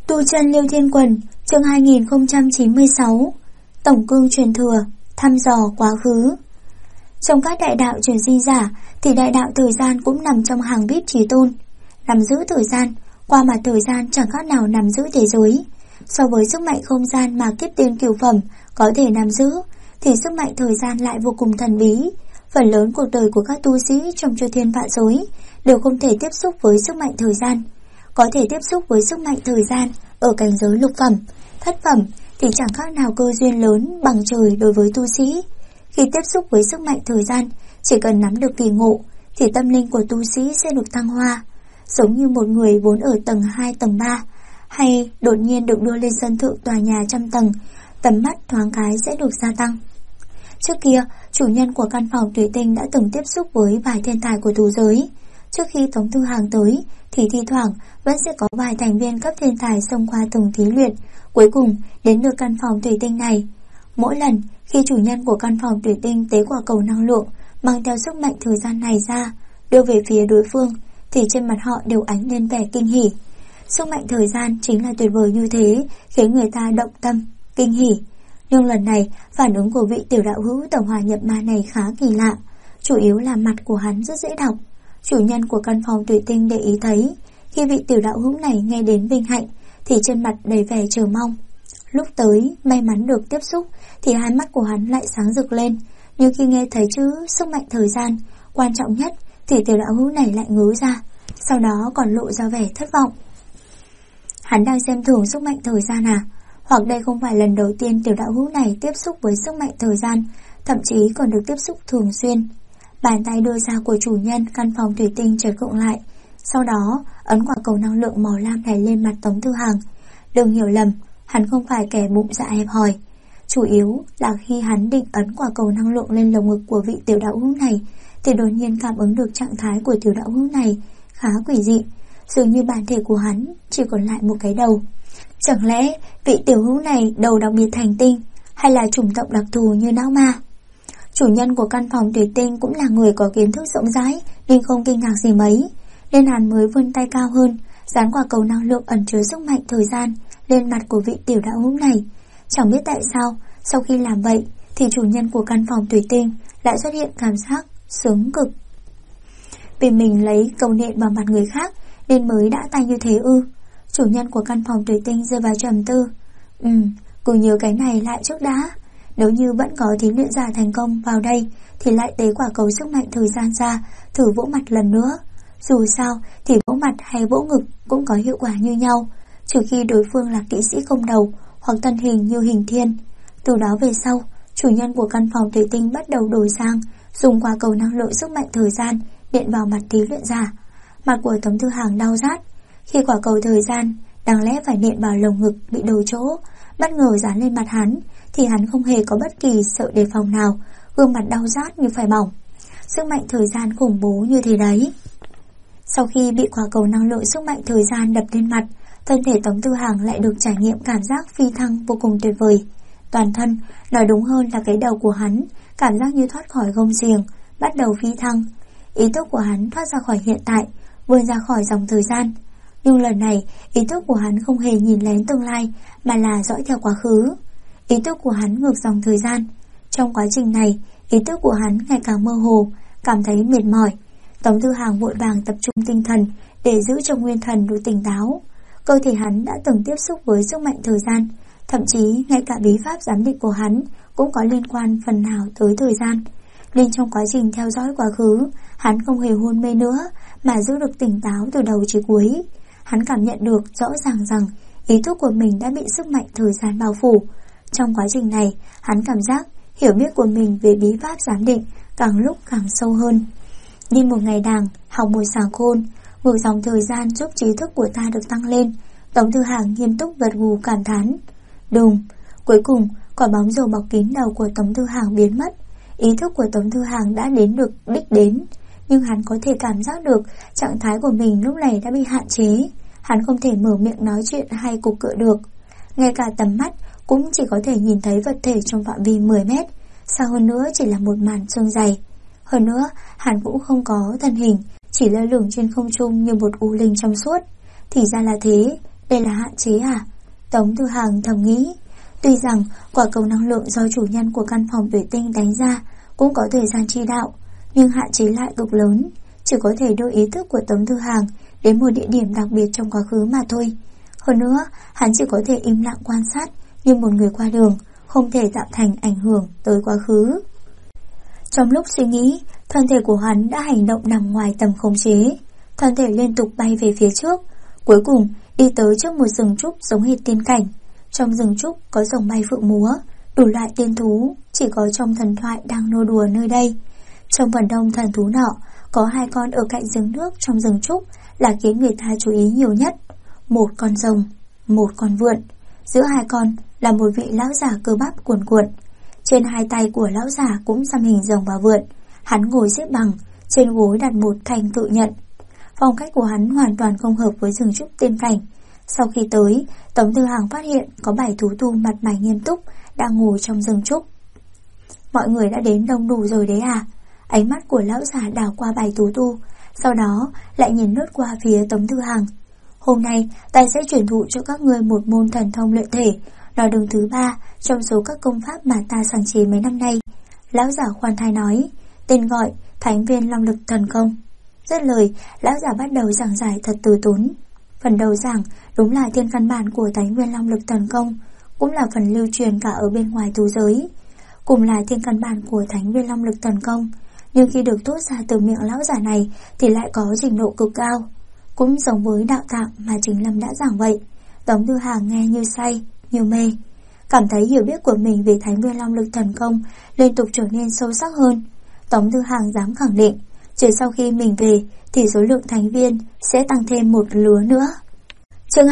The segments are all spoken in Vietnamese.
Tu chân Liêu Thiên Quần, chương 2096. Tổng cương truyền thừa, thăm dò quá khứ. Trong các đại đạo truyền sinh giả thì đại đạo thời gian cũng nằm trong hàng VIP chí tôn. Nắm giữ thời gian, qua mặt thời gian chẳng khác nào nắm giữ thế giới. So với sức mạnh không gian mà kiếp tiên cửu phẩm có thể nắm giữ, thì sức mạnh thời gian lại vô cùng thần bí. Phần lớn cuộc đời của các tu sĩ trong chư thiên vạn giới đều không thể tiếp xúc với sức mạnh thời gian. Có thể tiếp xúc với sức mạnh thời gian ở cảnh giới lục phẩm, thất phẩm thì chẳng khác nào cơ duyên lớn bằng trời đối với tu sĩ. Khi tiếp xúc với sức mạnh thời gian, chỉ cần nắm được kỳ ngộ thì tâm linh của tu sĩ sẽ được thăng hoa. Giống như một người vốn ở tầng 2, tầng 3 hay đột nhiên được đưa lên sân thượng tòa nhà trăm tầng, tầm mắt thoáng cái sẽ được gia tăng. Trước kia, chủ nhân của căn phòng thủy tinh đã từng tiếp xúc với vài thiên tài của tu giới. Trước khi Tống Thư Hàng tới thì thi thoảng vẫn sẽ có vài thành viên cấp thiên tài xông qua từng thí luyện, cuối cùng đến được căn phòng thủy tinh này. Mỗi lần khi chủ nhân của căn phòng thủy tinh tế quả cầu năng lượng mang theo sức mạnh thời gian này ra đưa về phía đối phương thì trên mặt họ đều ánh lên vẻ kinh hỉ. Sức mạnh thời gian chính là tuyệt vời như thế, khiến người ta động tâm, kinh hỉ. Nhưng lần này phản ứng của vị tiểu đạo hữu tẩu hỏa nhập ma này khá kỳ lạ, chủ yếu là mặt của hắn rất dễ đọc. Chủ nhân của căn phòng thủy tinh để ý thấy, khi vị tiểu đạo hữu này nghe đến vinh hạnh thì trên mặt đầy vẻ chờ mong. Lúc tới may mắn được tiếp xúc thì hai mắt của hắn lại sáng rực lên, nhưng khi nghe thấy chữ sức mạnh thời gian quan trọng nhất thì tiểu đạo hữu này lại ngớ ra, sau đó còn lộ ra vẻ thất vọng. Hắn đang xem thường sức mạnh thời gian à? Hoặc đây không phải lần đầu tiên tiểu đạo hữu này tiếp xúc với sức mạnh thời gian, thậm chí còn được tiếp xúc thường xuyên. Bàn tay đưa ra của chủ nhân căn phòng thủy tinh chợt cộng lại, sau đó ấn quả cầu năng lượng màu lam này lên mặt Tống Thư Hàng. Đừng hiểu lầm, hắn không phải kẻ bụng dạ hẹp hòi. Chủ yếu là khi hắn định ấn quả cầu năng lượng lên lồng ngực của vị tiểu đạo hữu này thì đột nhiên cảm ứng được trạng thái của tiểu đạo hữu này khá quỷ dị, dường như bản thể của hắn chỉ còn lại một cái đầu. Chẳng lẽ vị tiểu hữu này đầu đặc biệt thành tinh, hay là chủng tộc đặc thù như não ma? Chủ nhân của căn phòng thủy tinh cũng là người có kiến thức rộng rãi nên không kinh ngạc gì mấy, nên hắn mới vươn tay cao hơn, dán quả cầu năng lượng ẩn chứa sức mạnh thời gian lên mặt của vị tiểu đạo hữu này. Chẳng biết tại sao, sau khi làm vậy thì chủ nhân của căn phòng thủy tinh lại xuất hiện cảm giác sướng cực. Vì mình lấy cầu nện vào mặt người khác nên mới đã tay như thế ư? Chủ nhân của căn phòng thủy tinh rơi vào trầm tư. Cứ nhớ cái này lại trước đã. Nếu như vẫn có thí luyện giả thành công vào đây thì lại tế quả cầu sức mạnh thời gian ra, thử vỗ mặt lần nữa. Dù sao thì vỗ mặt hay vỗ ngực cũng có hiệu quả như nhau, trừ khi đối phương là kỵ sĩ không đầu hoặc thân hình như Hình Thiên. Từ đó về sau, chủ nhân của căn phòng thủy tinh bắt đầu đổi sang dùng quả cầu năng lượng sức mạnh thời gian nện vào mặt thí luyện giả. Mặt của Tống Thư Hàng đau rát. Khi quả cầu thời gian đáng lẽ phải nện vào lồng ngực bị đầu chỗ bất ngờ dán lên mặt hắn thì hắn không hề có bất kỳ sợ đề phòng nào, gương mặt đau rát như phải bỏng. Sức mạnh thời gian khủng bố như thế đấy. Sau khi bị quả cầu năng lượng sức mạnh thời gian đập lên mặt, thân thể Tống Thư Hàng lại được trải nghiệm cảm giác phi thăng vô cùng tuyệt vời. Toàn thân, nói đúng hơn là cái đầu của hắn, cảm giác như thoát khỏi gông xiềng, bắt đầu phi thăng. Ý thức của hắn thoát ra khỏi hiện tại, vươn ra khỏi dòng thời gian. Nhưng lần này, ý thức của hắn không hề nhìn lén tương lai mà là dõi theo quá khứ. Ý thức của hắn ngược dòng thời gian. Trong quá trình này, ý thức của hắn ngày càng mơ hồ, cảm thấy mệt mỏi. Tống Thư Hàng vội vàng tập trung tinh thần để giữ cho nguyên thần được tỉnh táo. Cơ thể hắn đã từng tiếp xúc với sức mạnh thời gian, thậm chí ngay cả bí pháp giám định của hắn cũng có liên quan phần nào tới thời gian. Nên trong quá trình theo dõi quá khứ, hắn không hề hôn mê nữa mà giữ được tỉnh táo từ đầu chí cuối. Hắn cảm nhận được rõ ràng rằng ý thức của mình đã bị sức mạnh thời gian bao phủ. Trong quá trình này, hắn cảm giác hiểu biết của mình về bí pháp giám định càng lúc càng sâu hơn. Đi một ngày đàng, học một sàng khôn, ngược dòng thời gian giúp trí thức của ta được tăng lên. Tống Thư Hàng nghiêm túc gật gù cảm thán. Đùng, cuối cùng quả bóng dầu bọc kín đầu của Tống Thư Hàng biến mất. Ý thức của Tống Thư Hàng đã đến được đích đến, nhưng hắn có thể cảm giác được trạng thái của mình lúc này đã bị hạn chế. Hắn không thể mở miệng nói chuyện hay cục cựa được. Ngay cả tầm mắt cũng chỉ có thể nhìn thấy vật thể trong phạm vi 10 mét, xa hơn nữa chỉ là một màn sương dày. Hơn nữa, hắn cũng không có thân hình, chỉ lơ lửng trên không trung như một u linh trong suốt. Thì ra là thế, Đây là hạn chế à? Tống Thư Hàng thầm nghĩ. Tuy rằng quả cầu năng lượng do chủ nhân của căn phòng thủy tinh đánh ra cũng có thời gian chi đạo, nhưng hạn chế lại cực lớn, chỉ có thể đưa ý thức của Tống Thư Hàng đến một địa điểm đặc biệt trong quá khứ mà thôi. Hơn nữa, hắn chỉ có thể im lặng quan sát như một người qua đường, không thể tạo thành ảnh hưởng tới quá khứ. Trong lúc suy nghĩ, thân thể của hắn đã hành động nằm ngoài tầm khống chế. Thân thể liên tục bay về phía trước, cuối cùng đi tới trước một rừng trúc giống hệt tiên cảnh. Trong rừng trúc có rồng bay phượng múa, đủ loại tiên thú chỉ có trong thần thoại đang nô đùa nơi đây. Trong phần đông thần thú nọ, có 2 con ở cạnh giếng nước trong rừng trúc là khiến người ta chú ý nhiều nhất. Một con rồng, một con vượn. Giữa 2 con là một vị lão giả cơ bắp cuồn cuộn. Trên 2 tay của lão giả cũng xăm hình rồng và vượn. Hắn ngồi xếp bằng, trên gối đặt một thanh cự nhận. Phong cách của hắn hoàn toàn không hợp với rừng trúc tiên cảnh. Sau khi tới, Tống Thư Hàng phát hiện có 7 thú tu mặt mày nghiêm túc đang ngồi trong rừng trúc. Mọi người đã đến đông đủ rồi đấy à? Ánh mắt của lão giả đảo qua 7 thú tu, sau đó lại nhìn lướt qua phía Tống Thư Hàng. Hôm nay ta sẽ truyền thụ cho các ngươi một môn thần thông luyện thể, nó đứng thứ 3 trong số các công pháp mà ta sáng chế mấy năm nay. Lão giả khoan thai nói, tên gọi Thánh Viên Long Lực Thần Công. Dứt lời, lão giả bắt đầu giảng giải thật từ tốn. Phần đầu giảng đúng là thiên căn bản của Thánh Viên Long Lực Thần Công, cũng là phần lưu truyền cả ở bên ngoài thú giới. Cùng là thiên căn bản của Thánh Viên Long Lực Thần Công, nhưng khi được thốt ra từ miệng lão giả này thì lại có trình độ cực cao. Cũng giống với đạo tạng mà Trình Lâm đã giảng vậy. Tống Thư Hàng nghe như say, như mê, cảm thấy hiểu biết của mình về Thánh Viên Long Lực Thần Công liên tục trở nên sâu sắc hơn. Tống Thư Hàng dám khẳng định, chỉ sau khi mình về thì số lượng thành viên sẽ tăng thêm một lứa nữa. Chương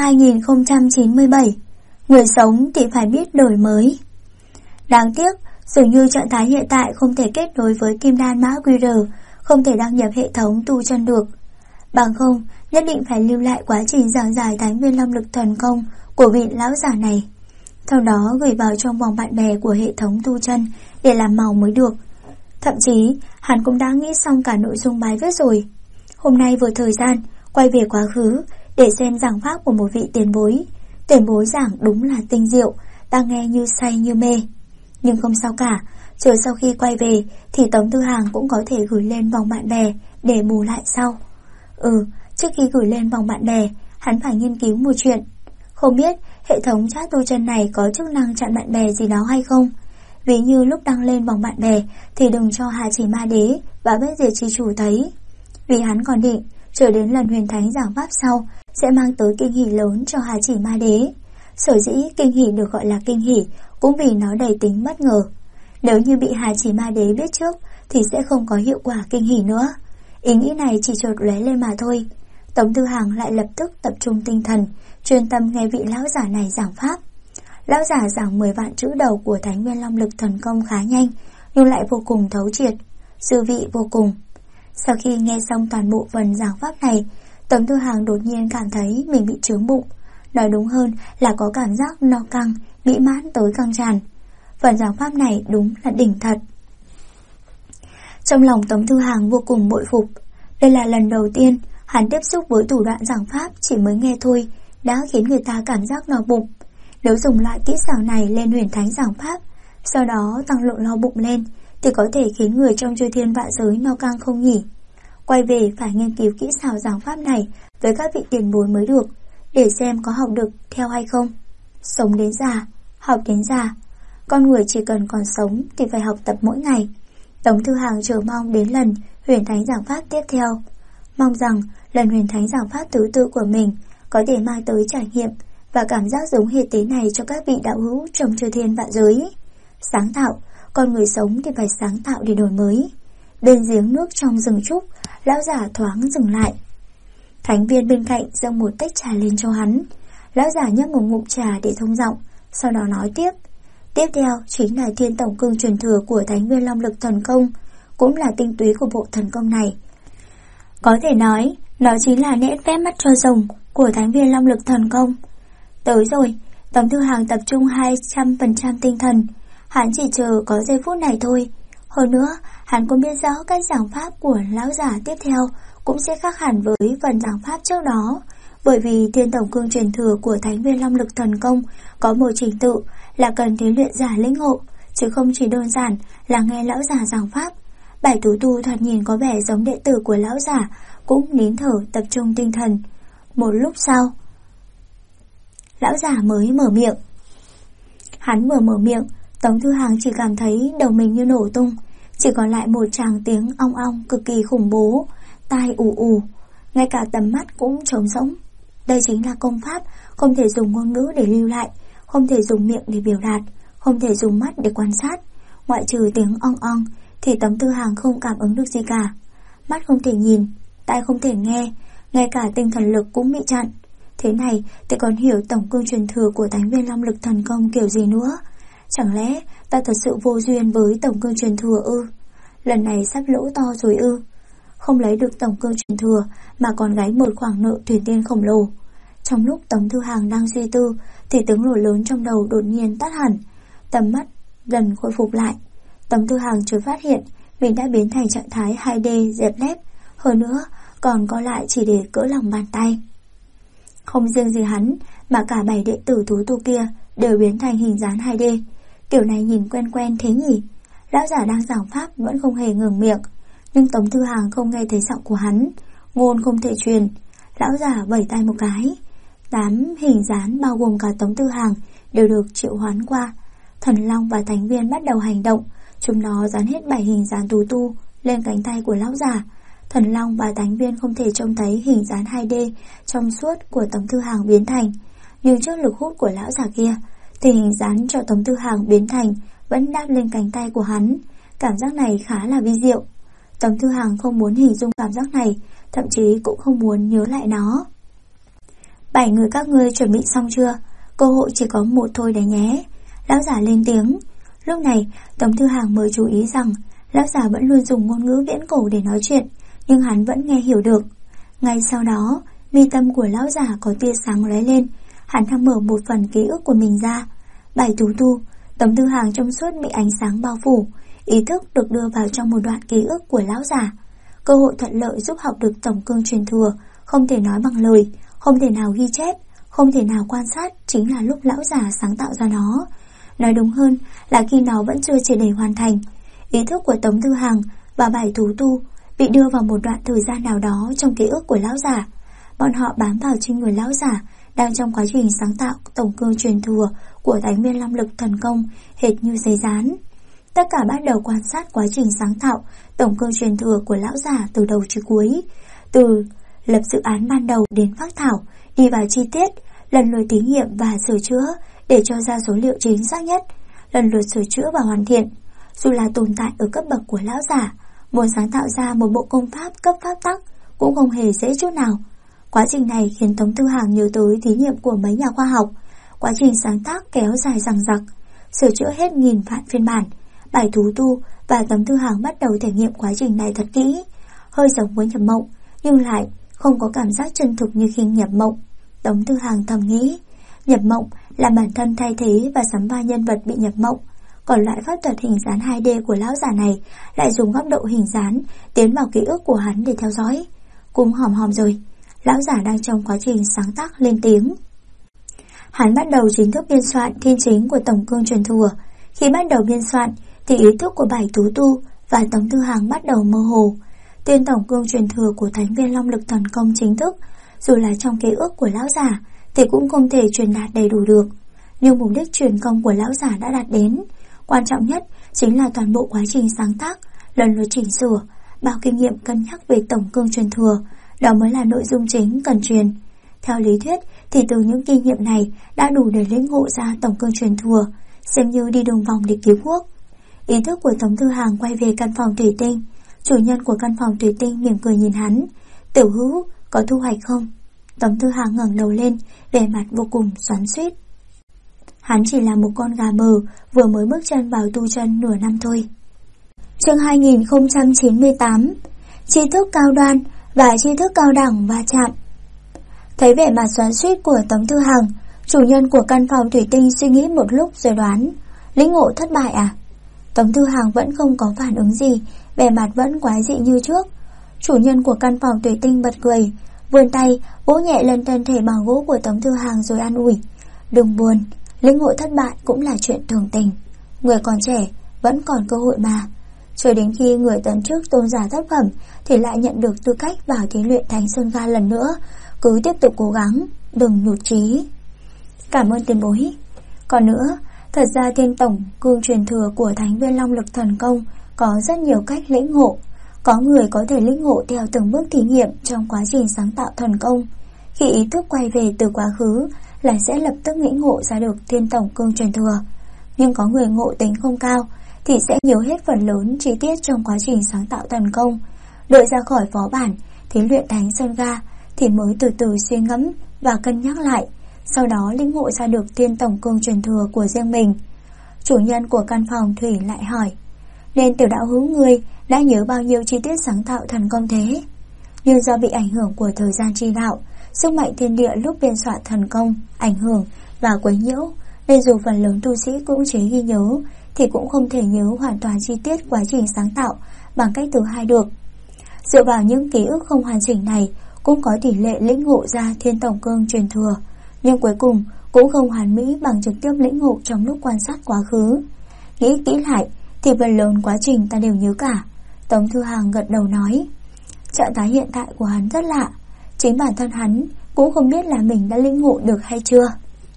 2097. Người sống thì phải biết đổi mới. Đáng tiếc, dường như trạng thái hiện tại không thể kết nối với kim đan mã QR, không thể đăng nhập hệ thống tu chân được. Bằng không, nhất định phải lưu lại quá trình giảng giải Thánh Viên Long Lực Thần Công của vị lão giả này, sau đó gửi vào trong vòng bạn bè của hệ thống tu chân để làm màu mới được. Thậm chí, hắn cũng đã nghĩ xong cả nội dung bài viết rồi. Hôm nay vừa thời gian, quay về quá khứ để xem giảng pháp của một vị tiền bối. Tiền bối giảng đúng là tinh diệu, ta nghe như say như mê. Nhưng không sao cả, chờ sau khi quay về thì Tống Thư Hàng cũng có thể gửi lên vòng bạn bè để bù lại sau. Trước khi gửi lên vòng bạn bè, hắn phải nghiên cứu một chuyện. Không biết hệ thống chat tu chân này có chức năng chặn bạn bè gì đó hay không? Ví như lúc đăng lên vòng bạn bè thì đừng cho Hà Chỉ Ma Đế và Bất Diệt Chi Chủ thấy. Vì hắn còn định chờ đến lần huyền thánh giảng pháp sau sẽ mang tới kinh hỉ lớn cho Hà Chỉ Ma Đế. Sở dĩ kinh hỉ được gọi là kinh hỉ cũng vì nó đầy tính bất ngờ. Nếu như bị Hà Chỉ Ma Đế biết trước thì sẽ không có hiệu quả kinh hỉ nữa. Ý nghĩ này chỉ chợt lóe lên mà thôi. Tống Thư Hàng lại lập tức tập trung tinh thần, chuyên tâm nghe vị lão giả này giảng pháp. Lão giả giảng 10 vạn chữ đầu của Thánh Viên Long Lực Thần Công khá nhanh, nhưng lại vô cùng thấu triệt, dư vị vô cùng. Sau khi nghe xong toàn bộ phần giảng pháp này, Tống Thư Hàng đột nhiên cảm thấy mình bị chướng bụng. Nói đúng hơn là có cảm giác no căng, mỹ mãn tới căng tràn. Phần giảng pháp này đúng là đỉnh thật. Trong lòng Tống Thư Hàng vô cùng bội phục. Đây là lần đầu tiên hắn tiếp xúc với thủ đoạn giảng pháp chỉ mới nghe thôi đã khiến người ta cảm giác no bụng. Nếu dùng loại kỹ xảo này lên huyền thánh giảng pháp, sau đó tăng lượng no bụng lên, thì có thể khiến người trong chư thiên vạn giới no căng không nhỉ? Quay về phải nghiên cứu kỹ xảo giảng pháp này với các vị tiền bối mới được, để xem có học được theo hay không. Sống đến già, học đến già. Con người chỉ cần còn sống thì phải học tập mỗi ngày. Tống Thư Hàng chờ mong đến lần huyền thánh giảng pháp tiếp theo. Mong rằng lần huyền thánh giảng pháp thứ tư của mình có thể mang tới trải nghiệm và cảm giác giống hệt thế này cho các vị đạo hữu trong chư thiên vạn giới. Sáng tạo, con người sống thì phải sáng tạo để đổi mới. Bên giếng nước trong rừng trúc, lão giả thoáng dừng lại. Thánh viên bên cạnh dâng một tách trà lên cho hắn. Lão giả nhấp một ngụm trà để thông giọng, sau đó nói tiếp. Tiếp theo chính là thiên tổng cương truyền thừa của Thánh Viên Long Lực Thần Công, cũng là tinh túy của bộ thần công này. Có thể nói, nó chính là nét vẽ mắt cho rồng của Thánh Viên Long Lực Thần Công. Tới rồi, Tống Thư Hàng tập trung 200% tinh thần. Hắn chỉ chờ có giây phút này thôi. Hơn nữa, hắn cũng biết rõ cách giảng pháp của lão giả tiếp theo cũng sẽ khác hẳn với phần giảng pháp trước đó. Bởi vì Thiên Tổng Cương truyền thừa của Thánh Viên Long Lực Thần Công có một trình tự là cần thí luyện giả lĩnh ngộ, chứ không chỉ đơn giản là nghe lão giả giảng pháp. Bảy Tú Tu thoạt nhìn có vẻ giống đệ tử của lão giả, cũng nín thở tập trung tinh thần. Một lúc sau, lão giả mới mở miệng. Hắn vừa mở miệng, Tống Thư Hàng chỉ cảm thấy đầu mình như nổ tung, chỉ còn lại một tràng tiếng ong ong cực kỳ khủng bố, tai ù ù, ngay cả tầm mắt cũng trống rỗng. Đây chính là công pháp không thể dùng ngôn ngữ để lưu lại, không thể dùng miệng để biểu đạt, không thể dùng mắt để quan sát. Ngoại trừ tiếng ong ong thì Tống Thư Hàng không cảm ứng được gì cả. Mắt không thể nhìn, tai không thể nghe, ngay cả tinh thần lực cũng bị chặn. Thế này thì còn hiểu Tổng Cương truyền thừa của Thánh Viên Long Lực Thần Công kiểu gì nữa? Chẳng lẽ ta thật sự vô duyên với Tổng Cương truyền thừa ư? Lần này sắp lỗ to rồi ư? Không lấy được Tổng Cương truyền thừa mà còn gánh một khoản nợ thuyền tiên khổng lồ. Trong lúc Tống Thư Hàng đang suy tư thì tiếng nổ lớn trong đầu đột nhiên tắt hẳn, tầm mắt dần khôi phục lại. Tống Thư Hàng chợt phát hiện mình đã biến thành trạng thái 2D dẹp lép, hơn nữa còn có lại chỉ để cỡ lòng bàn tay. Không riêng gì hắn mà cả 7 đệ tử Tú Tu kia đều biến thành hình dáng 2D. Kiểu này nhìn quen quen thế nhỉ? Lão giả đang giảng pháp vẫn không hề ngừng miệng, nhưng Tống Thư Hàng không nghe thấy giọng của hắn, ngôn không thể truyền. Lão giả vẩy tay một cái, 8 hình dáng bao gồm cả Tống Thư Hàng đều được triệu hoán qua. Thần Long và Thánh Viên bắt đầu hành động, chúng nó dán hết 7 hình dáng Tú Tu lên cánh tay của lão giả. Thần Long và Thánh Viên không thể trông thấy hình dáng 2D trong suốt của Tống Thư Hàng biến thành, nhưng trước lực hút của lão giả kia thì hình dáng cho Tống Thư Hàng biến thành vẫn đáp lên cánh tay của hắn. Cảm giác này khá là vi diệu. Tống Thư Hàng không muốn hình dung cảm giác này, thậm chí cũng không muốn nhớ lại nó. 7 người các ngươi chuẩn bị xong chưa? Cơ hội chỉ có một thôi đấy nhé. Lão giả lên tiếng. Lúc này Tống Thư Hàng mới chú ý rằng lão giả vẫn luôn dùng ngôn ngữ viễn cổ để nói chuyện, nhưng hắn vẫn nghe hiểu được. Ngay sau đó, mi tâm của lão giả có tia sáng lóe lên, hắn đang mở một phần ký ức của mình ra. 7 Tú Tu, Tống Thư Hàng trong suốt bị ánh sáng bao phủ, ý thức được đưa vào trong một đoạn ký ức của lão giả. Cơ hội thuận lợi giúp học được Tổng Cương truyền thừa không thể nói bằng lời, không thể nào ghi chép, không thể nào quan sát, chính là lúc lão giả sáng tạo ra nó. Nói đúng hơn là khi nó vẫn chưa triệt để hoàn thành. Ý thức của Tống Thư Hàng và 7 Tú Tu bị đưa vào một đoạn thời gian nào đó trong ký ức của lão giả. Bọn họ bám vào trên người lão giả đang trong quá trình sáng tạo Tổng Cương truyền thừa của Thánh Viên Long Lực Thần Công hệt như giấy dán. Tất cả bắt đầu quan sát quá trình sáng tạo Tổng Cương truyền thừa của lão giả từ đầu chí cuối, từ lập dự án ban đầu đến phác thảo, đi vào chi tiết, lần lượt thí nghiệm và sửa chữa để cho ra số liệu chính xác nhất, lần lượt sửa chữa và hoàn thiện. Dù là tồn tại ở cấp bậc của lão giả, muốn sáng tạo ra một bộ công pháp cấp pháp tắc cũng không hề dễ chút nào. Quá trình này khiến Tống Thư Hàng nhớ tới thí nghiệm của mấy nhà khoa học. Quá trình sáng tác kéo dài dằng dặc, sửa chữa hết nghìn vạn phiên bản. 7 Tú Tu và Tống Thư Hàng bắt đầu thể nghiệm quá trình này thật kỹ, hơi giống với nhập mộng, nhưng lại không có cảm giác chân thực như khi nhập mộng. Tống Thư Hàng thầm nghĩ, nhập mộng là bản thân thay thế và sắm vai nhân vật bị nhập mộng, còn loại pháp thuật hình dán 2D của lão giả này lại dùng góc độ hình dán tiến vào ký ức của hắn để theo dõi. Cũng hòm rồi, lão giả đang trong quá trình sáng tác lên tiếng. Hắn bắt đầu chính thức biên soạn thiên chính của Tổng Cương truyền thừa. Khi bắt đầu biên soạn thì ý thức của 7 Tú Tu và Tống Thư Hàng bắt đầu mơ hồ. Tuyên Tổng Cương truyền thừa của Thánh Viên Long Lực Thần Công chính thức, dù là trong ký ức của lão giả thì cũng không thể truyền đạt đầy đủ được, nhưng mục đích truyền công của lão giả đã đạt đến. Quan trọng nhất chính là toàn bộ quá trình sáng tác, lần lượt chỉnh sửa, bao kinh nghiệm cân nhắc về Tổng Cương truyền thừa, đó mới là nội dung chính cần truyền. Theo lý thuyết thì từ những kinh nghiệm này đã đủ để lĩnh ngộ ra Tổng Cương truyền thừa, xem như đi đường vòng để cứu quốc. Ý thức của Tống Thư Hàng quay về căn phòng thủy tinh. Chủ nhân của căn phòng thủy tinh mỉm cười nhìn hắn. Tiểu Hữu, có thu hoạch không? Tống Thư Hàng ngẩng đầu lên, vẻ mặt vô cùng xoắn xuýt. Hắn chỉ là một con gà mờ vừa mới bước chân vào tu chân nửa năm thôi. Chương 2098, tri thức cao đoan và tri thức cao đẳng va chạm. Thấy vẻ mặt xoắn xuýt của Tống Thư Hàng, chủ nhân của căn phòng thủy tinh suy nghĩ một lúc rồi đoán, lĩnh ngộ thất bại à? Tống Thư Hàng vẫn không có phản ứng gì, vẻ mặt vẫn quái dị như trước. Chủ nhân của căn phòng thủy tinh bật cười, vươn tay vỗ nhẹ lên thân thể bằng gỗ của Tống Thư Hàng rồi an ủi. Đừng buồn, lĩnh ngộ thất bại cũng là chuyện thường tình. Người còn trẻ, vẫn còn cơ hội mà. Cho đến khi người tấn chức tôn giả thất phẩm thì lại nhận được tư cách vào thí luyện Thánh Sơn Ga lần nữa. Cứ tiếp tục cố gắng, đừng nhụt chí. Cảm ơn tiền bối. Còn nữa, thật ra Thiên Tổng Cương truyền thừa của Thánh Viên Long Lực Thần Công có rất nhiều cách lĩnh ngộ. Có người có thể lĩnh ngộ theo từng bước thí nghiệm trong quá trình sáng tạo thần công. Khi ý thức quay về từ quá khứ là sẽ lập tức lĩnh ngộ ra được Thiên Tổng Cương truyền thừa. Nhưng có người ngộ tính không cao thì sẽ nhớ hết phần lớn chi tiết trong quá trình sáng tạo thần công. Đợi ra khỏi phó bản thí luyện Thánh Sơn Ga thì mới từ từ suy ngẫm và cân nhắc lại, sau đó lĩnh ngộ ra được Thiên Tổng Cương truyền thừa của riêng mình. Chủ nhân của căn phòng Thủy lại hỏi, nên tiểu đạo hữu ngươi đã nhớ bao nhiêu chi tiết sáng tạo thần công thế? Nhưng do bị ảnh hưởng của thời gian chi đạo, sức mạnh thiên địa lúc biên soạn thần công ảnh hưởng và quấy nhiễu, nên dù phần lớn tu sĩ cũng chỉ ghi nhớ thì cũng không thể nhớ hoàn toàn chi tiết quá trình sáng tạo bằng cách thứ hai được. Dựa vào những ký ức không hoàn chỉnh này cũng có tỷ lệ lĩnh ngộ ra Thiên Tổng Cương truyền thừa, nhưng cuối cùng cũng không hoàn mỹ bằng trực tiếp lĩnh ngộ trong lúc quan sát quá khứ. Nghĩ kỹ lại thì phần lớn quá trình ta đều nhớ cả. Tống Thư Hàng gật đầu nói, trạng thái hiện tại của hắn rất lạ, chính bản thân hắn cũng không biết là mình đã lĩnh ngộ được hay chưa.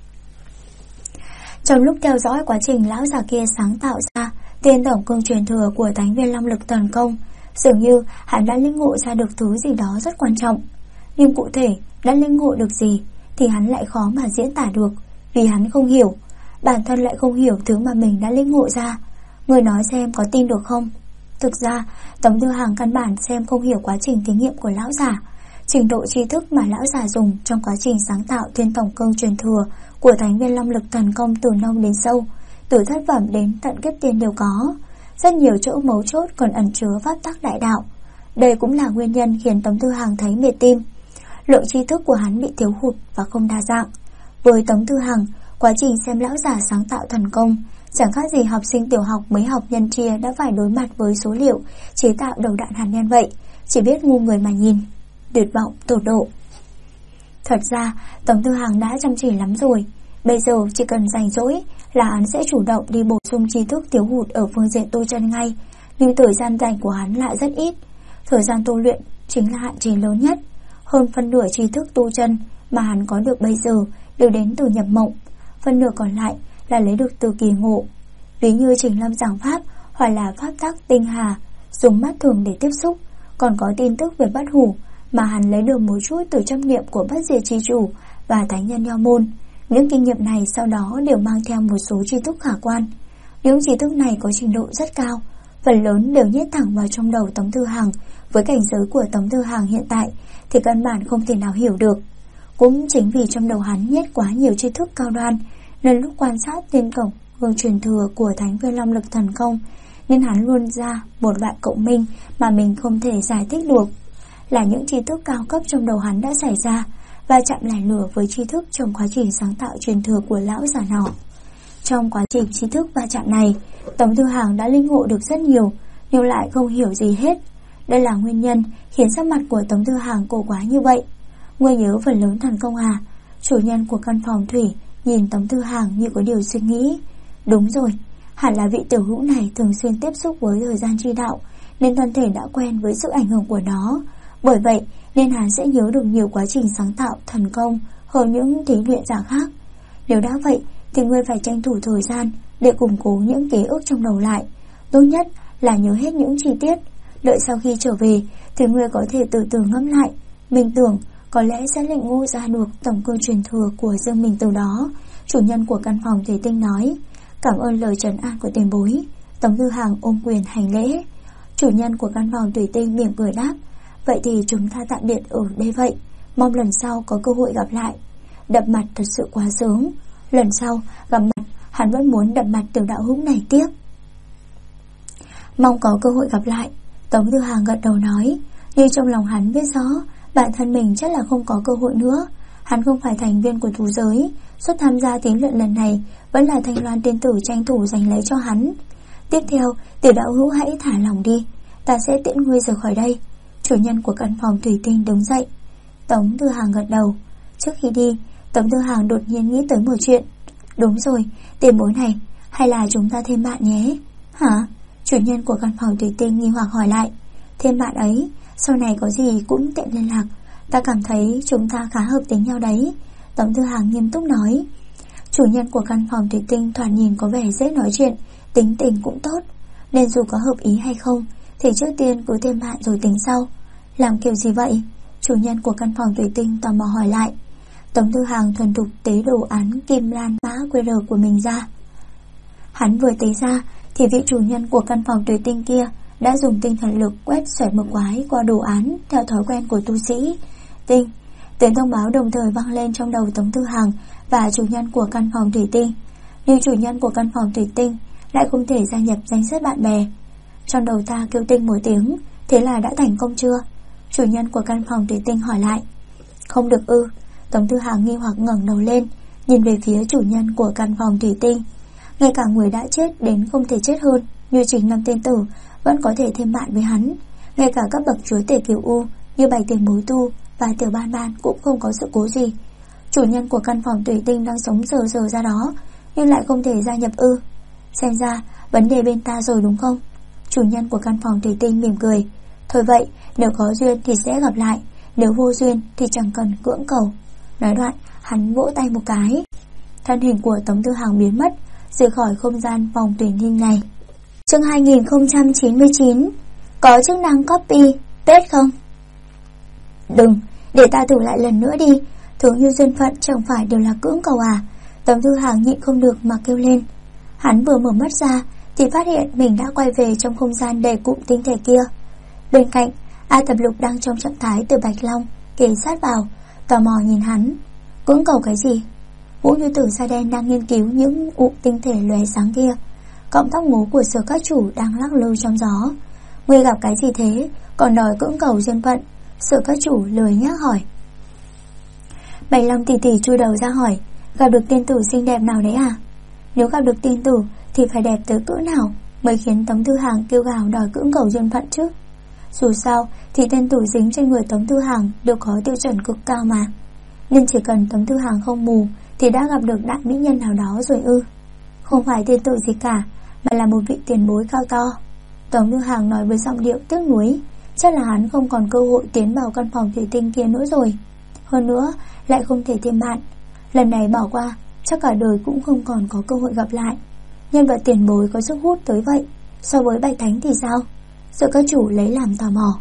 Trong lúc theo dõi quá trình lão già kia sáng tạo ra Thiên Tổng Cương truyền thừa của Thánh Viên Long Lực Thần Công, dường như hắn đã lĩnh ngộ ra được thứ gì đó rất quan trọng. Nhưng cụ thể đã lĩnh ngộ được gì thì hắn lại khó mà diễn tả được, vì hắn không hiểu, bản thân lại không hiểu thứ mà mình đã lĩnh ngộ ra. Người nói xem có tin được không? Thực ra Tống Thư Hàng căn bản xem không hiểu quá trình thí nghiệm của lão già. Trình độ tri thức mà lão già dùng trong quá trình sáng tạo Thiên Tổng Cương truyền thừa của Thánh Viên Long Lực Thần Công từ nông đến sâu, từ thất phẩm đến tận kết tiên đều có. Rất nhiều chỗ mấu chốt còn ẩn chứa pháp tắc đại đạo. Đây cũng là nguyên nhân khiến Tống Thư Hàng thấy mệt tim. Lượng tri thức của hắn bị thiếu hụt và không đa dạng. Với Tống Thư Hàng, quá trình xem lão già sáng tạo thần công chẳng khác gì học sinh tiểu học mới học nhân chia đã phải đối mặt với số liệu chế tạo đầu đạn hạt nhân vậy, chỉ biết ngu người mà nhìn. Tuyệt vọng tột độ. Thật ra Tống Thư Hàng đã chăm chỉ lắm rồi. Bây giờ chỉ cần rảnh rỗi là hắn sẽ chủ động đi bổ sung tri thức thiếu hụt ở phương diện tu chân ngay. Nhưng thời gian rảnh của hắn lại rất ít. Thời gian tu luyện chính là hạn chế lớn nhất. Hơn phân nửa tri thức tu chân mà hắn có được bây giờ đều đến từ nhập mộng, phân nửa còn lại là lấy được từ kỳ ngộ. Ví như Trình Lâm giảng pháp hoặc là pháp tắc tinh hà, dùng mắt thường để tiếp xúc. Còn có tin tức về bất hủ mà hắn lấy được một chút từ chấp niệm của bất diệt chi chủ và thánh nhân Nho Môn. Những kinh nghiệm này sau đó đều mang theo một số tri thức khả quan. Những tri thức này có trình độ rất cao, phần lớn đều nhét thẳng vào trong đầu Tống Thư Hàng. Với cảnh giới của Tống Thư Hàng hiện tại thì căn bản không thể nào hiểu được. Cũng chính vì trong đầu hắn nhét quá nhiều tri thức cao đoan, nên lúc quan sát Thiên Tổng Cương truyền thừa của Thánh Viên Long Lực Thần Công, nên hắn luôn ra một loại cộng minh mà mình không thể giải thích được. Là những tri thức cao cấp trong đầu hắn đã xảy ra và chạm lại lửa với tri thức trong quá trình sáng tạo truyền thừa của lão già nọ. Trong quá trình tri thức va chạm này, Tống Thư Hàng đã lĩnh ngộ được rất nhiều, nhưng lại không hiểu gì hết. Đây là nguyên nhân khiến sắc mặt của Tống Thư Hàng cổ quá như vậy. Ngươi nhớ phần lớn thần công à? Chủ nhân của căn phòng Thủy nhìn Tống Thư Hàng như có điều suy nghĩ. Đúng rồi, hẳn là vị tiểu hữu này thường xuyên tiếp xúc với thời gian chi đạo, nên thân thể đã quen với sự ảnh hưởng của nó. Bởi vậy nên hắn sẽ nhớ được nhiều quá trình sáng tạo thần công hơn những thí luyện giả khác. Nếu đã vậy thì ngươi phải tranh thủ thời gian để củng cố những ký ức trong đầu lại. Tốt nhất là nhớ hết những chi tiết. Đợi sau khi trở về thì ngươi có thể từ từ ngẫm lại. Mình tưởng có lẽ sẽ lĩnh ngộ ra được tổng cương truyền thừa của riêng mình từ đó. Chủ nhân của căn phòng Thủy Tinh nói. Cảm ơn lời trấn an của tiền bối. Tống Thư Hàng ôm quyền hành lễ. Chủ nhân của căn phòng Thủy Tinh mỉm cười đáp. Vậy thì chúng ta tạm biệt ở đây vậy. Mong lần sau có cơ hội gặp lại. Đập mặt thật sự quá sớm. Lần sau gặp mặt hắn vẫn muốn đập mặt tiểu đạo hữu này tiếp. Mong có cơ hội gặp lại. Tống Thư Hàng gật đầu nói. Nhưng trong lòng hắn biết rõ bản thân mình chắc là không có cơ hội nữa. Hắn không phải thành viên của thú giới. Suốt tham gia thí luyện lần này vẫn là Thanh Loan tiên tử tranh thủ giành lấy cho hắn. Tiếp theo tiểu đạo hữu hãy thả lòng đi, ta sẽ tiễn ngươi rời khỏi đây. Chủ nhân của căn phòng Thủy Tinh đứng dậy. Tống Thư Hàng gật đầu. Trước khi đi, Tống Thư Hàng đột nhiên nghĩ tới một chuyện. Đúng rồi, tiền bối này, hay là chúng ta thêm bạn nhé? Hả? Chủ nhân của căn phòng thủy tinh nghi hoặc hỏi lại. Thêm bạn ấy, sau này có gì cũng tiện liên lạc. Ta cảm thấy chúng ta khá hợp tính nhau đấy. Tống Thư Hàng nghiêm túc nói. Chủ nhân của căn phòng thủy tinh thoạt nhìn có vẻ dễ nói chuyện, tính tình cũng tốt, nên dù có hợp ý hay không thì trước tiên cứ thêm bạn rồi tính sau. Làm kiểu gì vậy? Chủ nhân của căn phòng thủy tinh tò mò hỏi lại. Tống Thư Hàng thuần thục tế đồ án kim lan mã QR của mình ra. Hắn vừa tế ra thì vị chủ nhân của căn phòng thủy tinh kia đã dùng tinh thần lực quét xoẹt một quái qua đồ án theo thói quen của tu sĩ. Tinh, tiếng thông báo đồng thời vang lên trong đầu Tống Thư Hàng và chủ nhân của căn phòng thủy tinh. Nhưng chủ nhân của căn phòng thủy tinh lại không thể gia nhập danh sách bạn bè. Trong đầu ta kêu tinh một tiếng, thế là đã thành công chưa? Chủ nhân của căn phòng thủy tinh hỏi lại. Không được ư? Tống Thư Hàng nghi hoặc ngẩng đầu lên, nhìn về phía chủ nhân của căn phòng thủy tinh. Ngay cả người đã chết đến không thể chết hơn như Trình Lâm Tiên Tử vẫn có thể thêm bạn với hắn. Ngay cả các bậc chúa tể Kiều U như Bạch Tiền Bối Tu và Tiểu Ban Ban cũng không có sự cố gì. Chủ nhân của căn phòng thủy tinh đang sống sờ ra đó, nhưng lại không thể gia nhập ư? Xem ra vấn đề bên ta rồi đúng không? Chủ nhân của căn phòng thủy tinh mỉm cười. Thôi vậy, nếu có duyên thì sẽ gặp lại, nếu vô duyên thì chẳng cần cưỡng cầu. Nói đoạn, hắn vỗ tay một cái. Thân hình của Tống Thư Hàng biến mất, rời khỏi không gian phòng tuyển sinh này. Chương 2099. Có chức năng copy paste không? Đừng, để ta thử lại lần nữa đi. Thường như duyên phận chẳng phải đều là cưỡng cầu à? Tống Thư Hàng nhịn không được mà kêu lên. Hắn vừa mở mắt ra thì phát hiện mình đã quay về trong không gian đầy cụm tinh thể kia. Bên cạnh, A Tập Lục đang trong trạng thái từ Bạch Long kề sát vào, tò mò nhìn hắn. Cưỡng cầu cái gì? Vũ Như Tử da đen đang nghiên cứu những ụ tinh thể lóe sáng kia. Cọng tóc ngố của Sở Các Chủ đang lắc lư trong gió. Ngươi gặp cái gì thế, còn đòi cưỡng cầu duyên phận? Sở Các Chủ lười nhác hỏi. Bạch Long tỉ tỉ chui đầu ra hỏi. Gặp được tiên tử xinh đẹp nào đấy à? Nếu gặp được tiên tử thì phải đẹp tới cỡ nào mới khiến Tống Thư Hàng kêu gào đòi cưỡng cầu duyên phận chứ? Dù sao thì tiên tử dính trên người Tống Thư Hàng đều có tiêu chuẩn cực cao mà. Nên chỉ cần Tống Thư Hàng không mù thì đã gặp được đại mỹ nhân nào đó rồi ư? Không phải tiên tử gì cả, mà là một vị tiền bối cao to. Tống Thư Hàng nói với giọng điệu tiếc nuối. Chắc là hắn không còn cơ hội tiến vào căn phòng thủy tinh kia nữa rồi. Hơn nữa lại không thể thêm bạn. Lần này bỏ qua, chắc cả đời cũng không còn có cơ hội gặp lại. Nhân vật tiền bối có sức hút tới vậy, so với Bạch Thánh thì sao? Sở Các Chủ lấy làm tò mò.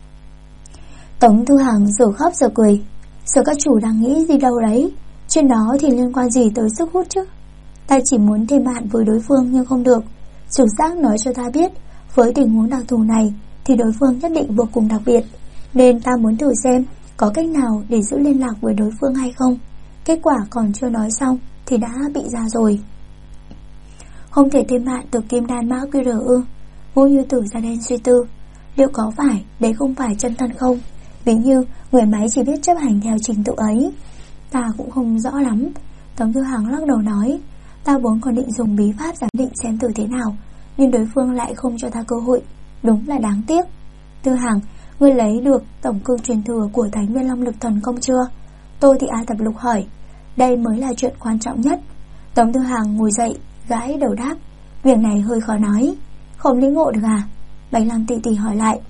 Tống Thư Hàng giờ khóc giờ cười. Sở Các Chủ đang nghĩ gì đâu đấy? Chuyện đó thì liên quan gì tới sức hút chứ? Ta chỉ muốn thêm bạn với đối phương nhưng không được. Chủ giác nói cho ta biết, với tình huống đặc thù này thì đối phương nhất định vô cùng đặc biệt, nên ta muốn thử xem có cách nào để giữ liên lạc với đối phương hay không. Kết quả còn chưa nói xong thì đã bị ra rồi. Không thể thêm bạn từ kim đan mã QR ư? Vũ Như Tử da đen suy tư. Liệu có phải đấy không phải chân thân không? Ví như người máy chỉ biết chấp hành theo trình tự ấy. Ta cũng không rõ lắm. Tống Thư Hàng lắc đầu nói. Ta vốn còn định dùng bí pháp giám định xem thử thế nào, nhưng đối phương lại không cho ta cơ hội. Đúng là đáng tiếc. Thư Hàng, ngươi lấy được tổng cương truyền thừa của Thánh Viên Long Lực Thần Công chưa? Tôi thì A Tập Lục hỏi. Đây mới là chuyện quan trọng nhất. Tống Thư Hàng ngồi dậy, gãi đầu đáp. Việc này hơi khó nói. Không lĩnh ngộ được à? Bạch Long tỉ tỉ hỏi lại.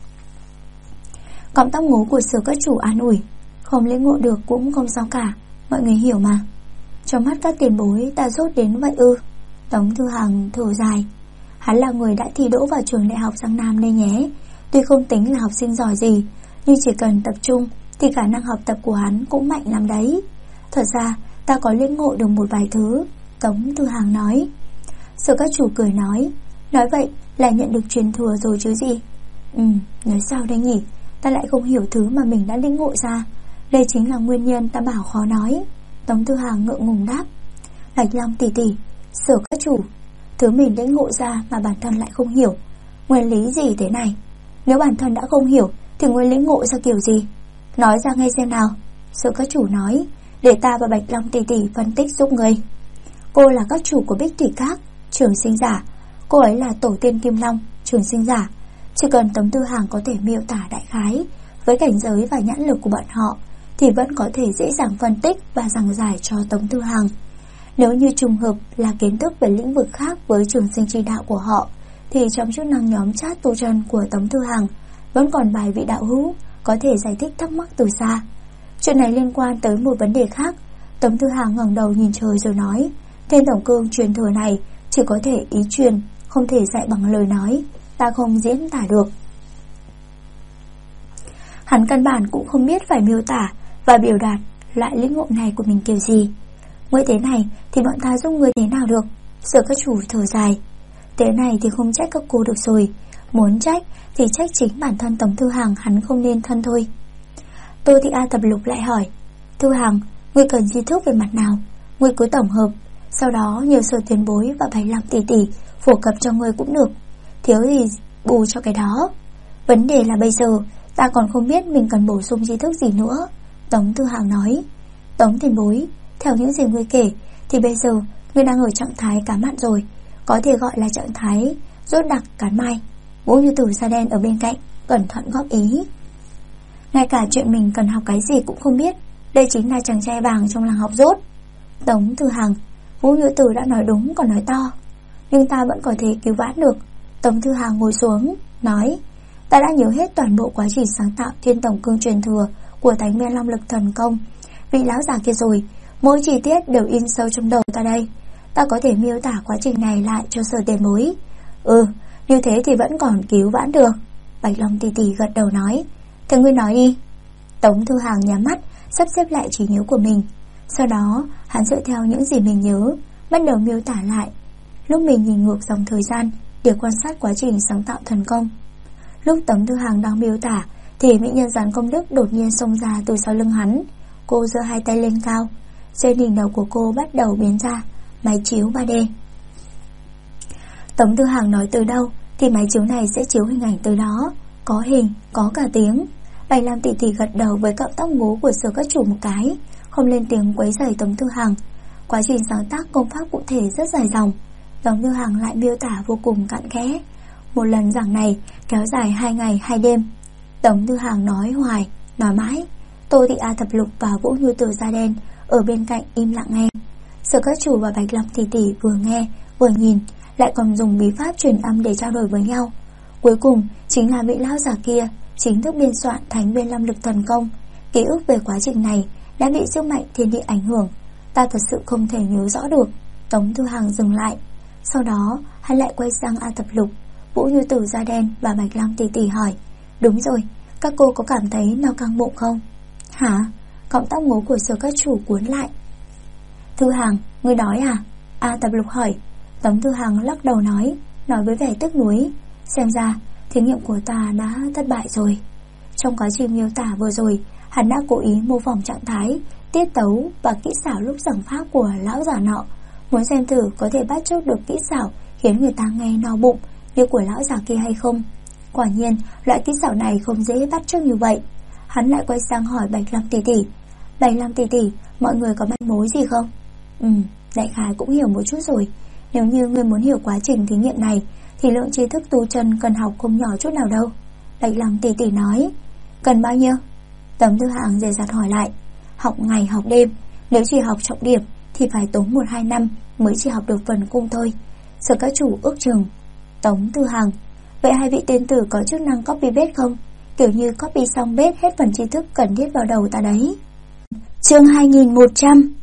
Cọng tóc ngố của Sở Các Chủ an ủi. Không lĩnh ngộ được cũng không sao cả, mọi người hiểu mà. Trong mắt các tiền bối ta dốt đến vậy ư? Tống Thư Hàng thở dài. Hắn là người đã thi đỗ vào trường đại học Giang Nam đây nhé. Tuy không tính là học sinh giỏi gì, nhưng chỉ cần tập trung thì khả năng học tập của hắn cũng mạnh lắm đấy. Thật ra ta có lĩnh ngộ được một vài thứ, Tống Thư Hàng nói. Sở Các Chủ cười nói. Nói vậy là nhận được truyền thừa rồi chứ gì? Nói sao đây nhỉ? Ta lại không hiểu thứ mà mình đã lĩnh ngộ ra. Đây chính là nguyên nhân ta bảo khó nói. Tống Thư Hàng ngượng ngùng đáp. Bạch Long tỉ tỉ, Sở Các Chủ, thứ mình lĩnh ngộ ra mà bản thân lại không hiểu, nguyên lý gì thế này? Nếu bản thân đã không hiểu thì nguyên lĩnh ngộ ra kiểu gì? Nói ra nghe xem nào. Sở Các Chủ nói. Để ta và Bạch Long tỉ tỉ phân tích giúp ngươi. Cô là các chủ của Bích Thủy Các, trường sinh giả. Cô ấy là tổ tiên Kim Long, trường sinh giả. Chỉ cần Tống Thư Hàng có thể miêu tả đại khái với cảnh giới và nhãn lực của bọn họ thì vẫn có thể dễ dàng phân tích và giảng giải cho Tống Thư Hằng. Nếu như trùng hợp là kiến thức về lĩnh vực khác với trường sinh chi đạo của họ, thì trong chức năng nhóm chat tu chân của Tống Thư Hằng vẫn còn vài vị đạo hữu có thể giải thích thắc mắc từ xa. Chuyện này liên quan tới một vấn đề khác. Tống Thư Hằng ngẩng đầu nhìn trời rồi nói, tên tổng cương truyền thừa này chỉ có thể ý truyền, không thể dạy bằng lời nói, ta không diễn tả được. Hắn căn bản cũng không biết phải miêu tả và biểu đạt loại lĩnh ngộ này của mình kiểu gì. Mới thế này thì bọn ta giúp người thế nào được? Sở các chủ thở dài. Thế này thì không trách các cô được rồi. Muốn trách thì trách chính bản thân Tống Thư Hằng hắn không nên thân thôi. Tô Thị A Thập Lục lại hỏi, Thư Hằng, ngươi cần tri thức về mặt nào? Ngươi cứ tổng hợp, sau đó nhờ Sở tiền bối và Bạch Lam tỷ tỷ phổ cập cho ngươi cũng được. Thiếu thì bù cho cái đó. Vấn đề là bây giờ ta còn không biết mình cần bổ sung tri thức gì nữa. Tống Thư Hằng nói, Tống tiền bối, theo những gì ngươi kể thì bây giờ ngươi đang ở trạng thái cá mặn rồi, có thể gọi là trạng thái rốt đặc cán mai. Vũ Như Tử da đen ở bên cạnh cẩn thận góp ý. Ngay cả chuyện mình cần học cái gì cũng không biết. Đây chính là chàng trai vàng trong làng học rốt. Tống Thư Hằng, Vũ Như Tử đã nói đúng còn nói to, nhưng ta vẫn có thể cứu vãn được. Tống Thư Hằng ngồi xuống nói, ta đã nhớ hết toàn bộ quá trình sáng tạo Thiên Tổng Cương truyền thừa của Thánh Nguyên Long Lực Thần Công vị lão già kia rồi. Mỗi chi tiết đều in sâu trong đầu ta đây. Ta có thể miêu tả quá trình này lại cho Sở tiền bối. Như thế thì vẫn còn cứu vãn được. Bạch Long tỷ tỷ gật đầu nói, thế ngươi nói đi. Tống Thư Hằng nhắm mắt sắp xếp lại trí nhớ của mình. Sau đó hắn dựa theo những gì mình nhớ bắt đầu miêu tả lại. Lúc mình nhìn ngược dòng thời gian để quan sát quá trình sáng tạo thần công. Lúc Tống Thư Hằng đang miêu tả thì mỹ nhân Giản Công Đức đột nhiên xông ra từ sau lưng hắn. Cô giơ hai tay lên cao, trên đỉnh đầu của cô bắt đầu biến ra máy chiếu 3D. Tống Thư Hằng nói từ đâu thì máy chiếu này sẽ chiếu hình ảnh từ đó, có hình, có cả tiếng. Bạch Lam tỷ tỷ gật đầu với cọng tóc ngố của Sở các chủ một cái, không lên tiếng quấy rầy Tống Thư Hằng. Quá trình sáng tác công pháp cụ thể rất dài dòng. Tống Thư Hằng lại miêu tả vô cùng cặn kẽ. Một lần giảng này kéo dài 2 ngày 2 đêm. Tống Thư Hằng nói hoài, nói mãi. Tô Thị A Thập Lục và Vũ Như Tử da đen ở bên cạnh im lặng nghe. Sở các chủ và Bạch Lam tỷ tỷ vừa nghe vừa nhìn, lại còn dùng bí pháp truyền âm để trao đổi với nhau. Cuối cùng chính là vị lão già kia chính thức biên soạn Thánh Nguyên Long Lực Thần Công. Ký ức về quá trình này đã bị sức mạnh thiên địa ảnh hưởng, ta thật sự không thể nhớ rõ được. Tống Thư Hằng dừng lại. Sau đó hắn lại quay sang A Thập Lục, Vũ Như Tử da đen và Bạch Lam tỷ tỷ hỏi, đúng rồi, các cô có cảm thấy nào căng bụng không? Hả? Cọng tóc ngố của Sở các chủ cuốn lại. Thư Hằng, ngươi đói à? A Thập Lục hỏi. Tống Thư Hằng lắc đầu nói với vẻ tiếc nuối, xem ra thí nghiệm của ta đã thất bại rồi. Trong quá trình miêu tả vừa rồi, hắn đã cố ý mô phỏng trạng thái, tiết tấu và kỹ xảo lúc giảng pháp của lão già nọ, muốn xem thử có thể bắt chước được kỹ xảo khiến người ta nghe no bụng như của lão già kia hay không. Quả nhiên loại kỹ xảo này không dễ bắt chước như vậy. Hắn lại quay sang hỏi Bạch Lam tỷ tỷ, Bạch Lam tỷ tỷ, mọi người có manh mối gì không? Đại khái cũng hiểu một chút rồi. Nếu như ngươi muốn hiểu quá trình thí nghiệm này thì lượng tri thức tu chân cần học không nhỏ chút nào đâu. Bạch Lam tỷ tỷ nói. Cần bao nhiêu? Tống Thư Hằng dè dặt hỏi lại. Học ngày học đêm. Nếu chỉ học trọng điểm thì phải tốn 1-2 năm mới chỉ học được phần cung thôi. Sở các chủ ước chừng. Tống Thư Hằng, vậy hai vị tiên tử có chức năng copy paste không? Kiểu như copy xong paste hết phần tri thức cần thiết vào đầu ta đấy. Chương 2100.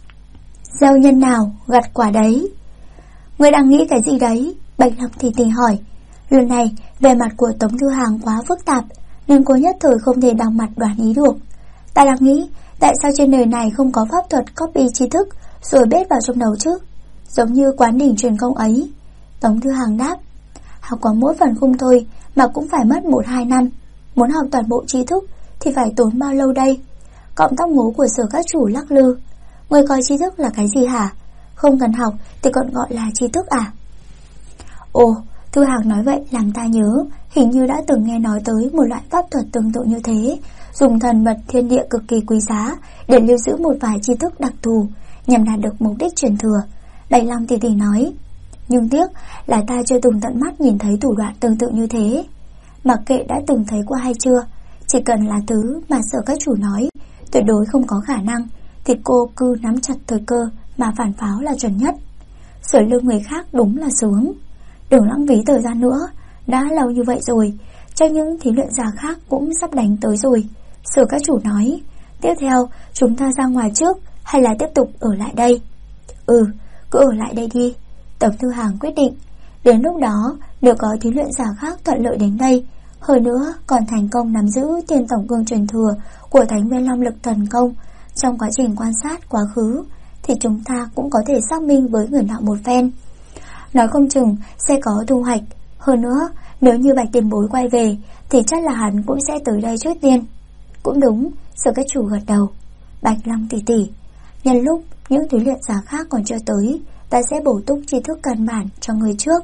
Gieo nhân nào gặt quả đấy. Ngươi đang nghĩ cái gì đấy? Bạch Lam tỷ tỷ hỏi. Lần này về mặt của Tống Thư Hằng quá phức tạp nên cô nhất thời không thể đọc mặt đoán ý được. Ta đang nghĩ tại sao trên đời này không có pháp thuật copy tri thức rồi bết vào trong đầu chứ, giống như Quán Đỉnh truyền công ấy. Tống Thư Hằng đáp. Học có mỗi phần khung thôi mà cũng phải mất 1-2 năm. Muốn học toàn bộ tri thức thì phải tốn bao lâu đây? Cọng tóc ngố của Sở các chủ lắc lư. Người coi tri thức là cái gì hả? Không cần học thì còn gọi là tri thức à? Ồ, Thư Hằng nói vậy làm ta nhớ, hình như đã từng nghe nói tới một loại pháp thuật tương tự như thế, dùng thần vật thiên địa cực kỳ quý giá để lưu giữ một vài tri thức đặc thù nhằm đạt được mục đích truyền thừa. Bạch Lam tỷ tỷ nói. Nhưng tiếc là ta chưa từng tận mắt nhìn thấy thủ đoạn tương tự như thế. Mặc kệ đã từng thấy qua hay chưa, chỉ cần là thứ mà Sở các chủ nói Tuyệt đối không có khả năng thịt cô cứ nắm chặt thời cơ mà phản pháo là chuẩn nhất. Sửa lưng người khác đúng là sướng. Đừng lãng phí thời gian nữa, đã lâu như vậy rồi, chắc những thí luyện giả khác cũng sắp đánh tới rồi. Sở các chủ nói, tiếp theo chúng ta ra ngoài trước hay là tiếp tục ở lại đây? Cứ ở lại đây đi, Tống Thư Hàng quyết định. Đến lúc đó, nếu có thí luyện giả khác thuận lợi đến đây, hơn nữa còn thành công nắm giữ Thiên Tổng Cương truyền thừa của Thánh Nguyên Long Lực Thần Công trong quá trình quan sát quá khứ, thì chúng ta cũng có thể xác minh với người nọ một phen. Nói không chừng sẽ có thu hoạch. Hơn nữa, nếu như Bạch tiền bối quay về thì chắc là hắn cũng sẽ tới đây trước tiên. Cũng đúng, Sở Các Chủ gật đầu. Bạch Long tỷ tỷ, nhân lúc những thí luyện giả khác còn chưa tới, ta sẽ bổ túc tri thức căn bản cho người trước.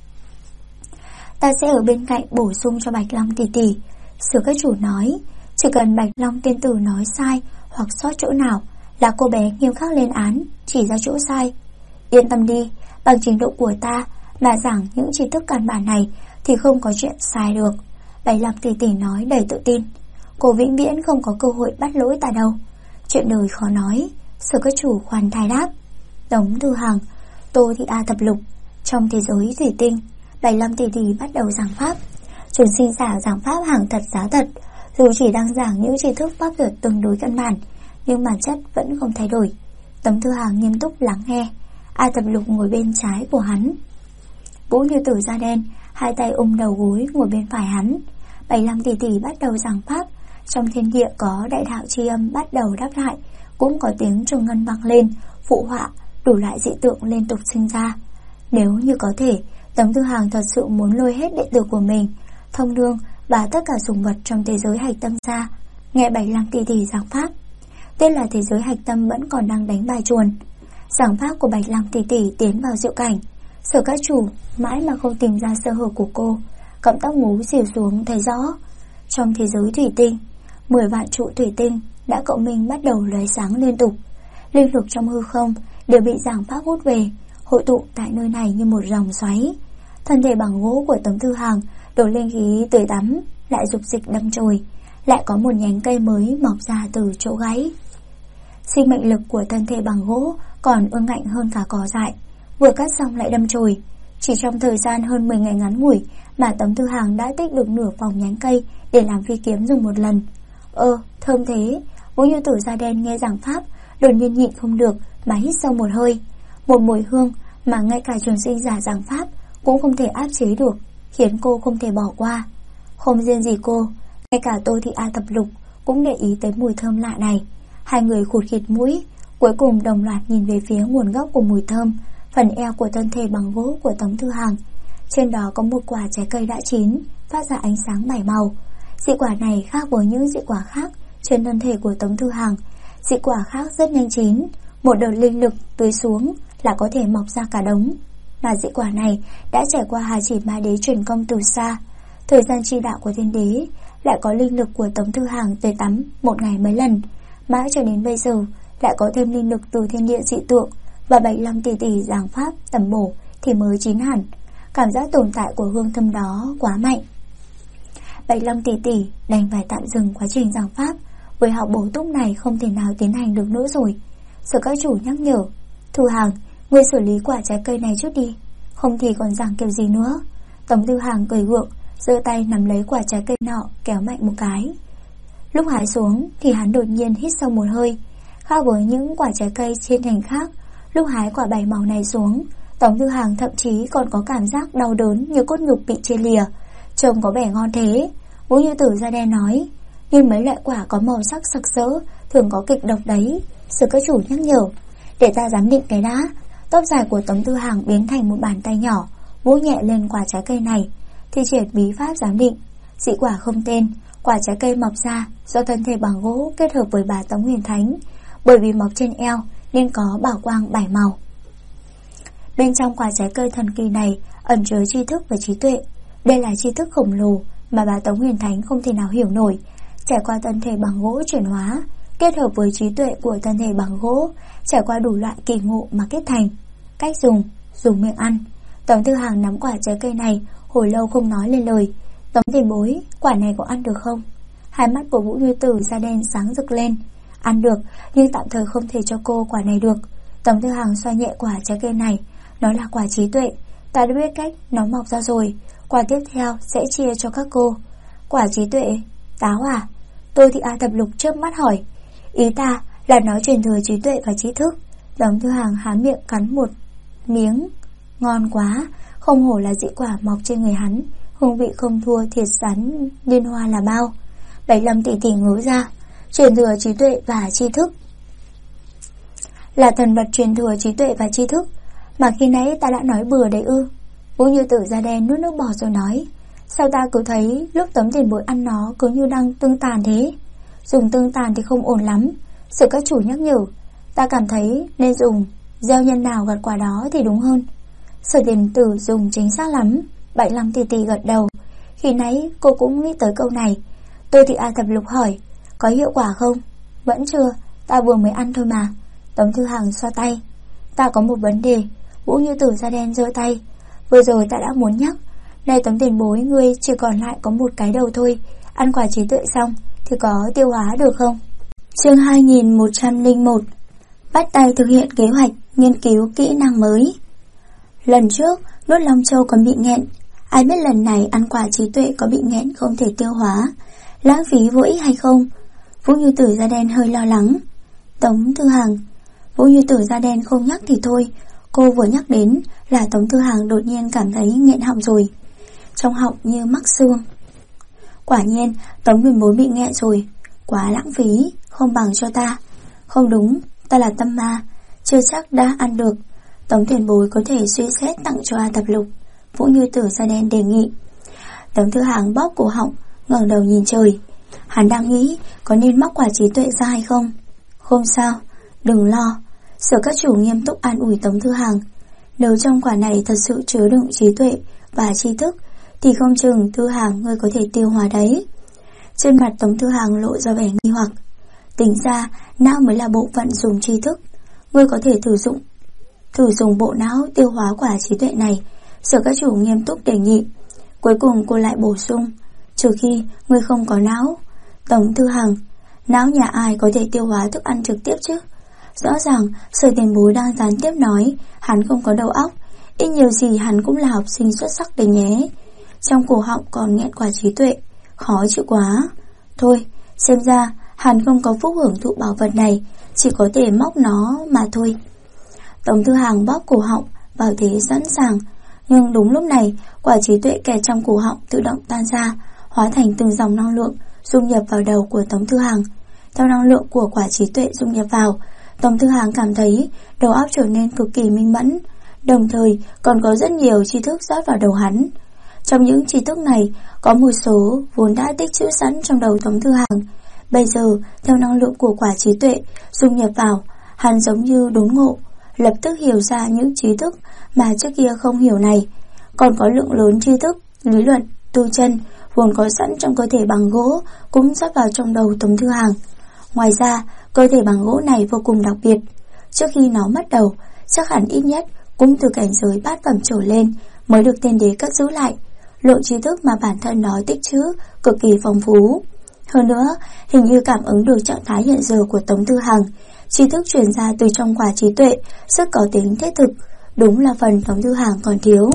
Ta sẽ ở bên cạnh bổ sung cho Bạch Long tỷ tỷ. Sở Các Chủ nói, chỉ cần Bạch Long tiên tử nói sai hoặc sót chỗ nào là cô bé nghiêm khắc lên án, chỉ ra chỗ sai. Yên tâm đi, bằng trình độ của ta mà giảng những tri thức căn bản này thì không có chuyện sai được. Bạch Long tỷ tỷ nói đầy tự tin. Cô vĩnh viễn không có cơ hội bắt lỗi ta đâu. Chuyện đời khó nói. Sở Các Chủ khoan thai đáp. Tống Thư Hàng, Tô Thị A thập lục. Trong thế giới thủy tinh, Bạch Long tỷ tỷ bắt đầu giảng pháp. Trường sinh giả giảng pháp hàng thật giá thật. Dù chỉ đang giảng những tri thức pháp luật tương đối căn bản, nhưng bản chất vẫn không thay đổi. Tống Thư Hàng nghiêm túc lắng nghe. A thập lục ngồi bên trái của hắn, Vũ Như Tử da đen, hai tay ôm đầu gối ngồi bên phải hắn. Bạch Long tỷ tỷ bắt đầu giảng pháp. Trong thiên địa có đại đạo chi âm bắt đầu đáp lại, cũng có tiếng trùng ngân vang lên, phụ họa, đủ loại dị tượng liên tục sinh ra. Nếu như có thể, Tống Thư Hàng thật sự muốn lôi hết đệ tử của mình, thông đương và tất cả sủng vật trong thế giới hạch tâm ra, nghe Bạch Long tỷ tỷ giảng pháp. Tiếc là thế giới hạch tâm vẫn còn đang đánh bài chuồn. Giảng pháp của Bạch Long tỷ tỷ tiến vào diệu cảnh. Sở Các Chủ mãi mà không tìm ra sơ hở của cô. Cọng tóc ngú xỉu xuống thấy rõ. Trong thế giới thủy tinh, 10 vạn trụ thủy tinh đã cộng minh bắt đầu lóe sáng liên tục. Linh lực trong hư không đều bị giảng pháp hút về, hội tụ tại nơi này như một dòng xoáy. Thân thể bằng gỗ của Tống Thư Hàng đổ linh khí tưới tắm, lại dục dịch đâm chồi, lại có một nhánh cây mới mọc ra từ chỗ gáy. Sinh mệnh lực của thân thể bằng gỗ còn ương ngạnh hơn cả cỏ dại, vừa cắt xong lại đâm chồi. Chỉ trong thời gian hơn 10 ngày ngắn ngủi mà Tống Thư Hàng đã tích được nửa vòng nhánh cây để làm phi kiếm dùng một lần. Thơm thế. Vũ Như Tử da đen nghe giảng pháp đột nhiên nhịn không được mà hít sâu một hơi. Một mùi hương mà ngay cả trường sinh giả giảng pháp cũng không thể áp chế được, khiến cô không thể bỏ qua. Không riêng gì cô, ngay cả Tô Thị A thập lục cũng để ý tới mùi thơm lạ này. Hai người khụt khịt mũi, cuối cùng đồng loạt nhìn về phía nguồn gốc của mùi thơm, phần eo của thân thể bằng gỗ của Tống Thư Hàng. Trên đó có một quả trái cây đã chín, phát ra ánh sáng bảy màu. Dị quả này khác với những dị quả khác trên thân thể của Tống Thư Hàng. Dị quả khác rất nhanh chín, một đợt linh lực tưới xuống là có thể mọc ra cả đống. Mà dị quả này đã trải qua Hà Chỉ Ma Đế truyền công từ xa. Thời gian chi đạo của thiên đế lại có linh lực của Tống Thư Hàng tưới tắm một ngày mấy lần, mãi cho đến bây giờ lại có thêm linh lực từ thiên địa dị tượng và Bạch Long tỷ tỷ giảng pháp tầm bổ thì mới chín hẳn. Cảm giác tồn tại của hương thơm đó quá mạnh. Bạch Long tỷ tỷ đành phải tạm dừng quá trình giảng pháp. Với học bổ túc này không thể nào tiến hành được nữa rồi. Sở Các Chủ nhắc nhở, Thư Hàng, ngươi xử lý quả trái cây này trước đi, không thì còn giảng kiểu gì nữa. Tống Thư Hàng cười gượng, giơ tay nắm lấy quả trái cây nọ, kéo mạnh một cái. Lúc hái xuống thì hắn đột nhiên hít sâu một hơi. Khác với những quả trái cây trên thành khác, lúc hái quả bảy màu này xuống, Tống Thư Hàng thậm chí còn có cảm giác đau đớn như cốt nhục bị chia lìa. Trông có vẻ ngon thế. Vũ Như Tử da đen nói, nhưng mấy loại quả có màu sắc sặc sỡ thường có kịch độc đấy. Sở Các Chủ nhắc nhở, để ta giám định cái đã. Tóc dài của Tống Thư Hàng biến thành một bàn tay nhỏ, vỗ nhẹ lên quả trái cây này, thi triển bí pháp giám định. Dị quả không tên, quả trái cây mọc ra do thân thể bằng gỗ kết hợp với bà Tống Huyền Thánh. Bởi vì mọc trên eo nên có bảo quang bảy màu. Bên trong quả trái cây thần kỳ này ẩn chứa tri thức và trí tuệ. Đây là tri thức khổng lồ mà bà Tống Huyền Thánh không thể nào hiểu nổi. Trải qua thân thể bằng gỗ chuyển hóa, kết hợp với trí tuệ của thân thể bằng gỗ, trải qua đủ loại kỳ ngộ mà kết thành. Cách dùng miệng ăn. Tống Thư Hàng nắm quả trái cây này hồi lâu không nói lên lời. Tống tiền bối, quả này có ăn được không? Hai mắt của Vũ Như Tử da đen sáng rực lên. ăn được, nhưng tạm thời không thể cho cô quả này được. Tống Thư Hằng xoa nhẹ quả trái cây này. Nó là quả trí tuệ, ta đã biết cách nó mọc ra rồi. Quả tiếp theo sẽ chia cho các cô. Quả trí tuệ? Táo à? Tôi thì A Thập Lục chớp mắt hỏi. Ý ta là nó truyền thừa trí tuệ và trí thức. Tống Thư Hằng há miệng cắn một miếng. Ngon quá, không hổ là dị quả mọc trên người hắn, hương vị không thua thiệt rắn liên hoa là bao. 75 tỷ tỷ ngớ ra. Truyền thừa trí tuệ và tri thức là thần vật truyền thừa trí tuệ và tri thức. Mà khi nãy ta đã nói bừa đấy ư? Vũ Như Tử da đen nuốt nước bọt rồi nói. Sao ta cứ thấy lúc Tống Tiền Bối ăn nó cứ như đang tương tàn thế? Dùng tương tàn thì không ổn lắm. Sự các chủ nhắc nhở, ta cảm thấy nên dùng gieo nhân nào gặt quả đó thì đúng hơn. Sở Tiền Tử dùng chính xác lắm. 75 tỷ tỷ gật đầu. Khi nãy cô cũng nghĩ tới câu này. Tôi thì A Thập Lục hỏi, có hiệu quả không? Vẫn chưa, ta vừa mới ăn thôi mà. Tống Thư Hằng xoa tay. Ta có một vấn đề. Vũ Như Tử da đen giơ tay. Vừa rồi ta đã muốn nhắc. Này Tống Tiền Bối, ngươi chỉ còn lại có một cái đầu thôi. Ăn quả trí tuệ xong thì có tiêu hóa được không? Chương 2101. Bắt tay thực hiện kế hoạch nghiên cứu kỹ năng mới. Lần trước nuốt Long Châu còn bị nghẹn. Ai biết lần này ăn quả trí tuệ có bị nghẹn không thể tiêu hóa, lãng phí vô ích hay không? Vũ Như Tử da đen hơi lo lắng. Tống Thư Hằng. Vũ Như Tử da đen không nhắc thì thôi, cô vừa nhắc đến là Tống Thư Hằng đột nhiên cảm thấy nghẹn họng rồi, trong họng như mắc xương. Quả nhiên Tống Tiền Bối bị nghẹn rồi. Quá lãng phí, không bằng cho ta. Không đúng, ta là tâm ma, chưa chắc đã ăn được. Tống Tiền Bối có thể suy xét tặng cho A Thập Lục, Vũ Như Tử da đen đề nghị. Tống Thư Hằng bóp cổ họng, ngẩng đầu nhìn trời. Hắn đang nghĩ có nên móc quả trí tuệ ra hay không. Không sao, đừng lo. Sở các chủ nghiêm túc an ủi Tống Thư Hằng. Nếu trong quả này thật sự chứa đựng trí tuệ và tri thức thì không chừng Thư Hằng ngươi có thể tiêu hóa đấy. Trên mặt Tống Thư Hằng lộ ra vẻ nghi hoặc. Tính ra não mới là bộ phận dùng tri thức. Ngươi có thể thử dùng bộ não tiêu hóa quả trí tuệ này. Sở các chủ nghiêm túc đề nghị. Cuối cùng cô lại bổ sung, trừ khi ngươi không có não. Tống Thư Hằng, não nhà ai có thể tiêu hóa thức ăn trực tiếp chứ? Rõ ràng Sở Tiền Bối đang gián tiếp nói hắn không có đầu óc. Ít nhiều gì hắn cũng là học sinh xuất sắc đấy nhé. Trong cổ họng còn nghẹn quả trí tuệ, khó chịu quá. Thôi, xem ra hắn không có phúc hưởng thụ bảo vật này, chỉ có thể móc nó mà thôi. Tống Thư Hằng bóp cổ họng vào thế sẵn sàng. Nhưng đúng lúc này, quả trí tuệ kẹt trong cổ họng tự động tan ra, hóa thành từng dòng năng lượng dung nhập vào đầu của Tống Thư Hằng. Theo năng lượng của quả trí tuệ dung nhập vào, Tống Thư Hằng cảm thấy đầu óc trở nên cực kỳ minh mẫn, đồng thời còn có rất nhiều tri thức rót vào đầu hắn. Trong những tri thức này, có một số vốn đã tích trữ sẵn trong đầu Tống Thư Hằng. Bây giờ, theo năng lượng của quả trí tuệ dung nhập vào, hắn giống như đốn ngộ, lập tức hiểu ra những tri thức mà trước kia không hiểu này. Còn có lượng lớn tri thức, lý luận, tu chân vốn có sẵn trong cơ thể bằng gỗ cũng rót vào trong đầu Tống Thư Hằng. Ngoài ra, cơ thể bằng gỗ này vô cùng đặc biệt. Trước khi nó mất đầu, chắc hẳn ít nhất cũng từ cảnh giới bát phẩm trở lên mới được tiên đế cất giữ lại. Lượng tri thức mà bản thân nó tích trữ cực kỳ phong phú. Hơn nữa, hình như cảm ứng được trạng thái hiện giờ của Tống Thư Hằng, tri thức truyền ra từ trong quả trí tuệ rất có tính thiết thực. Đúng là phần Tống Thư Hằng còn thiếu.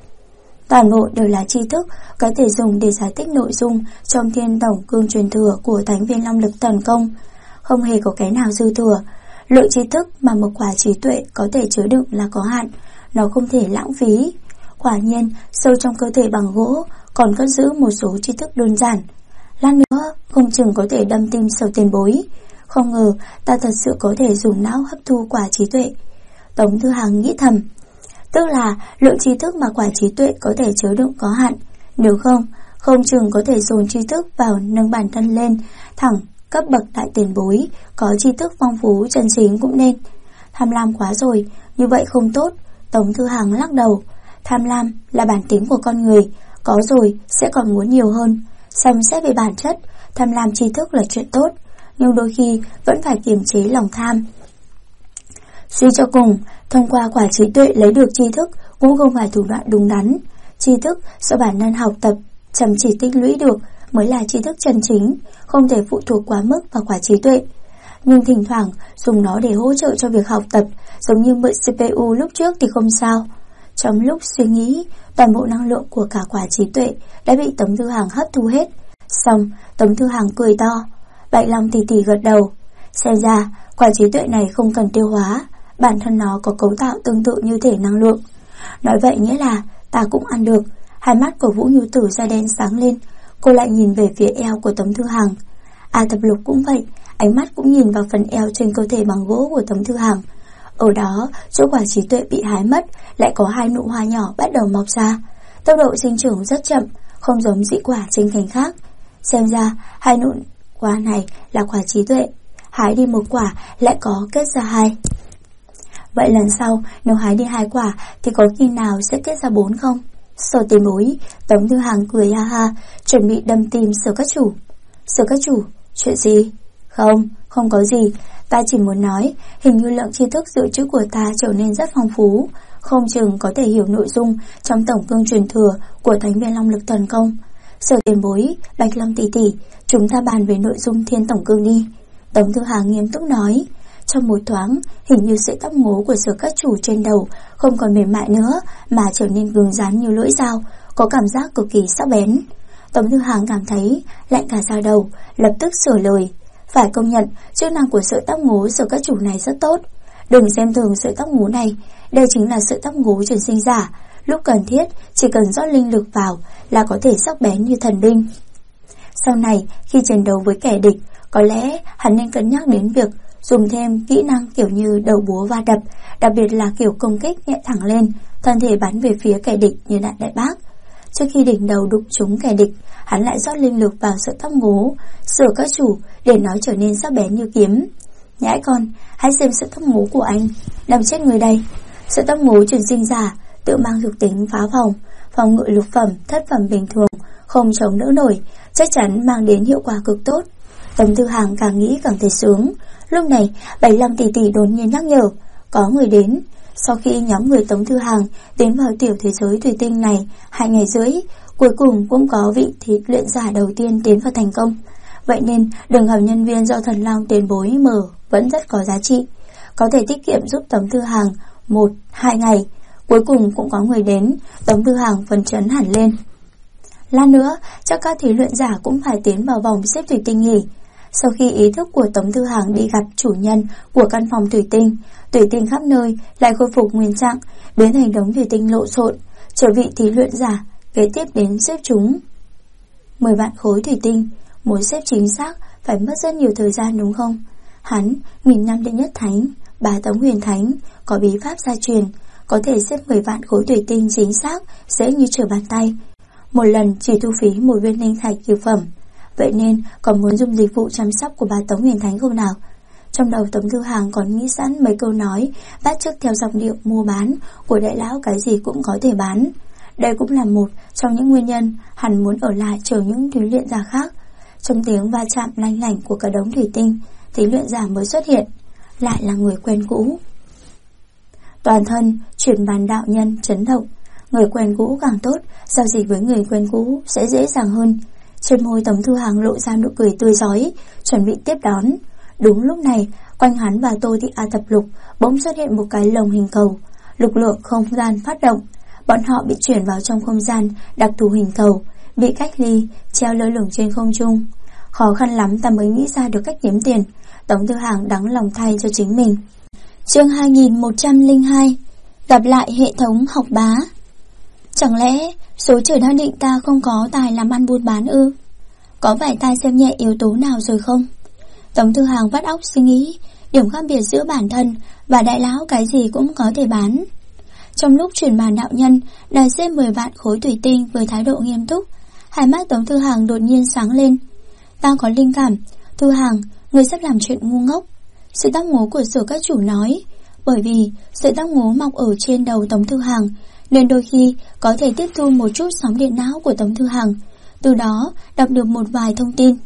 Toàn bộ đều là tri thức có thể dùng để giải thích nội dung trong Thiên Tổng Cương truyền thừa của Thánh Viên Long Lực Thần Công. Không hề có cái nào dư thừa. Lượng tri thức mà một quả trí tuệ có thể chứa đựng là có hạn, nó không thể lãng phí. Quả nhiên, sâu trong cơ thể bằng gỗ còn cất giữ một số tri thức đơn giản. Lát nữa, không chừng có thể đâm tim Sở Tiền Bối. Không ngờ, ta thật sự có thể dùng não hấp thu quả trí tuệ. Tống Thư Hằng nghĩ thầm. Tức là lượng tri thức mà quả trí tuệ có thể chứa đựng có hạn. Nếu không chừng có thể dồn tri thức vào nâng bản thân lên thẳng cấp bậc đại tiền bối, có tri thức phong phú chân chính cũng nên. Tham lam quá rồi, như vậy không tốt. Tống Thư Hằng lắc đầu. Tham lam là bản tính của con người, có rồi sẽ còn muốn nhiều hơn. Xem xét về bản chất, tham lam tri thức là chuyện tốt, nhưng đôi khi vẫn phải kiềm chế lòng tham. Suy cho cùng, thông qua quả trí tuệ lấy được tri thức cũng không phải thủ đoạn đúng đắn. Tri thức do bản thân học tập, chăm chỉ tích lũy được mới là tri thức chân chính, không thể phụ thuộc quá mức vào quả trí tuệ. nhưng thỉnh thoảng dùng nó để hỗ trợ cho việc học tập, giống như mượn CPU lúc trước thì không sao. Trong lúc suy nghĩ, toàn bộ năng lượng của cả quả trí tuệ đã bị Tống Thư Hàng hấp thu hết. Xong, Tống Thư Hàng cười to. Bạch Long tỉ tỉ gật đầu. Xem ra, quả trí tuệ này không cần tiêu hóa, bản thân nó có cấu tạo tương tự như thể năng lượng. Nói vậy nghĩa là ta cũng ăn được. Hai mắt của Vũ Nhu Tử da đen sáng lên. Cô lại nhìn về phía eo của Tống Thư Hàng. A Thập Lục cũng vậy, ánh mắt cũng nhìn vào phần eo trên cơ thể bằng gỗ của Tống Thư Hàng. Ở đó, chỗ quả trí tuệ bị hái mất, lại có hai nụ hoa nhỏ bắt đầu mọc ra. Tốc độ sinh trưởng rất chậm, không giống dị quả trên cành khác. Xem ra, hai nụ hoa này là quả trí tuệ. Hái đi một quả lại có kết ra hai. Vậy lần sau, nếu hái đi hai quả thì có khi nào sẽ kết ra 4 không? Sở Tiền Bối, Tống Thư Hàng cười ha ha, chuẩn bị đâm tìm Sở Các Chủ. Sở Các Chủ, chuyện gì? Không có gì. Ta chỉ muốn nói, hình như lượng tri thức dự trữ của ta trở nên rất phong phú, không chừng có thể hiểu nội dung trong tổng cương truyền thừa của Thánh Viên Long Lực Thần Công. Sở Tiền Bối, Bạch Long tỷ tỷ, chúng ta bàn về nội dung Thiên Tổng Cương đi. Tống Thư Hàng nghiêm túc nói. Trong một thoáng, hình như sợi tóc ngố của Sở Các Chủ trên đầu không còn mềm mại nữa, mà trở nên cứng rắn như lưỡi dao, có cảm giác cực kỳ sắc bén. Tống Thư Hàng cảm thấy lạnh cả da đầu, lập tức sửa lời. Phải công nhận, chức năng của sợi tóc ngố Sở Các Chủ này rất tốt. Đừng xem thường sợi tóc ngố này, đây chính là sợi tóc ngố trường sinh giả. Lúc cần thiết, chỉ cần rót linh lực vào là có thể sắc bén như thần binh. Sau này, khi chiến đấu với kẻ địch, có lẽ hắn nên cân nhắc đến việc dùng thêm kỹ năng kiểu như đầu búa va đập, đặc biệt là kiểu công kích nhẹ thẳng lên, thân thể bắn về phía kẻ địch như đạn đại bác. Trước khi đỉnh đầu đụng trúng kẻ địch, hắn lại rót linh lực vào sợi tóc ngố Sở Các Chủ để nó trở nên sắc bén như kiếm. Nhãi con, hãy xem sợi tóc ngố của anh, đâm chết người đây. Sợi tóc ngố truyền sinh giả tự mang thuộc tính phá phòng ngự lục phẩm, thất phẩm bình thường, không chống đỡ nổi, chắc chắn mang đến hiệu quả cực tốt. Tống Thư Hàng càng nghĩ càng thấy sướng. Lúc này, Bạch Long tỷ tỷ đột nhiên nhắc nhở, có người đến. Sau khi nhóm người Tống Thư Hàng tiến vào tiểu thế giới thủy tinh này 2 ngày rưỡi, cuối cùng cũng có vị luyện giả đầu tiên tiến vào thành công. Vậy nên đường hầm nhân viên do Thần Long Tiền Bối mở vẫn rất có giá trị, có thể tiết kiệm giúp Tống Thư Hàng 1-2 ngày. Cuối cùng cũng có người đến, Tống Thư Hàng phấn chấn hẳn lên. Lát nữa, chắc các thí luyện giả cũng phải tiến vào vòng xếp thủy tinh nghỉ. Sau khi ý thức của Tống Thư Hàng đi gặp chủ nhân của căn phòng thủy tinh khắp nơi lại khôi phục nguyên trạng, biến thành đống thủy tinh lộn xộn. Trở vị thí luyện giả kế tiếp đến xếp chúng 10 vạn khối thủy tinh. Muốn xếp chính xác phải mất rất nhiều thời gian đúng không? Hắn, 1000 năm đệ nhất thánh, Bá Tống Huyền Thánh, có bí pháp gia truyền, có thể xếp 10 vạn khối thủy tinh chính xác, dễ như trở bàn tay. Một lần chỉ thu phí 1 viên linh thạch cửu phẩm. Vậy nên còn muốn dùng dịch vụ chăm sóc của Bá Tống Huyền Thánh không nào? Trong đầu Tống Thư Hàng còn nghĩ sẵn mấy câu nói bắt chước theo giọng điệu mua bán của đại lão cái gì cũng có thể bán. Đây cũng là một trong những nguyên nhân hắn muốn ở lại chờ những thí luyện giả khác. Trong tiếng va chạm lanh lảnh của cả đống thủy tinh, thí luyện giả mới xuất hiện, lại là người quen cũ. Toàn thân chuyển bàn đạo nhân chấn động. Người quen cũ càng tốt, giao dịch với người quen cũ sẽ dễ dàng hơn. Trên môi Tống Thư Hàng lộ ra nụ cười tươi rói, chuẩn bị tiếp đón. Đúng lúc này, quanh hắn và Tô Thị A Thập Lục bỗng xuất hiện một cái lồng hình cầu. Lực lượng không gian phát động, bọn họ bị chuyển vào trong không gian đặc thù hình cầu, bị cách ly, treo lơ lửng trên không trung. Khó khăn lắm ta mới nghĩ ra được cách kiếm tiền. Tống Thư Hàng đắng lòng thay cho chính mình. Chương 2102. Gặp lại hệ thống học bá. Chẳng lẽ số trời đã định ta không có tài làm ăn buôn bán ư? Có phải ta xem nhẹ yếu tố nào rồi không? Tống Thư Hàng vắt óc suy nghĩ điểm khác biệt giữa bản thân và đại lão cái gì cũng có thể bán. Trong lúc chuyển bàn đạo nhân đòi xếp 10 vạn khối thủy tinh với thái độ nghiêm túc, hai mắt Tống Thư Hàng đột nhiên sáng lên. Ta có linh cảm. Thư Hàng, người sắp làm chuyện ngu ngốc. Sợi tóc ngố của Sở Các Chủ nói. Bởi vì sợi tóc ngố mọc ở trên đầu Tống Thư Hàng, nên đôi khi có thể tiếp thu một chút sóng điện não của Tống Thư Hàng, từ đó đọc được một vài thông tin.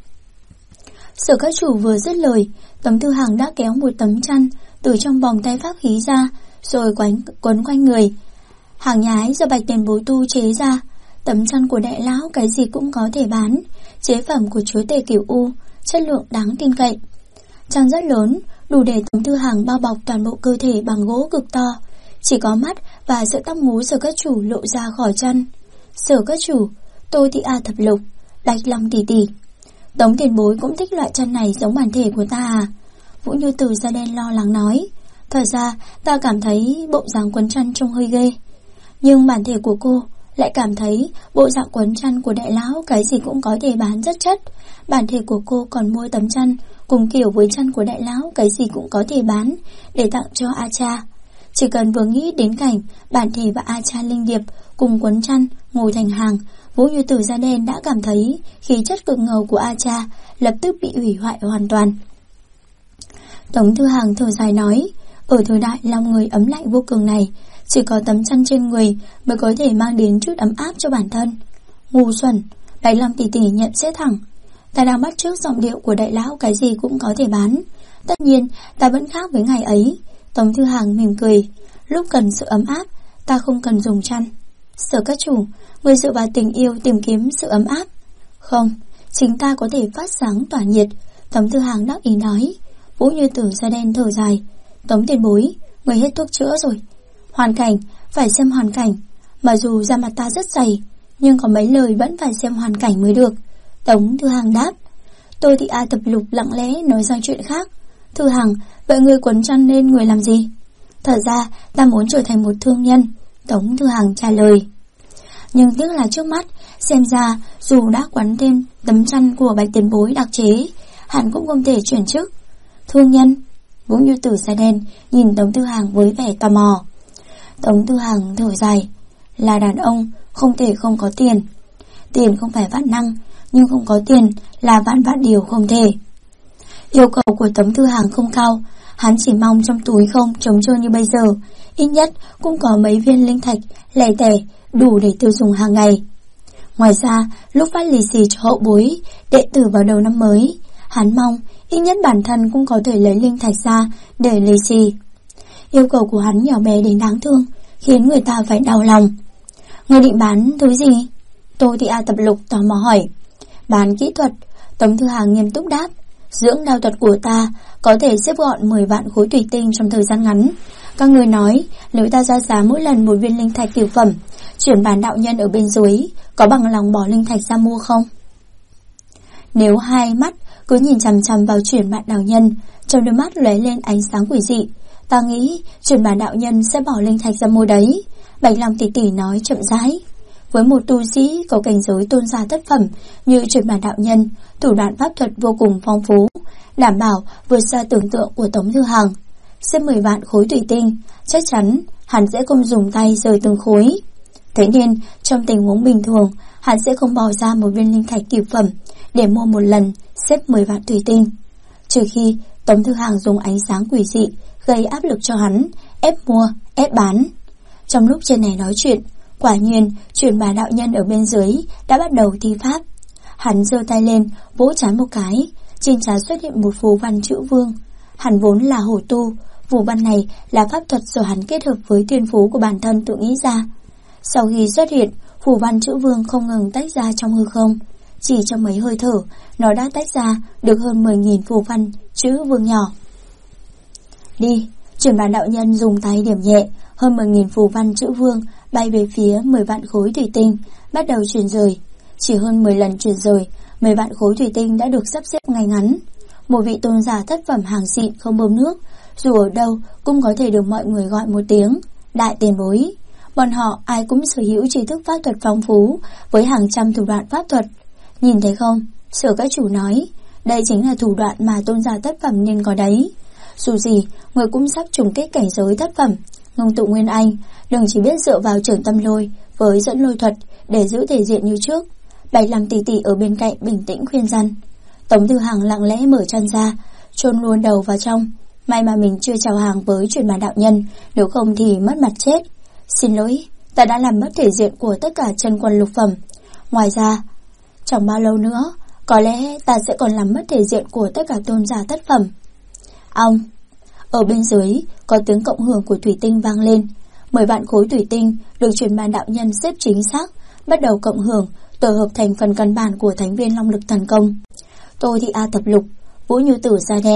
Sở Các Chủ vừa dứt lời, Tống Thư Hàng đã kéo một tấm chăn từ trong vòng tay pháp khí ra, rồi quấn quanh người. Hàng nhái do Bạch Tiền Bối tu chế ra. Tấm chăn của đại lão cái gì cũng có thể bán, chế phẩm của chúa tể Cửu U, chất lượng đáng tin cậy. Trăng rất lớn, đủ để Tống Thư Hàng bao bọc toàn bộ cơ thể bằng gỗ cực to. Chỉ có mắt và sợi tóc ngố Sở Các Chủ lộ ra khỏi chân. Sở Các Chủ, Tô Thị A Thập Lục, Bạch Long tỷ tỷ. Tống tiền bối cũng thích loại chân này giống bản thể của ta à? Vũ Như Tử da đen lo lắng nói. Thật ra ta cảm thấy bộ dáng quấn chân trông hơi ghê, nhưng bản thể của cô lại cảm thấy bộ dạng quấn chân của đại lão cái gì cũng có thể bán rất chất. Bản thể của cô còn mua tấm chân cùng kiểu với chân của đại lão cái gì cũng có thể bán để tặng cho A Cha. Chỉ cần vừa nghĩ đến cảnh bản thể và A Cha linh điệp cùng quấn chân ngồi thành hàng, Vũ Như Tử da đen đã cảm thấy khí chất cực ngầu của A Cha lập tức bị hủy hoại hoàn toàn. Tống Thư Hàng thở dài nói, ở thời đại lòng người ấm lạnh vô cùng này, chỉ có tấm chăn trên người mới có thể mang đến chút ấm áp cho bản thân. Ngu xuẩn, Bạch Long tỷ tỷ nhận xét thẳng. Ta đang bắt chước giọng điệu của đại lão cái gì cũng có thể bán. Tất nhiên ta vẫn khác với ngày ấy. Tống Thư Hàng mỉm cười. Lúc cần sự ấm áp, ta không cần dùng chăn. Sở Các Chủ, người dựa vào tình yêu tìm kiếm sự ấm áp. Không, chính ta có thể phát sáng tỏa nhiệt. Tống Thư Hàng đắc ý nói. Vũ Như Tử da đen thở dài. Tống tiền bối, người hết thuốc chữa rồi. Hoàn cảnh, phải xem hoàn cảnh. Mặc dù da mặt ta rất dày, nhưng có mấy lời vẫn phải xem hoàn cảnh mới được. Tống Thư Hàng đáp. Tôi thì A Thập Lục lặng lẽ nói sang chuyện khác. Thư Hàng, vậy người quấn chăn lên người làm gì? Thật ra ta muốn trở thành một thương nhân, Tống Thư Hàng trả lời. Nhưng tiếc là trước mắt, xem ra dù đã quấn thêm tấm chăn của Bạch tiền bối đặc chế, hắn cũng không thể chuyển chức. Thương nhân? Vũ Như Tử da đen nhìn Tống Thư Hàng với vẻ tò mò. Tống Thư Hàng thở dài. Là đàn ông không thể không có tiền. Tiền không phải vạn năng, nhưng không có tiền là vạn vạn điều không thể. Yêu cầu của Tống Thư Hàng không cao. Hắn chỉ mong trong túi không trống trơn như bây giờ, ít nhất cũng có mấy viên linh thạch lẻ tẻ đủ để tiêu dùng hàng ngày. Ngoài ra, lúc phát lì xì cho hậu bối đệ tử vào đầu năm mới, hắn mong ít nhất bản thân cũng có thể lấy linh thạch ra để lì xì. Yêu cầu của hắn nhỏ bé đến đáng thương, khiến người ta phải đau lòng. Người định bán thứ gì? Tô Thị A Thập Lục tò mò hỏi. Bán kỹ thuật, Tống Thư Hàng nghiêm túc đáp. Dưỡng đao thuật của ta có thể xếp gọn 10 vạn khối thủy tinh trong thời gian ngắn. Các người nói, nếu ta ra giá mỗi lần một viên linh thạch cửu phẩm, chuyển bán đạo nhân ở bên dưới, có bằng lòng bỏ linh thạch ra mua không? Nếu hai mắt cứ nhìn chằm chằm vào chuyển bán đạo nhân, trong đôi mắt lóe lên ánh sáng quỷ dị, ta nghĩ chuyển bán đạo nhân sẽ bỏ linh thạch ra mua đấy. Bạch Long tỷ tỷ nói chậm rãi. Với một tu sĩ có cảnh giới tôn giả thất phẩm như chuyển bản đạo nhân, thủ đoạn pháp thuật vô cùng phong phú, đảm bảo vượt xa tưởng tượng của Tống Thư Hàng. Xếp 10 vạn khối thủy tinh, chắc chắn hắn sẽ không dùng tay rời từng khối. Thế nên trong tình huống bình thường, hắn sẽ không bỏ ra một viên linh thạch cửu phẩm để mua một lần xếp 10 vạn thủy tinh. Trừ khi Tống Thư Hàng dùng ánh sáng quỷ dị gây áp lực cho hắn, ép mua, ép bán. Trong lúc trên này nói chuyện, quả nhiên chuyển bà đạo nhân ở bên dưới đã bắt đầu thi pháp. Hắn giơ tay lên, vỗ trán một cái, trên trán xuất hiện một phù văn chữ vương. Hắn vốn là hổ tu, phù văn này là pháp thuật do hắn kết hợp với thiên phú của bản thân tự nghĩ ra. Sau khi xuất hiện, phù văn chữ vương không ngừng tách ra trong hư không. Chỉ trong mấy hơi thở, nó đã tách ra được hơn 10.000 phù văn chữ vương nhỏ. Đi, chuyển bà đạo nhân dùng tay điểm nhẹ, hơn 10.000 phù văn chữ vương bay về phía 10 vạn khối thủy tinh, bắt đầu chuyển rời. Chỉ hơn 10 lần chuyển rời, 10 vạn khối thủy tinh đã được sắp xếp ngay ngắn. Một vị tôn giả thất phẩm hàng xịn không bơm nước, dù ở đâu cũng có thể được mọi người gọi một tiếng đại tiền bối. Bọn họ ai cũng sở hữu tri thức pháp thuật phong phú với hàng trăm thủ đoạn pháp thuật. Nhìn thấy không, Sở Các Chủ nói, đây chính là thủ đoạn mà tôn giả thất phẩm nên có đấy. Dù gì, người cũng sắp trùng kết cảnh giới thất phẩm, ngông tụ nguyên anh, đừng chỉ biết dựa vào trưởng tâm lôi với dẫn lôi thuật để giữ thể diện như trước. Bạch Long tỷ tỷ ở bên cạnh bình tĩnh khuyên răn. Tống Thư Hàng lặng lẽ mở chân ra, chôn luôn đầu vào trong. May mà mình chưa chào hàng với chuyển bà đạo nhân, nếu không thì mất mặt chết. Xin lỗi, ta đã làm mất thể diện của tất cả chân quân lục phẩm. Ngoài ra, chẳng bao lâu nữa, có lẽ ta sẽ còn làm mất thể diện của tất cả tôn giả thất phẩm. Ông, ở bên dưới có tiếng cộng hưởng của thủy tinh vang lên. 10 vạn khối thủy tinh được chuyển ban đạo nhân xếp chính xác, bắt đầu cộng hưởng, tổ hợp thành phần căn bản của thánh viên long lực thần công. Tô Thị A Thập Lục, Vũ Như Tử da đen,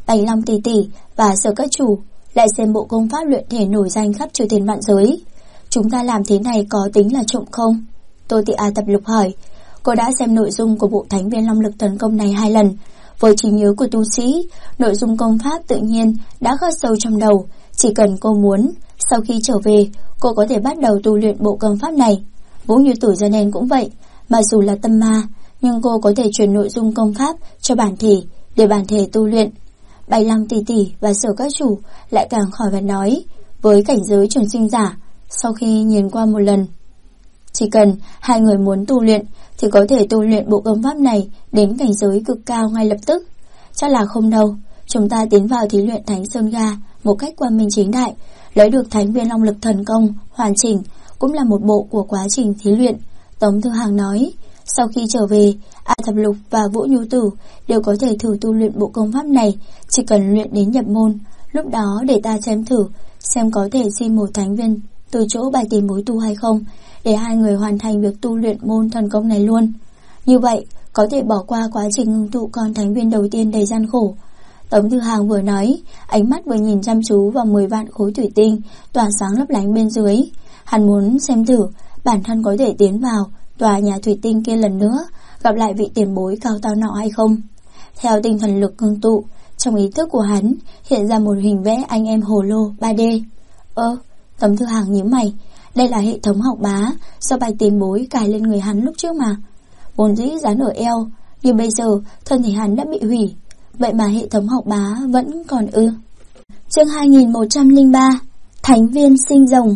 Bạch Long tỷ tỷ và Sở Các chủ lại xem bộ công pháp luyện thể nổi danh khắp chư thiên vạn giới. Chúng ta làm thế này có tính là trộm không? Tô Thị A Thập Lục hỏi. Cô đã xem nội dung của bộ Thánh Viên Long Lực Thần Công này 2 lần. Với trí nhớ của tu sĩ, nội dung công pháp tự nhiên đã khắc sâu trong đầu. Chỉ cần cô muốn, sau khi trở về, cô có thể bắt đầu tu luyện bộ công pháp này. Vũ Như Tử Da Đen cũng vậy. Mặc dù là tâm ma, nhưng cô có thể truyền nội dung công pháp cho bản thể, để bản thể tu luyện. Bạch Long tỷ tỷ và Sở Các chủ lại càng khỏi phải nói. Với cảnh giới trường sinh giả, sau khi nhìn qua một lần, chỉ cần hai người muốn tu luyện thì có thể tu luyện bộ công pháp này đến cảnh giới cực cao ngay lập tức. Chắc là không đâu. Chúng ta tiến vào thí luyện Thánh Sơn Ga một cách quang minh chính đại, lấy được Thánh Viên Long Lực Thần Công hoàn chỉnh cũng là một bộ của quá trình thí luyện. Tống Thư Hàng nói. Sau khi trở về, A Thập Lục và Vũ Nhu Tử đều có thể thử tu luyện bộ công pháp này, chỉ cần luyện đến nhập môn. Lúc đó để ta xem thử, xem có thể xin một thánh viên từ chỗ bài tiền bối tu hay không, để hai người hoàn thành việc tu luyện môn thần công này luôn. Như vậy, có thể bỏ qua quá trình ngưng tụ con thánh viên đầu tiên đầy gian khổ. Tống Thư Hàng vừa nói, ánh mắt vừa nhìn chăm chú vào 10 vạn khối thủy tinh tỏa sáng lấp lánh bên dưới. Hắn muốn xem thử bản thân có thể tiến vào tòa nhà thủy tinh kia lần nữa, gặp lại vị tiền bối cao to nọ hay không. Theo tinh thần lực ngưng tụ, trong ý thức của hắn hiện ra một hình vẽ anh em hồ lô 3D. Tống Thư Hàng nhíu mày. Đây là hệ thống học bá do bài tiền bối cài lên người hắn lúc trước mà. Vốn dĩ dán ở eo, nhưng bây giờ thân thể hắn đã bị hủy. Vậy mà hệ thống học bá vẫn còn ư? Chương 2103 Thánh Viên Sinh Rồng.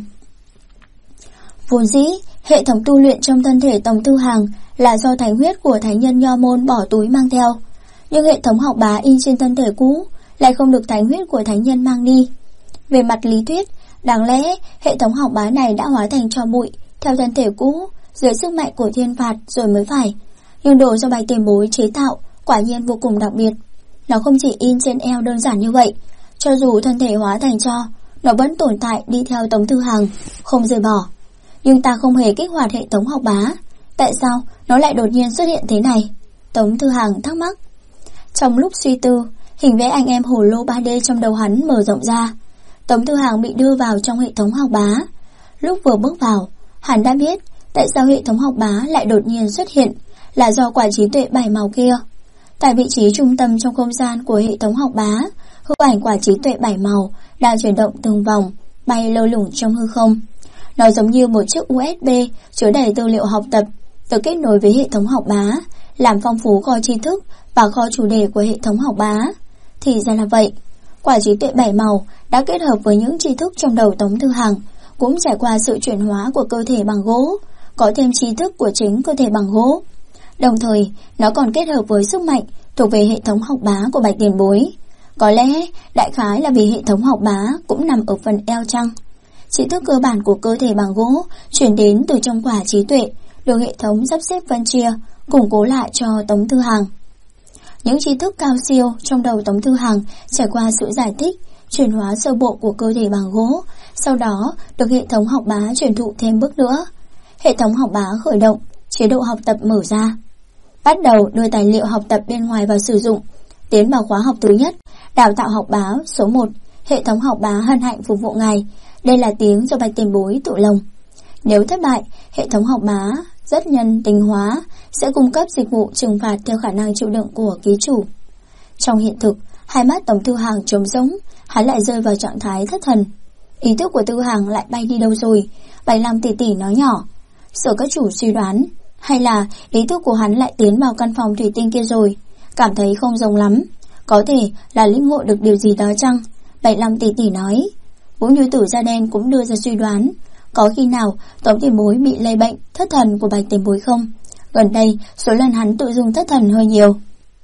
Vốn dĩ hệ thống tu luyện trong thân thể Tống Thư Hàng là do thánh huyết của thánh nhân Nho Môn bỏ túi mang theo, nhưng hệ thống học bá in trên thân thể cũ lại không được thánh huyết của thánh nhân mang đi. Về mặt lý thuyết, đáng lẽ hệ thống học bá này đã hóa thành tro bụi theo thân thể cũ dưới sức mạnh của thiên phạt rồi mới phải. Nhưng đồ do bài tiền bối chế tạo quả nhiên vô cùng đặc biệt. Nó không chỉ in trên eo đơn giản như vậy, cho dù thân thể hóa thành tro, nó vẫn tồn tại đi theo Tống Thư Hàng, không rời bỏ. Nhưng ta không hề kích hoạt hệ thống học bá, tại sao nó lại đột nhiên xuất hiện thế này? Tống Thư Hàng thắc mắc. Trong lúc suy tư, hình vẽ anh em hồ lô 3D trong đầu hắn mở rộng ra. Tống Thư Hàng bị đưa vào trong hệ thống học bá. Lúc vừa bước vào, hắn đã biết tại sao hệ thống học bá lại đột nhiên xuất hiện, là do quả trí tuệ 7 màu kia. Tại vị trí trung tâm trong không gian của hệ thống học bá, hư ảnh quả trí tuệ 7 màu đang chuyển động từng vòng, bay lơ lửng trong hư không. Nó giống như một chiếc USB chứa đầy tư liệu học tập, được kết nối với hệ thống học bá, làm phong phú kho tri thức và kho chủ đề của hệ thống học bá. Thì ra là vậy, quả trí tuệ 7 màu đã kết hợp với những tri thức trong đầu Tống Thư Hàng, cũng trải qua sự chuyển hóa của cơ thể bằng gỗ, có thêm tri thức của chính cơ thể bằng gỗ. Đồng thời, nó còn kết hợp với sức mạnh thuộc về hệ thống học bá của bạch tiền bối. Có lẽ, đại khái là vì hệ thống học bá cũng nằm ở phần eo chăng. Tri thức cơ bản của cơ thể bằng gỗ chuyển đến từ trong quả trí tuệ, được hệ thống sắp xếp phân chia, củng cố lại cho Tống Thư Hàng. Những tri thức cao siêu trong đầu Tống Thư Hàng trải qua sự giải thích, chuyển hóa sơ bộ của cơ thể bằng gỗ, sau đó được hệ thống học bá truyền thụ thêm bước nữa. Hệ thống học bá khởi động, chế độ học tập mở ra. Bắt đầu đưa tài liệu học tập bên ngoài vào sử dụng. Tiến vào khóa học thứ nhất, đào tạo học bá số 1, hệ thống học bá hân hạnh phục vụ ngài. Đây là tiếng do bạch tiền bối tụ lồng. Nếu thất bại, hệ thống học bá rất nhân tính hóa sẽ cung cấp dịch vụ trừng phạt theo khả năng chịu đựng của ký chủ. Trong hiện thực, hai mắt Tống Thư Hàng trống rỗng, hắn lại rơi vào trạng thái thất thần. Ý thức của Thư Hàng lại bay đi đâu rồi? Bạch Lam tỷ tỷ nói nhỏ. Sở Các chủ suy đoán, hay là ý thức của hắn lại tiến vào căn phòng thủy tinh kia rồi, cảm thấy không giống lắm. Có thể là lĩnh ngộ được điều gì đó chăng? Bạch Lam tỷ tỷ nói. Vũ Như Tử Da Đen cũng đưa ra suy đoán, có khi nào Tống tiền bối bị lây bệnh thất thần của bạch tiền bối không? Gần đây số lần hắn tự dùng thất thần hơi nhiều.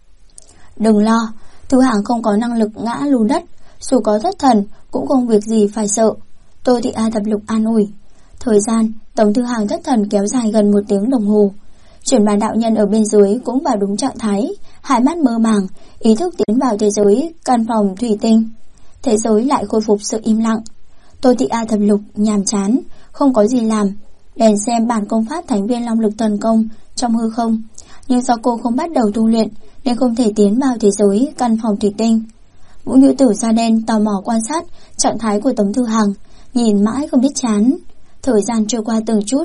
Đừng lo, Thư Hàng không có năng lực ngã lù đất, dù có thất thần cũng không việc gì phải sợ. Tô Thị A Thập Lục an ủi. Thời gian Tống Thư Hàng thất thần kéo dài gần 1 tiếng đồng hồ. Chuyển bàn đạo nhân ở bên dưới cũng vào đúng trạng thái, hai mắt mơ màng, ý thức tiến vào thế giới căn phòng thủy tinh. Thế giới lại khôi phục sự im lặng. Tô Thị A Thập Lục nhàm chán, không có gì làm, bèn xem bản công pháp Thánh Viên Long Lực Thần Công trong hư không. Nhưng do cô không bắt đầu tu luyện nên không thể tiến vào thế giới căn phòng thủy tinh. Vũ Như Tử da đen tò mò quan sát trạng thái của Tống Thư Hằng, nhìn mãi không biết chán. Thời gian trôi qua từng chút.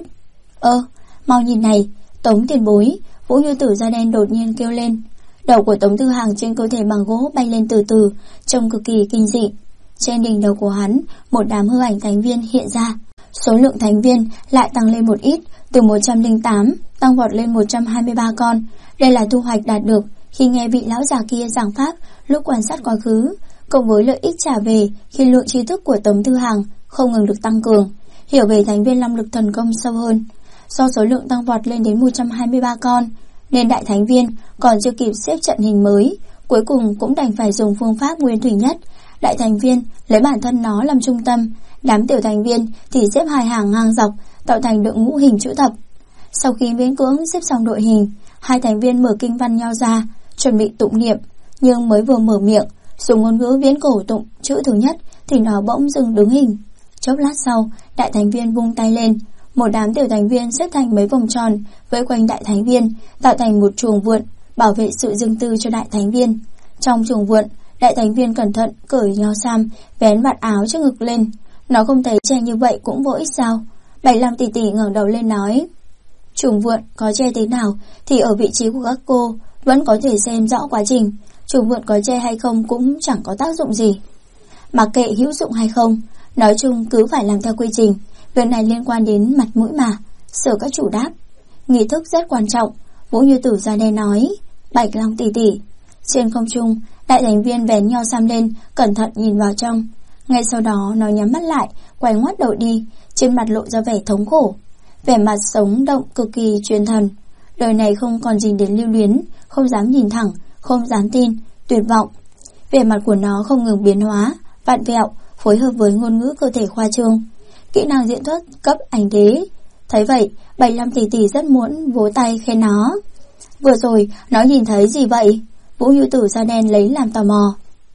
Mau nhìn này, Tống tiền bối, Vũ Như Tử da đen đột nhiên kêu lên. Đầu của Tống Thư Hằng trên cơ thể bằng gỗ bay lên từ từ, trông cực kỳ kinh dị. Trên đỉnh đầu của hắn, một đám hư ảnh thánh viên hiện ra. Số lượng thánh viên lại tăng lên một ít, từ 108 tăng vọt lên 123 con. Đây là thu hoạch đạt được khi nghe vị lão già kia giảng pháp lúc quan sát quá khứ, cộng với lợi ích trả về khi lượng tri thức của Tống Thư Hằng không ngừng được tăng cường, hiểu về thánh viên long lực thần công sâu hơn. Do số lượng tăng vọt lên đến 123 con, nên đại thánh viên còn chưa kịp xếp trận hình mới, cuối cùng cũng đành phải dùng phương pháp nguyên thủy nhất. Đại thành viên lấy bản thân nó làm trung tâm, đám tiểu thành viên thì xếp hai hàng ngang dọc, tạo thành đội ngũ hình chữ thập. Sau khi miễn cưỡng xếp xong đội hình, hai thành viên mở kinh văn nho ra, chuẩn bị tụng niệm, nhưng mới vừa mở miệng, dùng ngôn ngữ viễn cổ tụng chữ thứ nhất thì nó bỗng dừng đứng hình. Chốc lát sau, đại thành viên vung tay lên, một đám tiểu thành viên xếp thành mấy vòng tròn vây quanh đại thánh viên, tạo thành một chuồng vượn, bảo vệ sự riêng tư cho đại thánh viên. Trong chuồng vượn, đại thánh viên cẩn thận cởi nho sam, vén vạt áo trước ngực lên. Nó không thấy che như vậy cũng vô ích sao? 75 tỷ tỷ ngẩng đầu lên nói. Chuồng vượn có che thế nào thì ở vị trí của các cô vẫn có thể xem rõ quá trình. Chuồng vượn có che hay không cũng chẳng có tác dụng gì. Mặc kệ hữu dụng hay không, nói chung cứ phải làm theo quy trình. Việc này liên quan đến mặt mũi mà. Sở các chủ đáp. Nghi thức rất quan trọng. Vũ Như Tử da đen nói. Bạch Long tỷ tỷ. Trên không trung, đại thành viên vén nho sam lên, cẩn thận nhìn vào trong. Ngay sau đó nó nhắm mắt lại, quay ngoắt đầu đi, trên mặt lộ ra vẻ thống khổ, vẻ mặt sống động cực kỳ truyền thần. Đời này không còn gì đến lưu luyến, không dám nhìn thẳng, không dám tin, tuyệt vọng. Vẻ mặt của nó không ngừng biến hóa, vặn vẹo, phối hợp với ngôn ngữ cơ thể khoa trương. Kỹ năng diễn xuất cấp ảnh đế. Thấy vậy, 75 tỷ tỷ rất muốn vỗ tay khen nó. Vừa rồi nó nhìn thấy gì vậy? Vũ Như Tử da đen lấy làm tò mò.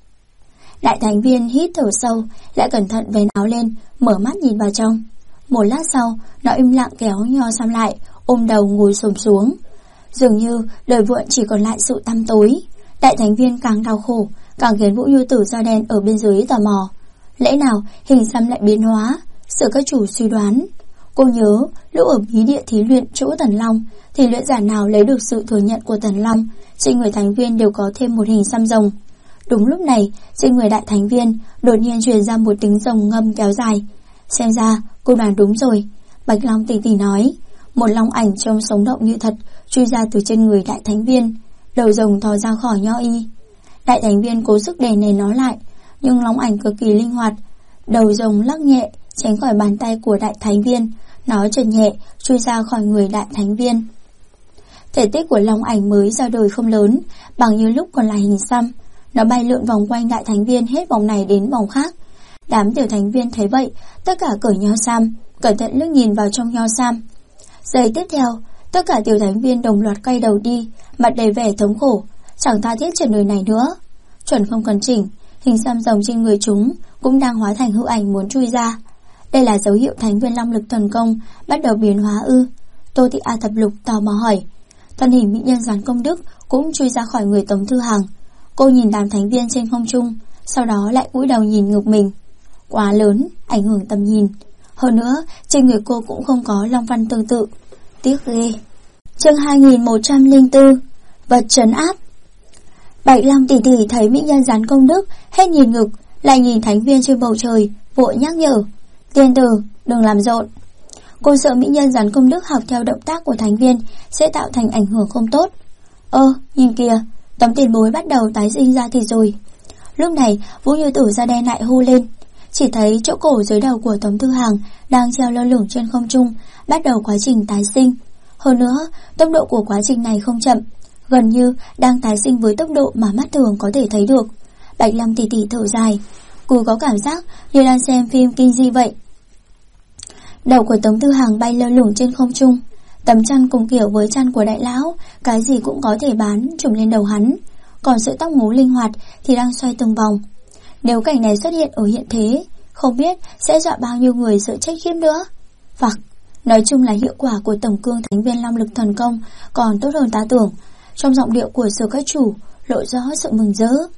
Đại thánh viên hít thở sâu, lại cẩn thận vén áo lên, mở mắt nhìn vào trong. Một lát sau, nó im lặng kéo nho sam lại, ôm đầu ngồi xổm xuống. Dường như đời vượn chỉ còn lại sự tăm tối. Đại thánh viên càng đau khổ, càng khiến Vũ Như Tử da đen ở bên dưới tò mò. Lẽ nào hình xăm lại biến hóa? Sự các chủ suy đoán. Cô nhớ lúc ở bí địa thí luyện chỗ Tần Long, thì luyện giả nào lấy được sự thừa nhận của Tần Long, trên người thánh viên đều có thêm một hình xăm rồng. Đúng lúc này, trên người đại thánh viên đột nhiên truyền ra một tiếng rồng ngâm kéo dài. Xem ra cô đoán đúng rồi, Bạch Long tỷ tỷ nói. Một long ảnh trông sống động như thật chui ra từ trên người đại thánh viên, đầu rồng thò ra khỏi nho y. Đại thánh viên cố sức đè nén nó lại, nhưng long ảnh cực kỳ linh hoạt, đầu rồng lắc nhẹ tránh khỏi bàn tay của đại thánh viên, nó trượt nhẹ chui ra khỏi người đại thánh viên. Thể tích của long ảnh mới ra đời không lớn, bằng như lúc còn là hình xăm. Nó bay lượn vòng quanh đại thánh viên hết vòng này đến vòng khác. Đám tiểu thánh viên thấy vậy, tất cả cởi nho sam, cẩn thận liếc nhìn vào trong nho sam. Giây tiếp theo, tất cả tiểu thánh viên đồng loạt quay đầu đi, mặt đầy vẻ thống khổ, chẳng tha thiết trên đời này nữa. Chuẩn không cần chỉnh, hình xăm rồng trên người chúng cũng đang hóa thành hư ảnh muốn chui ra. Đây là dấu hiệu thánh viên long lực thần công bắt đầu biến hóa ư? Tô Thị A Thập Lục tò mò hỏi. Thân hình mỹ nhân gián công đức cũng chui ra khỏi người Tống Thư Hằng. Cô nhìn đám thánh viên trên không trung, sau đó lại cúi đầu nhìn ngực mình. Quá lớn, ảnh hưởng tầm nhìn. Hơn nữa, trên người cô cũng không có long văn tương tự. Tiếc ghê. Chương 2104. Vật trấn áp. Bạch Long tỷ tỷ thấy mỹ nhân gián công đức hết nhìn ngực, lại nhìn thánh viên trên bầu trời, vội nhắc nhở. Tiên tử, đừng làm rộn. Cô sợ mỹ nhân gián công đức học theo động tác của thánh viên sẽ tạo thành ảnh hưởng không tốt. Nhìn kìa, Tống tiền bối bắt đầu tái sinh ra thì rồi. Lúc này, Vũ Như Tử da đen lại hô lên. Chỉ thấy chỗ cổ dưới đầu của Tống Thư Hằng đang treo lơ lửng trên không trung, bắt đầu quá trình tái sinh. Hơn nữa, tốc độ của quá trình này không chậm, gần như đang tái sinh với tốc độ mà mắt thường có thể thấy được. Bạch Long tỷ tỷ thở dài, cô có cảm giác như đang xem phim kinh dị vậy. Đầu của Tống Thư Hằng bay lơ lửng trên không trung, tấm chăn cùng kiểu với chăn của đại lão, cái gì cũng có thể bán trùm lên đầu hắn. Còn sợi tóc ngố linh hoạt thì đang xoay từng vòng. Nếu cảnh này xuất hiện ở hiện thế, không biết sẽ dọa bao nhiêu người sợ chết khiếp nữa. Hoặc nói chung là hiệu quả của tổng cương thánh viên long lực thần công còn tốt hơn ta tưởng. Trong giọng điệu của Sở các chủ lộ rõ sự mừng rỡ.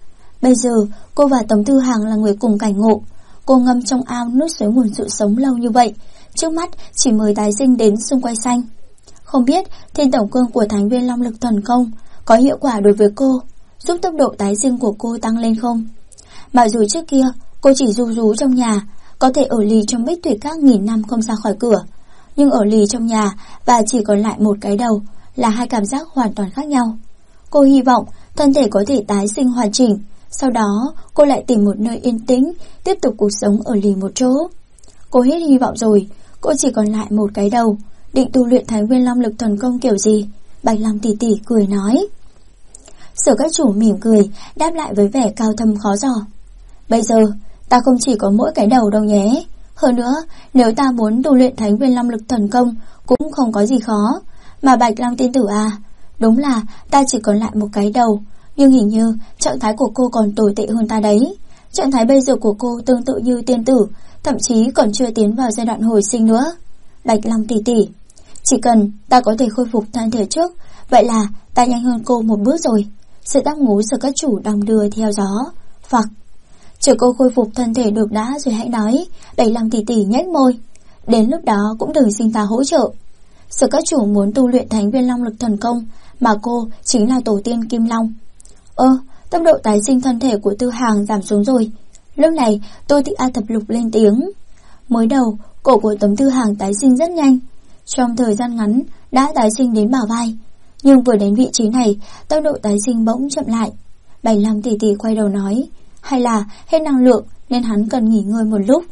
Bây giờ cô và Tống Tư Hằng là người cùng cảnh ngộ. Cô ngâm trong ao nuốt suối nguồn sự sống lâu như vậy, trước mắt chỉ mời tái sinh đến xung quanh xanh. Không biết Thiên Tổng Cương của Thánh Viên Long Lực Thần Công có hiệu quả đối với cô, giúp tốc độ tái sinh của cô tăng lên không? Mặc dù trước kia cô chỉ ru rú trong nhà, có thể ở lì trong Bích Thủy Các nghìn năm không ra khỏi cửa, nhưng ở lì trong nhà và chỉ còn lại một cái đầu là hai cảm giác hoàn toàn khác nhau. Cô hy vọng thân thể có thể tái sinh hoàn chỉnh, sau đó cô lại tìm một nơi yên tĩnh, tiếp tục cuộc sống ở lì một chỗ. Cô hết hy vọng rồi, cô chỉ còn lại một cái đầu, định tu luyện Thánh Viên Long Lực Thần Công kiểu gì? Bạch Long tỷ tỷ cười nói. Sở Các Chủ mỉm cười, đáp lại với vẻ cao thâm khó dò. Bây giờ, ta không chỉ có mỗi cái đầu đâu nhé. Hơn nữa, nếu ta muốn tu luyện Thánh Viên Long Lực Thần Công cũng không có gì khó. Mà Bạch Long tiên tử à, đúng là ta chỉ còn lại một cái đầu, nhưng hình như trạng thái của cô còn tồi tệ hơn ta đấy. Trạng thái bây giờ của cô tương tự như tiên tử, thậm chí còn chưa tiến vào giai đoạn hồi sinh nữa. Bạch Long tỷ tỷ, chỉ cần ta có thể khôi phục thân thể trước, vậy là ta nhanh hơn cô một bước rồi. Sự tóc ngú Sở Các Chủ đong đưa theo gió. Phật, chờ cô khôi phục thân thể được đã rồi hãy nói. Bạch Long tỷ tỷ nhếch môi. Đến lúc đó cũng đừng xin ta hỗ trợ. Sở Các Chủ muốn tu luyện Thánh Viên Long Lực Thần Công, mà cô chính là tổ tiên Kim Long. Tốc độ tái sinh thân thể của Tư Hằng giảm xuống rồi. Lúc này Tô Thị A Thập Lục lên tiếng. Mới đầu cổ của Tống Tư Hằng tái sinh rất nhanh, trong thời gian ngắn đã tái sinh đến bả vai, nhưng vừa đến vị trí này tốc độ tái sinh bỗng chậm lại. Bạch Long tỷ tỷ quay đầu nói, hay là hết năng lượng nên hắn cần nghỉ ngơi một lúc.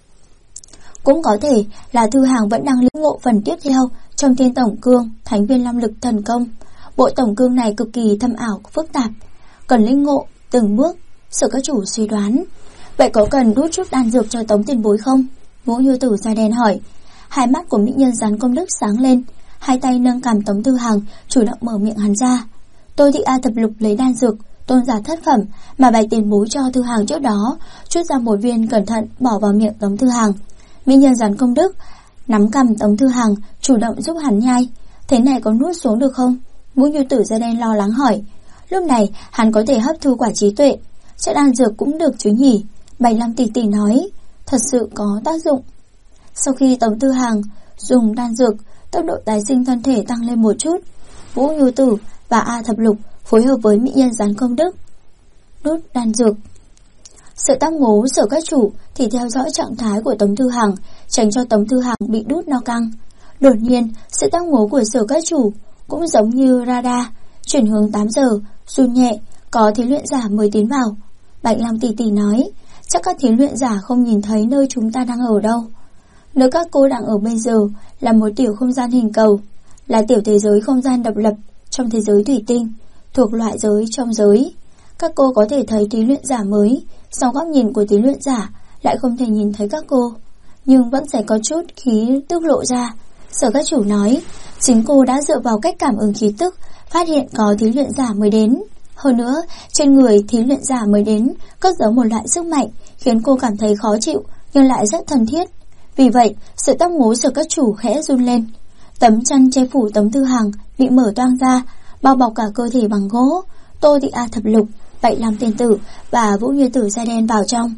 Cũng có thể là Tư Hằng vẫn đang lĩnh ngộ phần tiếp theo trong Thiên Tổng Cương Thánh Viên Long Lực Thần Công. Bộ tổng cương này cực kỳ thâm ảo phức tạp, cần lĩnh ngộ từng bước. Sở Các Chủ suy đoán. Vậy có cần đút chút đan dược cho Tống tiền bối không? Vũ Như Tử da đen hỏi. Hai mắt của mỹ nhân Gián Công Đức sáng lên, hai tay nâng cằm Tống Tư Hằng, chủ động mở miệng hắn ra. Tô Thị A Thập Lục lấy đan dược tôn giả thất phẩm mà Bạch tiền bối cho Tư Hằng trước đó, chút ra một viên cẩn thận bỏ vào miệng Tống Tư Hằng. Mỹ nhân Gián Công Đức nắm cằm Tống Tư Hằng, chủ động giúp hắn nhai. Thế này có nuốt xuống được không? Vũ Như Tử da đen lo lắng hỏi. Lúc này hắn có thể hấp thu quả trí tuệ, chất đan dược cũng được chứ nhỉ? Bạch Long tỷ tỷ nói, thật sự có tác dụng. Sau khi Tống Tư Hằng dùng đan dược, tốc độ tái sinh thân thể tăng lên một chút. Vũ Như Tử và A Thập Lục phối hợp với mỹ nhân Gián Công Đức đút đan dược. Sự tóc ngố Sở Các Chủ thì theo dõi trạng thái của Tống Tư Hằng, tránh cho Tống Tư Hằng bị đút no căng. Đột nhiên, sự tóc ngố của Sở Các Chủ cũng giống như radar, chuyển hướng 8 giờ, run nhẹ, có thí luyện giả mới tiến vào. Bạch Long tỷ tỷ nói, chắc các thí luyện giả không nhìn thấy nơi chúng ta đang ở đâu. Nơi các cô đang ở bây giờ là một tiểu không gian hình cầu, là tiểu thế giới không gian độc lập trong thế giới thủy tinh, thuộc loại giới trong giới. Các cô có thể thấy thí luyện giả mới, sau góc nhìn của thí luyện giả lại không thể nhìn thấy các cô, nhưng vẫn sẽ có chút khí tức lộ ra. Sở Các Chủ nói, chính cô đã dựa vào cách cảm ứng khí tức phát hiện có thí luyện giả mới đến. Hơn nữa, trên người thí luyện giả mới đến cất giấu một loại sức mạnh khiến cô cảm thấy khó chịu nhưng lại rất thân thiết. Vì vậy, sự tóc ngố Sở Các Chủ khẽ run lên. Tấm chăn che phủ Tống Tư Hằng bị mở toang ra, bao bọc cả cơ thể bằng gỗ. Tô Thị A Thập Lục, Bạch Long tiên tử và Vũ Như Tử da đen vào trong.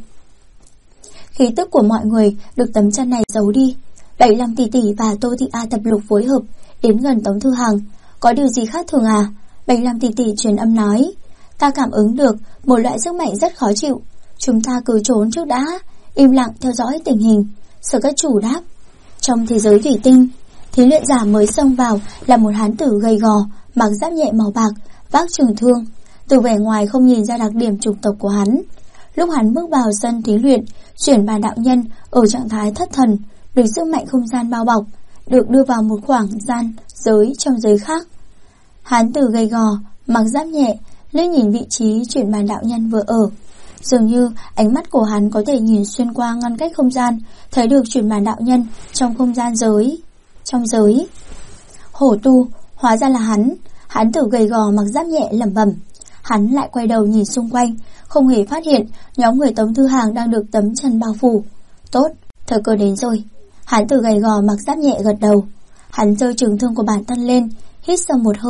Khí tức của mọi người được tấm chăn này giấu đi. Bạch Long tỷ tỷ và Tô Thị A Thập Lục phối hợp đến gần Tống Tư Hằng. Có điều gì khác thường à? Bạch Long tỷ tỷ truyền âm nói, ta cảm ứng được một loại sức mạnh rất khó chịu, chúng ta cứ trốn trước đã, im lặng theo dõi tình hình. Sở Các Chủ đáp. Trong thế giới thủy tinh, thí luyện giả mới xông vào là một hán tử gầy gò, mặc giáp nhẹ màu bạc, vác trường thương. Từ vẻ ngoài không nhìn ra đặc điểm chủng tộc của hắn. Lúc hắn bước vào sân thí luyện, chuyển bàn đạo nhân ở trạng thái thất thần, được sức mạnh không gian bao bọc, được đưa vào một khoảng gian giới trong giới khác. Hán tử gầy gò, mặc giáp nhẹ, liếc nhìn vị trí chuyển bàn đạo nhân vừa ở. Dường như ánh mắt của hắn có thể nhìn xuyên qua ngăn cách không gian, thấy được chuyển bàn đạo nhân trong không gian giới. Trong giới hổ tu, hóa ra là hắn. Hán tử gầy gò mặc giáp nhẹ lẩm bẩm. Hắn lại quay đầu nhìn xung quanh, không hề phát hiện nhóm người Tống Tư Hằng đang được tấm chăn bao phủ. Tốt, thời cơ đến rồi. Hán tử gầy gò mặc giáp nhẹ gật đầu. Hắn giơ trường thương của bản thân lên, hít sâu một hơi,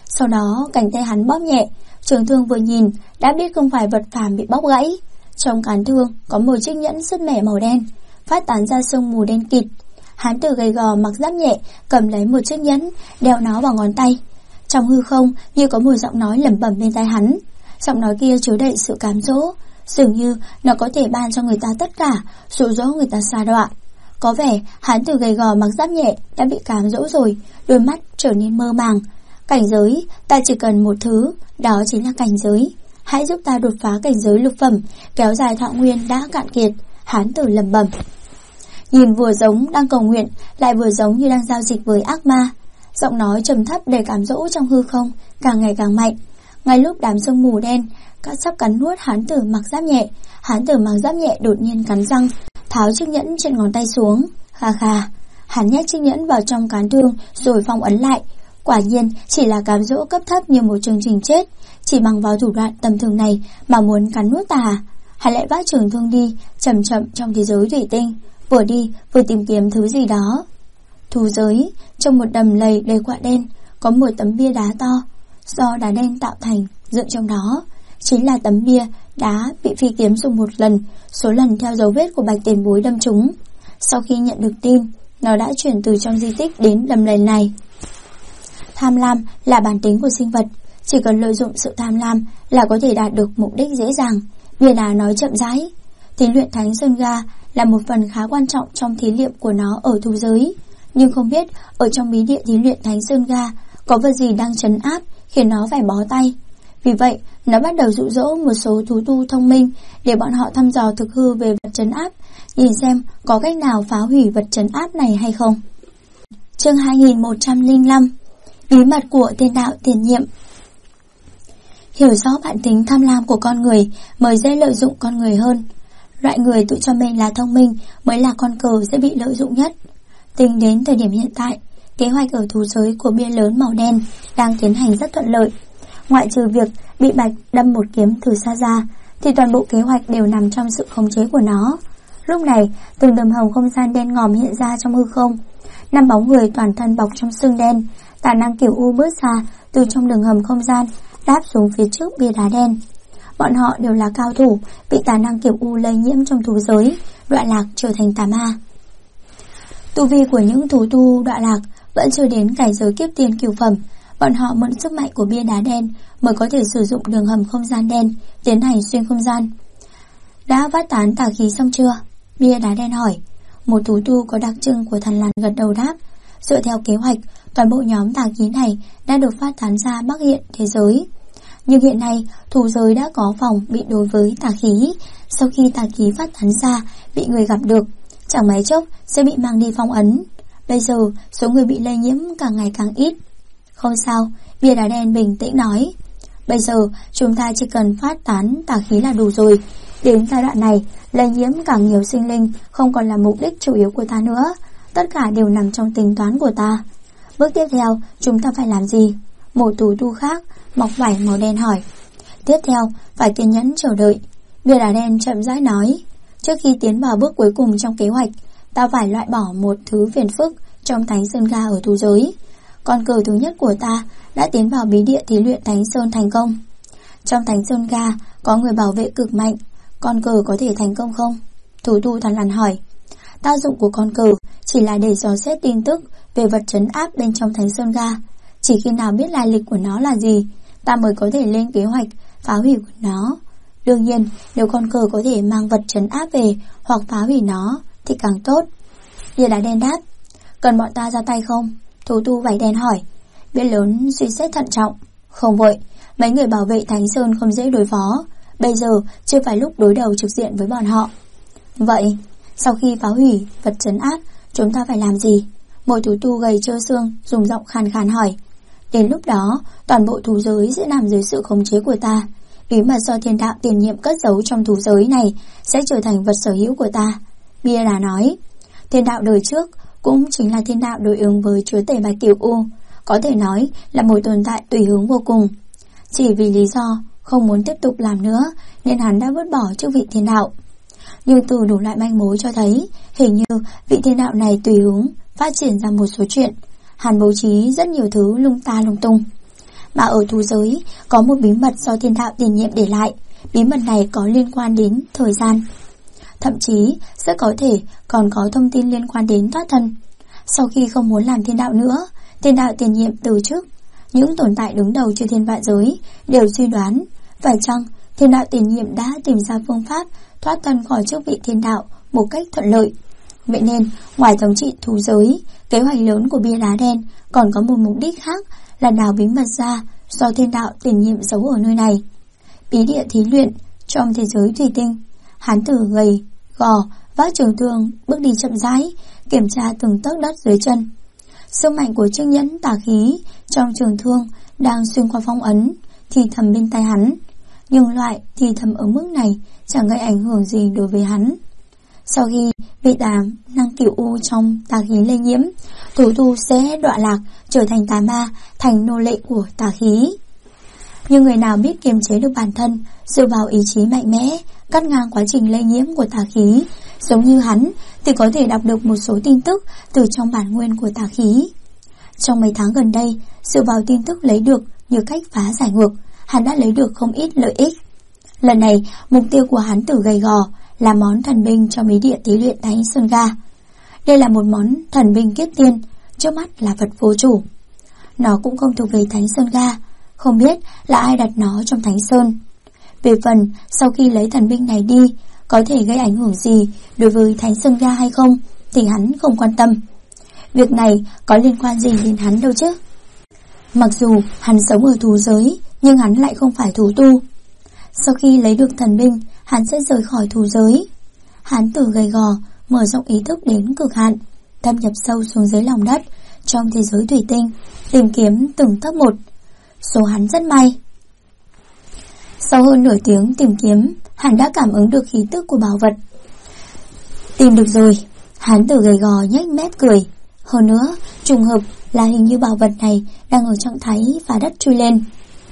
Sau đó cánh tay hắn bóp nhẹ, trường thương vừa nhìn đã biết không phải vật phàm bị bóp gãy. Trong cán thương có một chiếc nhẫn sứt mẻ màu đen, phát tán ra sương mù đen kịt. Hán tử gầy gò mặc giáp nhẹ cầm lấy một chiếc nhẫn, đeo nó vào ngón tay. Trong hư không như có một giọng nói lẩm bẩm bên tai hắn. Giọng nói kia chứa đầy sự cám dỗ, dường như nó có thể ban cho người ta tất cả, dụ dỗ người ta sa đọa. Có vẻ hán tử gầy gò mặc giáp nhẹ đã bị cám dỗ rồi, đôi mắt trở nên mơ màng. Cảnh giới, ta chỉ cần một thứ, đó chính là cảnh giới. Hãy giúp ta đột phá cảnh giới lục phẩm, kéo dài thọ nguyên đã cạn kiệt. Hán tử lẩm bẩm. Nhìn vừa giống đang cầu nguyện, lại vừa giống như đang giao dịch với ác ma. Giọng nói trầm thấp đầy cám dỗ trong hư không càng ngày càng mạnh. Ngay lúc đám sương mù đen sắp cắn nuốt hán tử mặc giáp nhẹ, hán tử mặc giáp nhẹ đột nhiên cắn răng, tháo chiếc nhẫn trên ngón tay xuống. Khà khà, hắn nhét chiếc nhẫn vào trong cán thương rồi phong ấn lại. Quả nhiên chỉ là cám dỗ cấp thấp như một chương trình chết. Chỉ bằng vào thủ đoạn tầm thường này mà muốn cắn nuốt ta. Hắn lại vác trường thương đi chậm chậm trong thế giới thủy tinh, vừa đi vừa tìm kiếm thứ gì đó. Thú giới, trong một đầm lầy đầy quạ đen, có một tấm bia đá to do đá đen tạo thành, dựng trong đó chính là tấm bia đá bị phi kiếm dùng một lần, số lần theo dấu vết của Bạch Tiền Bối đâm trúng. Sau khi nhận được tin, nó đã chuyển từ trong di tích đến đầm lầy này. Tham lam là bản tính của sinh vật, chỉ cần lợi dụng sự tham lam là có thể đạt được mục đích dễ dàng. Bia đá nói chậm rãi. Thí luyện Thánh Sơn Ga là một phần khá quan trọng trong thí nghiệm của nó ở thú giới, nhưng không biết ở trong bí địa thí luyện Thánh Sơn Ga có vật gì đang trấn áp khiến nó phải bó tay. Vì vậy, nó bắt đầu dụ dỗ một số thú tu thông minh để bọn họ thăm dò thực hư về vật trấn áp, nhìn xem có cách nào phá hủy vật trấn áp này hay không. Chương 2105. Bí mật của thiên đạo tiền nhiệm. Hiểu rõ bản tính tham lam của con người mới dễ lợi dụng con người hơn. Loại người tự cho mình là thông minh mới là con cờ dễ bị lợi dụng nhất. Tính đến thời điểm hiện tại, kế hoạch ở thú giới của bia lớn màu đen đang tiến hành rất thuận lợi. Ngoại trừ việc bị Bạch đâm một kiếm từ xa ra, thì toàn bộ kế hoạch đều nằm trong sự khống chế của nó. Lúc này, từng đầm hầm không gian đen ngòm hiện ra trong hư không. 5 bóng người toàn thân bọc trong xương đen, tà năng kiểu U bước ra từ trong đường hầm không gian, đáp xuống phía trước bia đá đen. Bọn họ đều là cao thủ bị tà năng kiểu U lây nhiễm trong thú giới, đọa lạc trở thành tà ma. Tu vi của những thú tu đọa lạc vẫn chưa đến cảnh giới kiếp tiên cửu phẩm. Bọn họ mượn sức mạnh của bia đá đen mới có thể sử dụng đường hầm không gian đen tiến hành xuyên không gian. Đã phát tán tà khí xong chưa? Bia đá đen hỏi. Một thú tu có đặc trưng của thần lằn gật đầu đáp. Dựa theo kế hoạch, toàn bộ nhóm tà khí này đã được phát tán ra Bắc Hiện thế giới. Nhưng hiện nay, thú giới đã có phòng bị đối với tà khí. Sau khi tà khí phát tán ra, bị người gặp được, chẳng mấy chốc sẽ bị mang đi phong ấn. Bây giờ, số người bị lây nhiễm càng ngày càng ít. Không sao, bia đá đen bình tĩnh nói. Bây giờ, chúng ta chỉ cần phát tán tà khí là đủ rồi. Đến giai đoạn này, lây nhiễm càng nhiều sinh linh không còn là mục đích chủ yếu của ta nữa. Tất cả đều nằm trong tính toán của ta. Bước tiếp theo, chúng ta phải làm gì? Một thú tu khác, mọc vảy màu đen hỏi. Tiếp theo, phải kiên nhẫn chờ đợi. Bia đá đen chậm rãi nói. Trước khi tiến vào bước cuối cùng trong kế hoạch, ta phải loại bỏ một thứ phiền phức trong Thánh Sơn Ga ở thú giới. Con cờ thứ nhất của ta đã tiến vào bí địa thí luyện Thánh Sơn thành công. Trong Thánh Sơn Ga có người bảo vệ cực mạnh, con cờ có thể thành công không? Thú tu thần lằn hỏi. Tác dụng của con cờ chỉ là để dò xét tin tức về vật trấn áp bên trong Thánh Sơn Ga. Chỉ khi nào biết lai lịch của nó là gì, ta mới có thể lên kế hoạch phá hủy của nó. Đương nhiên, nếu con cờ có thể mang vật trấn áp về hoặc phá hủy nó thì càng tốt. Bia đá đen đáp. Cần bọn ta ra tay không? Thú tu vảy đen hỏi. Bia lớn suy xét thận trọng. Không vội, mấy người bảo vệ Thánh Sơn không dễ đối phó. Bây giờ chưa phải lúc đối đầu trực diện với bọn họ. Vậy, sau khi phá hủy vật trấn áp, chúng ta phải làm gì? Một thú tu gầy trơ xương dùng giọng khàn khàn hỏi. Đến lúc đó, toàn bộ thú giới sẽ nằm dưới sự khống chế của ta. Bí mật do thiên đạo tiền nhiệm cất giấu trong thú giới này sẽ trở thành vật sở hữu của ta. Bia đá nói. Thiên đạo đời trước cũng chính là thiên đạo đối ứng với chúa tể Bạch Tiểu U, có thể nói là một tồn tại tùy hướng vô cùng. Chỉ vì lý do không muốn tiếp tục làm nữa nên hắn đã vứt bỏ chức vị thiên đạo. Nhưng từ đủ loại manh mối cho thấy hình như vị thiên đạo này tùy hướng phát triển ra một số chuyện. Hắn bố trí rất nhiều thứ lung ta lung tung. Mà ở thú giới có một bí mật do thiên đạo tiền nhiệm để lại. Bí mật này có liên quan đến thời gian. Thậm chí rất có thể còn có thông tin liên quan đến thoát thân. Sau khi không muốn làm thiên đạo nữa, thiên đạo tiền nhiệm từ chức. Những tồn tại đứng đầu trên thiên vạn giới đều suy đoán phải chăng thiên đạo tiền nhiệm đã tìm ra phương pháp thoát thân khỏi chức vị thiên đạo một cách thuận lợi. Vậy nên ngoài thống trị thú giới, kế hoạch lớn của bia đá đen còn có một mục đích khác là đào bí mật ra do thiên đạo tiền nhiệm giấu ở nơi này. Bí địa thí luyện trong thế giới thủy tinh. Hán tử gầy gò vác trường thương bước đi chậm rãi, kiểm tra từng tấc đất dưới chân. Sức mạnh của chiếc nhẫn tà khí trong trường thương đang xuyên qua phong ấn, thì thầm bên tai hắn. Nhưng loại thì thầm ở mức này chẳng gây ảnh hưởng gì đối với hắn. Sau khi bị năng cửu u trong tà khí lây nhiễm, thú tu sẽ đọa lạc trở thành tà ma, thành nô lệ của tà khí. Nhưng người nào biết kiềm chế được bản thân, dựa vào ý chí mạnh mẽ, cắt ngang quá trình lây nhiễm của tà khí, giống như hắn, thì có thể đọc được một số tin tức từ trong bản nguyên của tà khí. Trong mấy tháng gần đây, dựa vào tin tức lấy được như cách phá giải ngược, hắn đã lấy được không ít lợi ích. Lần này, mục tiêu của hắn tử gầy gò là món thần binh cho bí địa thí luyện Thánh Sơn Ga. Đây là một món thần binh kiếp tiên, trước mắt là vật vô chủ. Nó cũng không thuộc về Thánh Sơn Ga, không biết là ai đặt nó trong Thánh Sơn. Về phần sau khi lấy thần binh này đi, có thể gây ảnh hưởng gì đối với Thánh Sơn Ga hay không thì hắn không quan tâm. Việc này có liên quan gì đến hắn đâu chứ. Mặc dù hắn sống ở thú giới, nhưng hắn lại không phải thú tu. Sau khi lấy được thần binh, hắn sẽ rời khỏi thú giới. Hắn tử gầy gò mở rộng ý thức đến cực hạn, thâm nhập sâu xuống dưới lòng đất trong thế giới thủy tinh, tìm kiếm từng tấc một. Số hắn rất may. Sau hơn nửa tiếng tìm kiếm, hắn đã cảm ứng được khí tức của bảo vật. Tìm được rồi. Hắn tử gầy gò nhếch mép cười. Hơn nữa, trùng hợp là hình như bảo vật này đang ở trạng thái phá đất chui lên.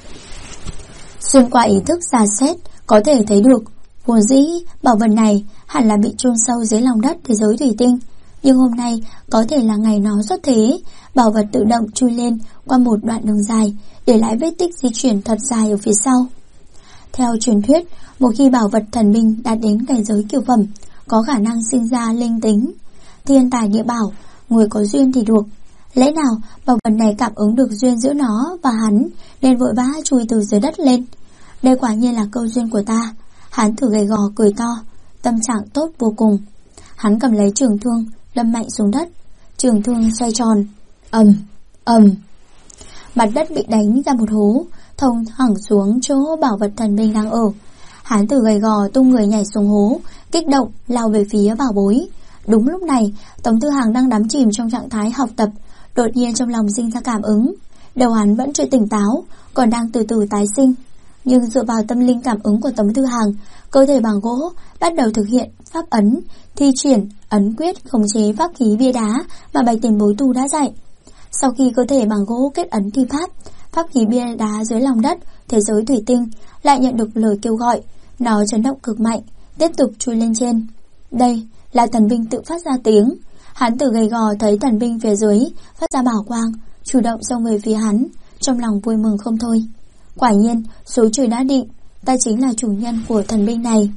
Xuyên qua ý thức dò xét, có thể thấy được vốn dĩ bảo vật này hẳn là bị chôn sâu dưới lòng đất thế giới thủy tinh, nhưng hôm nay có thể là ngày nó xuất thế. Bảo vật tự động chui lên qua một đoạn đường dài, để lại vết tích di chuyển thật dài ở phía sau. Theo truyền thuyết, một khi bảo vật thần binh đạt đến cảnh giới cửu phẩm, có khả năng sinh ra linh tính, thiên tài địa bảo, người có duyên thì được. Lẽ nào bảo vật này cảm ứng được duyên giữa nó và hắn, nên vội vã chui từ dưới đất lên. Đây quả nhiên là câu duyên của ta. Hắn thử gầy gò cười to, tâm trạng tốt vô cùng. Hắn cầm lấy trường thương, đâm mạnh xuống đất. Trường thương xoay tròn, ầm ầm. Mặt đất bị đánh ra một hố, thông thẳng xuống chỗ bảo vật thần binh đang ở. Hắn tử gầy gò tung người nhảy xuống hố, kích động lao về phía bảo bối. Đúng lúc này, Tống Tư Hàng đang đắm chìm trong trạng thái học tập, đột nhiên trong lòng sinh ra cảm ứng. Đầu hắn vẫn chưa tỉnh táo, còn đang từ từ tái sinh. Nhưng dựa vào tâm linh cảm ứng của Tống Tư Hàng, cơ thể bằng gỗ bắt đầu thực hiện pháp ấn, thi triển ấn quyết khống chế pháp khí bia đá mà Bạch Tiền Bối Tu đã dạy. Sau khi cơ thể bằng gỗ kết ấn thi pháp, pháp khí bia đá dưới lòng đất thế giới thủy tinh lại nhận được lời kêu gọi. Nó chấn động cực mạnh, tiếp tục chui lên trên. Đây là thần binh tự phát ra tiếng. Hắn tử gầy gò thấy thần binh phía dưới phát ra bảo quang, chủ động xông về phía hắn, trong lòng vui mừng không thôi. Quả nhiên, số trời đã định, ta chính là chủ nhân của thần binh này.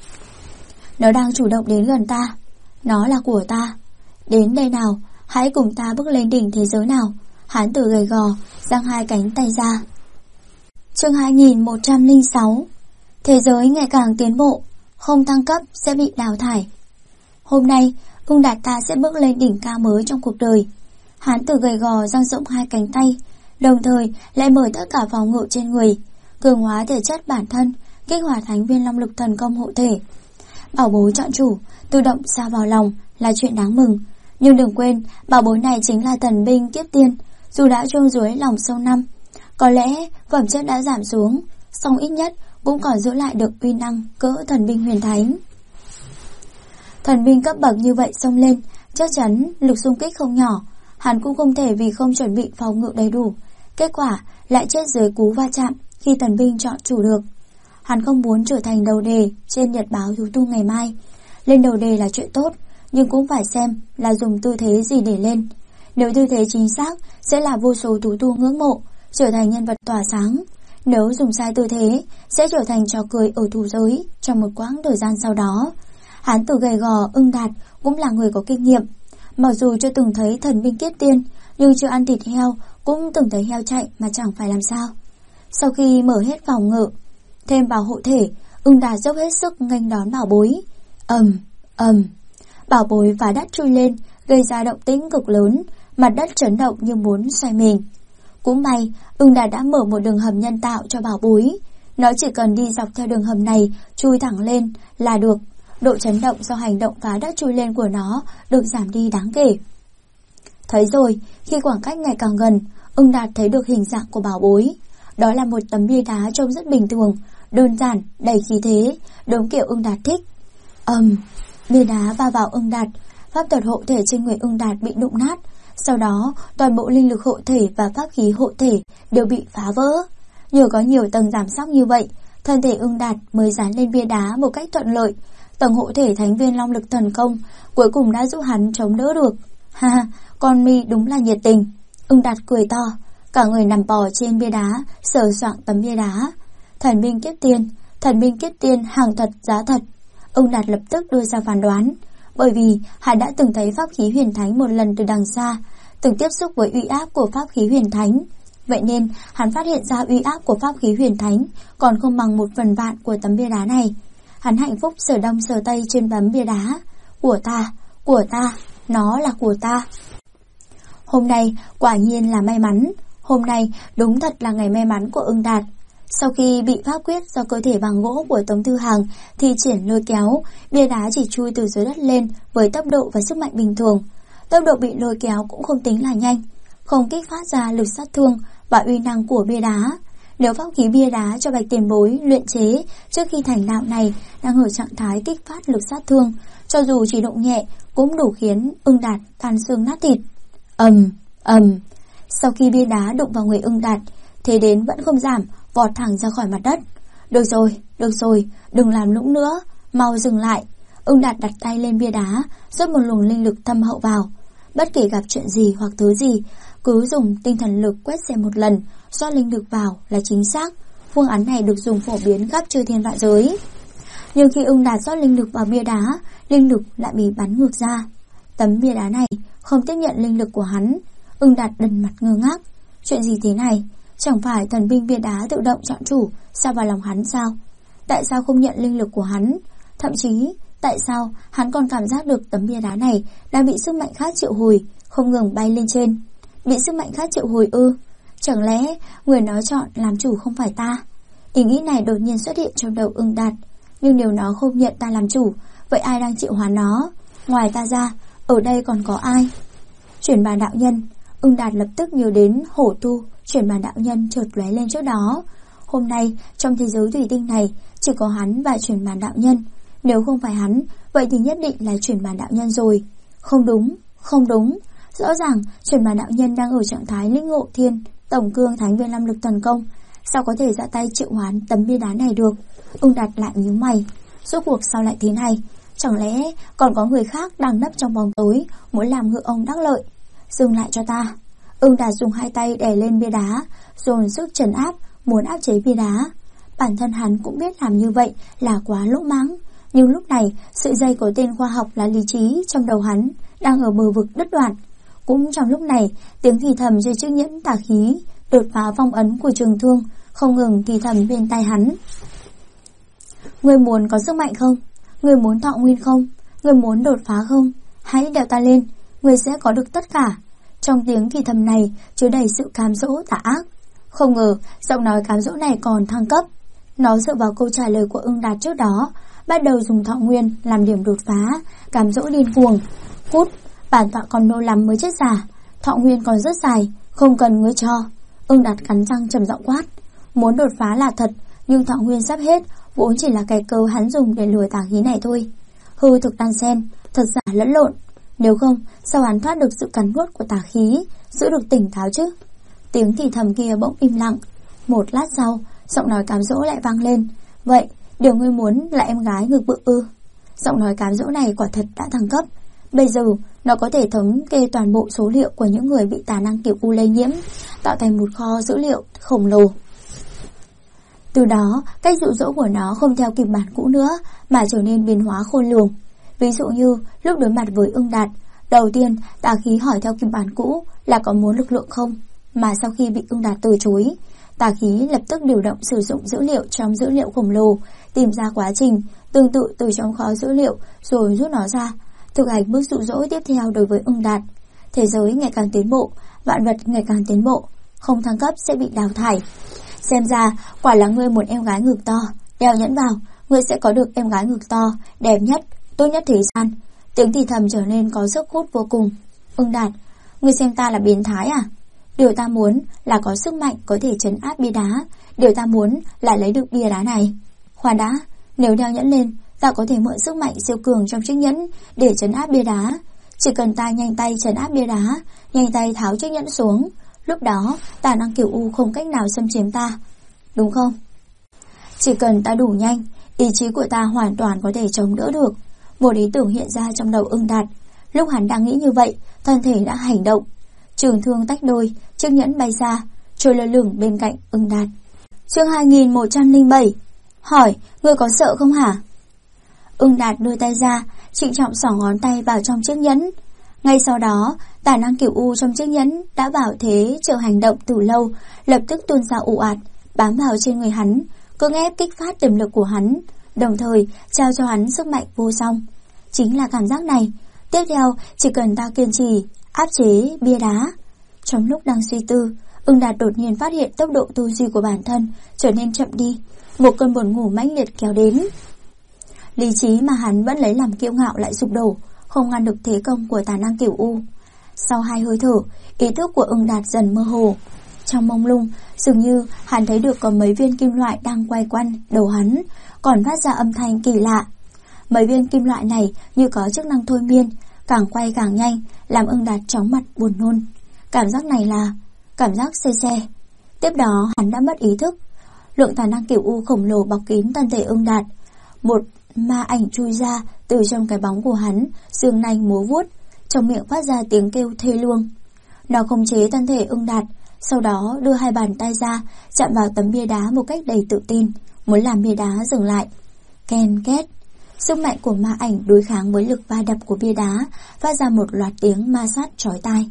Nó đang chủ động đến gần ta, nó là của ta. Đến đây nào, hãy cùng ta bước lên đỉnh thế giới nào. Hắn tử gầy gò giang hai cánh tay ra. Chương 2106. Thế giới ngày càng tiến bộ, không thăng cấp sẽ bị đào thải. Hôm nay, Ung Đạt ta sẽ bước lên đỉnh cao mới trong cuộc đời. Hắn tử gầy gò dang rộng hai cánh tay, đồng thời lại mở tất cả phòng ngự trên người, cường hóa thể chất bản thân, kích hoạt thánh viên long lực thần công hộ thể. Bảo bối chọn chủ, tự động xa vào lòng là chuyện đáng mừng. Nhưng đừng quên, bảo bối này chính là thần binh kiếp tiên, dù đã chôn dưới lòng sâu năm. Có lẽ phẩm chất đã giảm xuống, song ít nhất cũng còn giữ lại được uy năng cỡ thần binh huyền thánh. Thần binh cấp bậc như vậy xông lên, chắc chắn lực xung kích không nhỏ. Hắn cũng không thể vì không chuẩn bị phòng ngự đầy đủ, kết quả lại chết dưới cú va chạm khi thần binh chọn chủ được. Hắn không muốn trở thành đầu đề trên nhật báo thú tu ngày mai. Lên đầu đề là chuyện tốt, nhưng cũng phải xem là dùng tư thế gì để lên. Nếu tư thế chính xác, sẽ là vô số thú tu ngưỡng mộ, trở thành nhân vật tỏa sáng. Nếu dùng sai tư thế, sẽ trở thành trò cười ở thù giới trong một quãng thời gian sau đó. Hán tử gầy gò Ưng Đạt cũng là người có kinh nghiệm. Mặc dù chưa từng thấy thần binh kiết tiên, nhưng chưa ăn thịt heo cũng từng thấy heo chạy mà chẳng phải làm sao. Sau khi mở hết phòng ngự, thêm vào hộ thể, Ưng Đạt dốc hết sức nghênh đón bảo bối. Bảo bối phá đất chui lên, gây ra động tĩnh cực lớn, mặt đất chấn động như muốn xoay mình. Cũng may, Ưng Đạt đã mở một đường hầm nhân tạo cho bảo bối. Nó chỉ cần đi dọc theo đường hầm này, chui thẳng lên là được. Độ chấn động do hành động phá đất chui lên của nó được giảm đi đáng kể. Thấy rồi, khi khoảng cách ngày càng gần, Ưng Đạt thấy được hình dạng của bảo bối. Đó là một tấm bia đá trông rất bình thường, đơn giản, đầy khí thế, đúng kiểu Ưng Đạt thích. Bia đá va vào Ưng Đạt, pháp thuật hộ thể trên người Ưng Đạt bị đụng nát. Sau đó, toàn bộ linh lực hộ thể và pháp khí hộ thể đều bị phá vỡ. Nhờ có nhiều tầng giảm sóc như vậy, thân thể Ưng Đạt mới dán lên bia đá một cách thuận lợi. Tầng hộ thể thánh viên long lực thần công cuối cùng đã giúp hắn chống đỡ được. Ha, con mi đúng là nhiệt tình. Ưng Đạt cười to, cả người nằm bò trên bia đá, sờ soạng tấm bia đá. Thần binh kiết tiên hàng thật giá thật. Ưng Đạt lập tức đưa ra phán đoán, bởi vì hắn đã từng thấy pháp khí huyền thánh một lần từ đằng xa, từng tiếp xúc với uy áp của pháp khí huyền thánh. Vậy nên hắn phát hiện ra uy áp của pháp khí huyền thánh còn không bằng 1/1000 của tấm bia đá này. Hắn hạnh phúc sờ đông sờ tây trên tấm bia đá. Của ta, nó là của ta. Hôm nay quả nhiên là may mắn. Hôm nay đúng thật là ngày may mắn của Ưng Đạt. Sau khi bị pháp quyết do cơ thể bằng gỗ của Tống Thư Hàng thi triển lôi kéo, bia đá chỉ chui từ dưới đất lên với tốc độ và sức mạnh bình thường. Tốc độ bị lôi kéo cũng không tính là nhanh, không kích phát ra lực sát thương và uy năng của bia đá. Nếu pháp khí bia đá cho Bạch tiền bối luyện chế trước khi thành đạo này đang ở trạng thái kích phát lực sát thương, cho dù chỉ đụng nhẹ cũng đủ khiến Ưng Đạt tan xương nát thịt. Sau khi bia đá đụng vào người Ưng Đạt, thế đến vẫn không giảm, vọt thẳng ra khỏi mặt đất. Được rồi, đừng làm lũng nữa, mau dừng lại. Ưng Đạt đặt tay lên bia đá, rót một luồng linh lực thâm hậu vào. Bất kể gặp chuyện gì hoặc thứ gì, cứ dùng tinh thần lực quét xem một lần, rót linh lực vào là chính xác. Phương án này được dùng phổ biến khắp chư thiên vạn giới. Nhưng khi Ưng Đạt rót linh lực vào bia đá, linh lực lại bị bắn ngược ra. Tấm bia đá này không tiếp nhận linh lực của hắn. Ưng Đạt đần mặt ngơ ngác. Chuyện gì thế này? Chẳng phải thần binh bia đá tự động chọn chủ sao vào lòng hắn sao? Tại sao không nhận linh lực của hắn? Thậm chí tại sao hắn còn cảm giác được tấm bia đá này đang bị sức mạnh khác triệu hồi, không ngừng bay lên trên? Bị sức mạnh khác triệu hồi ư? Chẳng lẽ người nó chọn làm chủ không phải ta? Ý nghĩ này đột nhiên xuất hiện trong đầu Ưng Đạt. Nhưng nếu nó không nhận ta làm chủ, vậy ai đang triệu hoán nó? Ngoài ta ra, ở đây còn có ai? Chuyển bàn đạo nhân. Ưng Đạt lập tức nhớ đến hổ tu chuyển bàn đạo nhân chợt lóe lên trước đó. Hôm nay trong thế giới thủy tinh này chỉ có hắn và chuyển bàn đạo nhân. Nếu không phải hắn, vậy thì nhất định là chuyển bàn đạo nhân rồi. Không đúng. Rõ ràng chuyển bàn đạo nhân đang ở trạng thái lĩnh ngộ thiên tổng cương thánh viên long lực thần công, sao có thể ra tay triệu hoán tấm bia đá này được? Ưng Đạt lại nhíu mày. Rốt cuộc sao lại thế này? Chẳng lẽ còn có người khác đang nấp trong bóng tối muốn làm ngựa ông đắc lợi? Dừng lại cho ta. Ưng Đạt dùng hai tay đè lên bia đá, dồn sức trấn áp, muốn áp chế bia đá. Bản thân hắn cũng biết làm như vậy là quá lỗ mãng, nhưng lúc này sợi dây có tên khoa học là lý trí trong đầu hắn đang ở bờ vực đứt đoạn. Cũng trong lúc này, tiếng thì thầm trên chiếc nhẫn tà khí đột phá phong ấn của Trường Thương không ngừng thì thầm bên tai hắn. Ngươi muốn có sức mạnh không? Ngươi muốn thọ nguyên không? Ngươi muốn đột phá không? Hãy đeo ta lên, ngươi sẽ có được tất cả. Trong tiếng thì thầm này chứa đầy sự cám dỗ tà ác. Không ngờ giọng nói cám dỗ này còn thăng cấp. Nó dựa vào câu trả lời của Ưng Đạt trước đó, bắt đầu dùng thọ nguyên làm điểm đột phá, cám dỗ điên cuồng. Cút, bản tọa còn nô lắm mới chết già, thọ nguyên còn rất dài, không cần ngươi cho. Ưng Đạt cắn răng trầm giọng quát. Muốn đột phá là thật, nhưng thọ nguyên sắp hết, vốn chỉ là cái cớ hắn dùng để lừa tà khí này thôi. Hư thực đan xen, thật giả lẫn lộn. Nếu không, sao hắn thoát được sự cắn nuốt của tà khí, giữ được tỉnh táo chứ? Tiếng thì thầm kia bỗng im lặng. Một lát sau, giọng nói cám dỗ lại vang lên. Vậy, điều ngươi muốn là em gái ngực bự ư? Giọng nói cám dỗ này quả thật đã thăng cấp. Bây giờ, Nó có thể thống kê toàn bộ số liệu của những người bị tà năng kiểu U lây nhiễm, tạo thành một kho dữ liệu khổng lồ. Từ đó, cách dụ dỗ của nó không theo kịch bản cũ nữa, mà trở nên biến hóa khôn lường. Ví dụ như, lúc đối mặt với Ưng Đạt, đầu tiên tà khí hỏi theo kịch bản cũ là có muốn lực lượng không, mà sau khi bị Ưng Đạt từ chối, tà khí lập tức điều động sử dụng dữ liệu trong dữ liệu khổng lồ, tìm ra quá trình tương tự từ trong kho dữ liệu rồi rút nó ra, thực hành bước dụ dỗ tiếp theo đối với Ưng Đạt. Thế giới ngày càng tiến bộ, vạn vật ngày càng tiến bộ, không thăng cấp sẽ bị đào thải. Xem ra, quả là ngươi một em gái ngực to, đeo nhẫn vào, ngươi sẽ có được em gái ngực to, đẹp nhất, tốt nhất thế gian. Tiếng thì thầm trở nên có sức hút vô cùng. Ưng Đạt, ngươi xem ta là biến thái à? Điều ta muốn là có sức mạnh có thể trấn áp bia đá, điều ta muốn là lấy được bia đá này. Khoan đã, nếu đeo nhẫn lên, ta có thể mượn sức mạnh siêu cường trong chiếc nhẫn để trấn áp bia đá. Chỉ cần ta nhanh tay trấn áp bia đá, nhanh tay tháo chiếc nhẫn xuống, lúc đó tà năng kiểu U không cách nào xâm chiếm ta, đúng không? Chỉ cần ta đủ nhanh, ý chí của ta hoàn toàn có thể chống đỡ được. Một ý tưởng hiện ra trong đầu Ưng Đạt. Lúc hắn đang nghĩ như vậy, thân thể đã hành động. Trường thương tách đôi, chiếc nhẫn bay ra, trôi lơ lửng bên cạnh Ưng Đạt. Chương 2107. Hỏi, ngươi có sợ không hả? Ưng Đạt đưa tay ra, trịnh trọng xỏ ngón tay vào trong chiếc nhẫn. Ngay sau đó, tà năng kiểu U trong chiếc nhẫn đã vào thế chờ hành động từ lâu, lập tức tuôn ra ồ ạt, bám vào trên người hắn, cưỡng ép kích phát tiềm lực của hắn, đồng thời trao cho hắn sức mạnh vô song. Chính là cảm giác này. Tiếp theo, chỉ cần ta kiên trì áp chế bia đá. Trong lúc đang suy tư, Ưng Đạt đột nhiên phát hiện tốc độ tư duy của bản thân trở nên chậm đi. Một cơn buồn ngủ mãnh liệt kéo đến. Lý trí mà hắn vẫn lấy làm kiêu ngạo lại sụp đổ, không ngăn được thế công của tà năng kiểu U. Sau 2 hơi thở, ý thức của Ưng Đạt dần mơ hồ. Trong mông lung, dường như hắn thấy được có mấy viên kim loại đang quay quanh đầu hắn, còn phát ra âm thanh kỳ lạ. Mấy viên kim loại này như có chức năng thôi miên, càng quay càng nhanh, làm Ưng Đạt chóng mặt buồn nôn. Cảm giác này là cảm giác xe xe. Tiếp đó hắn đã mất ý thức. Lượng tà năng kiểu U khổng lồ bọc kín thân thể Ưng Đạt. Một ma ảnh chui ra từ trong cái bóng của hắn, xương nanh múa vuốt, trong miệng phát ra tiếng kêu thê lương. Nó khống chế thân thể Ưng Đạt, sau đó đưa 2 bàn tay ra, chạm vào tấm bia đá một cách đầy tự tin, muốn làm bia đá dừng lại. Ken két. Sức mạnh của ma ảnh đối kháng với lực va đập của bia đá, phát ra một loạt tiếng ma sát chói tai.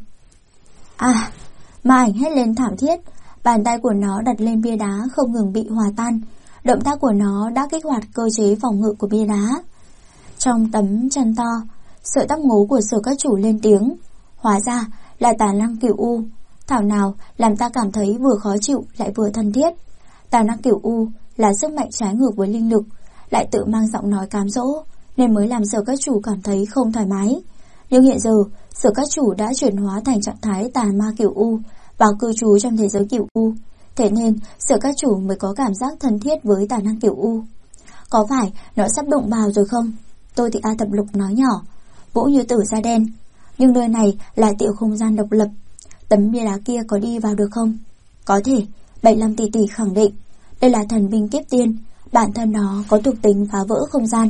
À! Ma ảnh hét lên thảm thiết. Bàn tay của nó đặt lên bia đá không ngừng bị hòa tan. Động tác của nó đã kích hoạt cơ chế phòng ngự của bia đá. Trong tấm chăn to, sợi tóc ngố của Sở Các Chủ lên tiếng. Hóa ra là tà năng kiểu U. Thảo nào làm ta cảm thấy vừa khó chịu lại vừa thân thiết. Tà năng kiểu U là sức mạnh trái ngược với linh lực, lại tự mang giọng nói cám dỗ, nên mới làm Sở Các Chủ cảm thấy không thoải mái. Nhưng hiện giờ, Sở Các Chủ đã chuyển hóa thành trạng thái tà ma kiểu U và cư trú trong thế giới kiểu U. Thế nên, Sở Các Chủ mới có cảm giác thân thiết với tà năng kiểu U. Có phải nó sắp đụng vào rồi không? Tôi thì A Thập Lục nói nhỏ. Vũ Như Tử da đen. Nhưng nơi này là tiểu không gian độc lập. Tấm bia đá kia có đi vào được không? Có thể, 75 tỷ tỷ khẳng định. Đây là thần binh kiếp tiên, bản thân nó có thuộc tính phá vỡ không gian.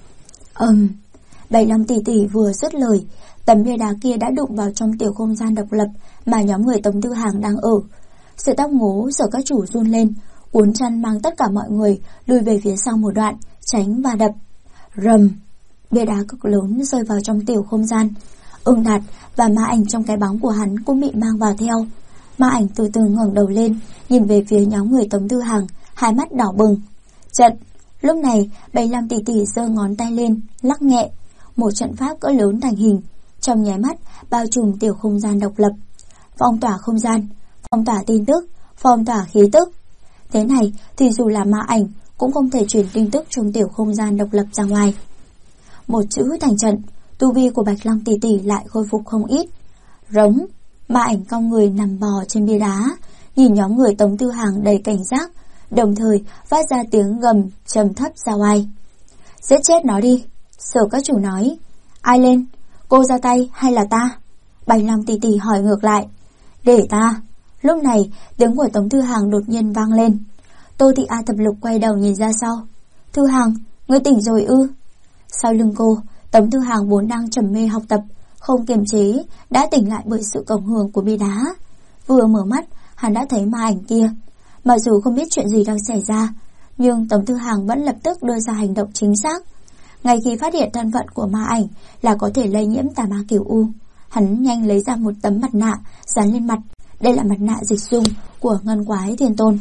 75 tỷ tỷ vừa dứt lời, tấm bia đá kia đã đụng vào trong tiểu không gian độc lập mà nhóm người Tống Tư Hàng đang ở. Sợi tóc ngố Sở Các Chủ run lên, cuốn chăn mang tất cả mọi người lùi về phía sau một đoạn, tránh và đập. Rầm! Bia đá cực lớn rơi vào trong tiểu không gian. Ưng Đạt và ma ảnh trong cái bóng của hắn cũng bị mang vào theo. Ma ảnh từ từ ngẩng đầu lên, nhìn về phía nhóm người Tống Tư Hàng, hai mắt đỏ bừng. Trận! Lúc này, 75 tỷ tỷ giơ ngón tay lên, lắc nhẹ. Một trận pháp cỡ lớn thành hình, trong nháy mắt bao trùm tiểu không gian độc lập. Phong tỏa không gian, phong tỏa tin tức, phong tỏa khí tức. Thế này thì dù là ma ảnh cũng không thể truyền tin tức trong tiểu không gian độc lập ra ngoài. Một chữ thành trận, tu vi của Bạch Long tỷ tỷ lại khôi phục không ít. Rống! Ma ảnh cong người nằm bò trên bia đá, nhìn nhóm người Tống Tư Hàng đầy cảnh giác, đồng thời phát ra tiếng gầm trầm thấp ra ngoài. Giết chết nó đi! Sở Các Chủ nói. Ai lên? Cô ra tay hay là ta? Bạch Long tỷ tỷ hỏi ngược lại. Để ta. Lúc này tiếng của Tống Thư Hàng đột nhiên vang lên. Tô Thị A Thập Lục quay đầu nhìn ra sau. Thư Hàng, ngươi tỉnh rồi ư? Sau lưng cô, Tống Thư Hàng vốn đang trầm mê học tập, không kiềm chế, đã tỉnh lại bởi sự cộng hưởng của bia đá. Vừa mở mắt, hắn đã thấy ma ảnh kia. Mặc dù không biết chuyện gì đang xảy ra, nhưng Tống Thư Hàng vẫn lập tức đưa ra hành động chính xác. Ngay khi phát hiện thân phận của ma ảnh là có thể lây nhiễm tà ma Cửu U, hắn nhanh lấy ra một tấm mặt nạ dán lên mặt. Đây là mặt nạ dịch dung của Ngân Quái Thiên Tôn.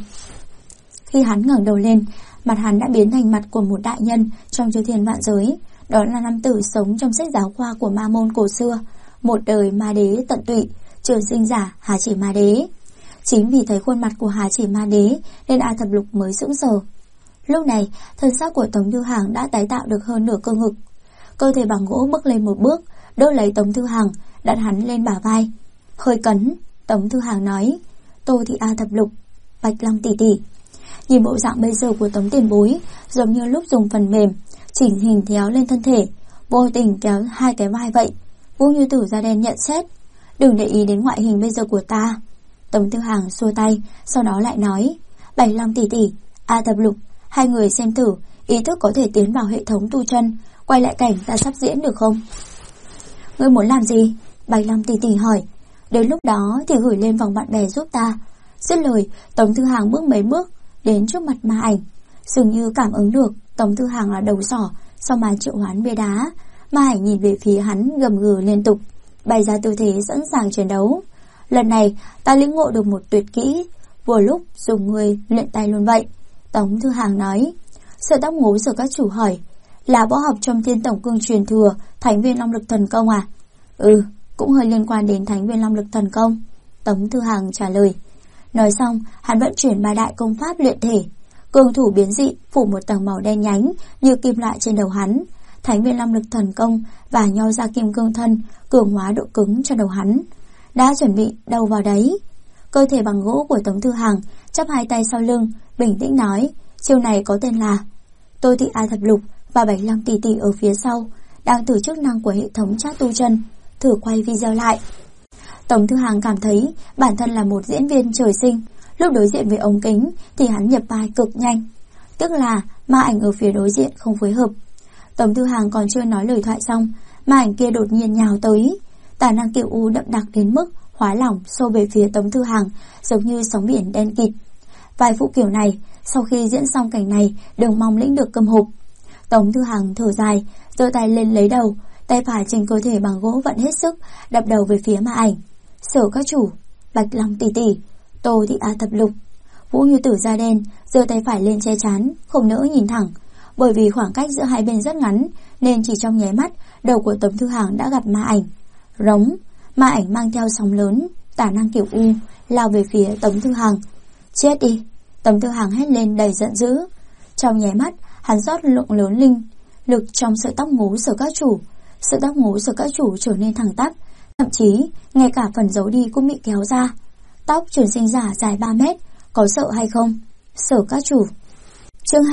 Khi hắn ngẩng đầu lên, mặt hắn đã biến thành mặt của một đại nhân trong chư thiên vạn giới. Đó là nam tử sống trong sách giáo khoa của ma môn cổ xưa, một đời ma đế tận tụy, trường sinh giả Hà Chỉ Ma Đế. Chính vì thấy khuôn mặt của Hà Chỉ Ma Đế nên A Thập Lục mới sững sờ. Lúc này, thân xác của Tống Thư Hàng đã tái tạo được hơn nửa cơ ngực. Cơ thể bằng gỗ bước lên một bước, đỡ lấy Tống Thư Hàng, đặt hắn lên bả vai. Hơi cấn, Tống Thư Hàng nói, tôi thì A Thập Lục, Bạch Long tỷ tỷ. Nhìn bộ dạng bây giờ của Tống tiền bối, giống như lúc dùng phần mềm chỉnh hình kéo lên thân thể, vô tình kéo hai cái vai vậy. Vũ Như Tử da đen nhận xét, đừng để ý đến ngoại hình bây giờ của ta. Tống Thư Hàng xua tay, sau đó lại nói, Bạch Long tỷ tỷ, A Thập Lục, hai người xem thử, ý thức có thể tiến vào hệ thống tu chân, quay lại cảnh ta sắp diễn được không? Ngươi muốn làm gì? Bạch Long tỷ tỷ hỏi. Đến lúc đó thì gửi lên vòng bạn bè giúp ta. Dứt lời, Tống Thư Hàng bước mấy bước đến trước mặt ma ảnh. Dường như cảm ứng được Tống Thư Hàng là đầu sỏ sau màn triệu hoán bia đá. Ma ảnh nhìn về phía hắn gầm gừ liên tục, bày ra tư thế sẵn sàng chiến đấu. Lần này ta lĩnh ngộ được một tuyệt kỹ, vừa lúc dùng người luyện tay luôn vậy. Tống Thư Hàng nói. Sợi tóc ngố giờ các chủ hỏi, là võ học trong Thiên Tổng Cương truyền thừa Thánh Viên Long Lực Thần Công à? Ừ, cũng hơi liên quan đến Thánh Viên Long Lực Thần Công, Tống Thư Hàng trả lời. Nói xong, hắn vận chuyển ba đại công pháp luyện thể. Cương thủ biến dị phủ một tầng màu đen nhánh như kim loại trên đầu hắn. Thánh Viên Long Lực Thần Công và nho ra kim cương thân cường hóa độ cứng cho đầu hắn. Đã chuẩn bị đâu vào đấy. Cơ thể bằng gỗ của Tống Thư Hàng chắp hai tay sau lưng, bình tĩnh nói, chiêu này có tên là Tôi thị A Thập Lục và Bạch Long tỷ tỷ ở phía sau đang thử chức năng của hệ thống chat tu chân. Thử quay video lại. Tống Thư Hàng cảm thấy bản thân là một diễn viên trời sinh. Lúc đối diện với ống kính thì hắn nhập vai cực nhanh, tức là ma ảnh ở phía đối diện không phối hợp. Tống Thư Hàng còn chưa nói lời thoại xong, ma ảnh kia đột nhiên nhào tới. Tà năng Cửu U đậm đặc đến mức hóa lỏng xô về phía Tống Thư Hàng, giống như sóng biển đen kịt. Vài phụ kiểu này, sau khi diễn xong cảnh này, đừng mong lĩnh được cơm hộp. Tống Thư Hàng thở dài, giơ tay lên lấy đầu, tay phải trên cơ thể bằng gỗ vận hết sức, đập đầu về phía ma ảnh. Sở các chủ, Bạch Long tỷ tỷ, tôi thị A Thập Lục. Vũ Như Tử da đen, giơ tay phải lên che chắn, không nỡ nhìn thẳng. Bởi vì khoảng cách giữa hai bên rất ngắn, nên chỉ trong nháy mắt, đầu của Tống Thư Hàng đã gặp ma ảnh. Rống, ma ảnh mang theo sóng lớn, tà năng Cửu U lao về phía Tống Thư Hàng. Chết đi! Tống Thư Hàng hét lên đầy giận dữ. Trong nháy mắt, hắn rót lượng lớn linh lực trong sợi tóc ngố Sở các chủ. Sợi tóc ngố Sở các chủ trở nên thẳng tắp, thậm chí ngay cả phần giấu đi cũng bị kéo ra. Tóc Trường Sinh Giả dài 3 mét, có sợ hay không? Sở các chủ. Chương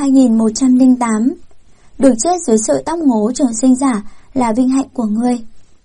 2108. Được chết dưới sợi tóc ngố Trường Sinh Giả là vinh hạnh của ngươi.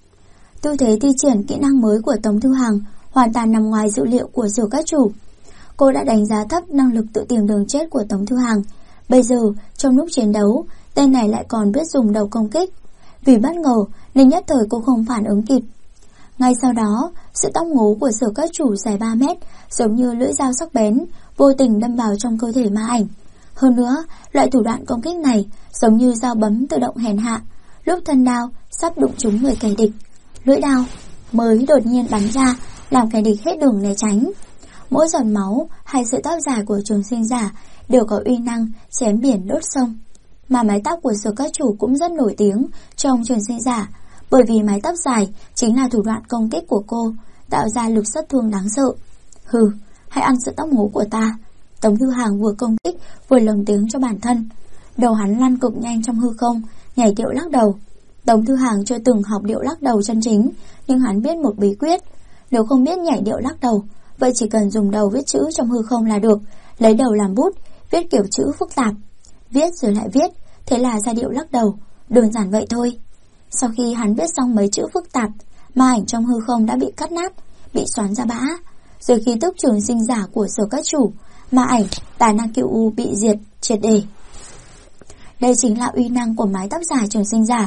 Tư thế thi triển kỹ năng mới của Tống Thư Hàng hoàn toàn nằm ngoài dự liệu của Sở các chủ. Cô đã đánh giá thấp năng lực tự tìm đường chết của Tống Thư Hàng. Bây giờ, trong lúc chiến đấu, tên này lại còn biết dùng đầu công kích. Vì bất ngờ nên nhất thời cô không phản ứng kịp. Ngay sau đó, sợi tóc ngố của Sở các chủ dài 3 mét, giống như lưỡi dao sắc bén, vô tình đâm vào trong cơ thể ma ảnh. Hơn nữa, loại thủ đoạn công kích này giống như dao bấm tự động hèn hạ. Lúc thân đao sắp đụng trúng người kẻ địch, lưỡi đao mới đột nhiên bắn ra, làm kẻ địch hết đường né tránh. Mỗi giọt máu hay sợi tóc dài của Trường Sinh Giả đều có uy năng chém biển đốt sông. Mà mái tóc của Sở các chủ cũng rất nổi tiếng trong Trường Sinh Giả, bởi vì mái tóc dài chính là thủ đoạn công kích của cô, tạo ra lực sát thương đáng sợ. Hừ, hãy ăn sợi tóc ngố của ta. Tống Thư Hàng vừa công kích vừa lồng tiếng cho bản thân. Đầu hắn lăn cực nhanh trong hư không, nhảy điệu lắc đầu. Tống Thư Hàng chưa từng học điệu lắc đầu chân chính, nhưng hắn biết một bí quyết. Nếu không biết nhảy điệu lắc đầu, vậy chỉ cần dùng đầu viết chữ trong hư không là được. Lấy đầu làm bút, viết kiểu chữ phức tạp, viết rồi lại viết, thế là ra điệu lắc đầu. Đơn giản vậy thôi. Sau khi hắn viết xong mấy chữ phức tạp, ma ảnh trong hư không đã bị cắt nát, bị xoắn ra bã. Rồi khi tức Trường Sinh Giả của Sở các chủ, ma ảnh tà năng Cửu U bị diệt triệt để. Đây chính là uy năng của mái tóc dài Trường Sinh Giả.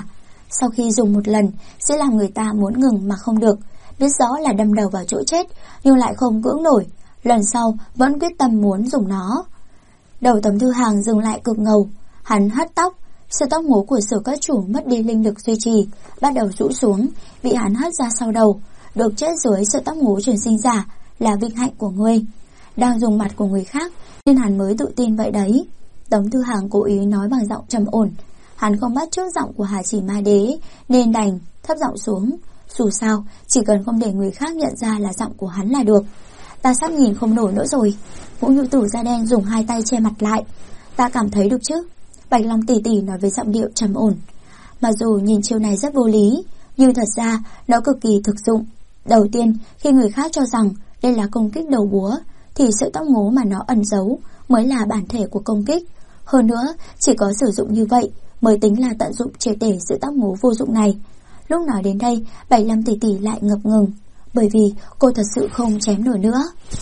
sau khi dùng một lần sẽ làm người ta muốn ngừng mà không được, biết rõ là đâm đầu vào chỗ chết nhưng lại không cưỡng nổi, lần sau vẫn quyết tâm muốn dùng nó. Đầu Tống Thư Hàng dừng lại cực ngầu, hắn hất tóc, sợi tóc ngố của Sở Các Chủ mất đi linh lực duy trì, bắt đầu rũ xuống, bị hắn hất ra sau đầu. Được chết dưới sợi tóc ngố chuyển sinh giả là vinh hạnh của ngươi. Đang dùng mặt của người khác nên hắn mới tự tin vậy đấy. Tống Thư Hàng cố ý nói bằng giọng trầm ổn. Hắn không bắt chước giọng của Hà Chỉ Ma Đế nên đành thấp giọng xuống. Dù sao chỉ cần không để người khác nhận ra là giọng của hắn là được. Ta sắp nhìn không nổi nữa rồi. Vũ Nhu Tử da đen dùng hai tay che mặt lại. Ta cảm thấy được chứ? Bạch Long tỷ tỷ nói với giọng điệu trầm ổn. Mặc dù nhìn chiêu này rất vô lý, nhưng thật ra nó cực kỳ thực dụng. Đầu tiên, khi người khác cho rằng đây là công kích đầu búa, thì sợi tóc ngố mà nó ẩn giấu mới là bản thể của công kích. Hơn nữa, chỉ có sử dụng như vậy mới tính là tận dụng triệt để sợi tóc ngố vô dụng này. Lúc nói đến đây, Bạch Lâm tỷ tỷ lại ngập ngừng, bởi vì cô thật sự không chém nổi nữa.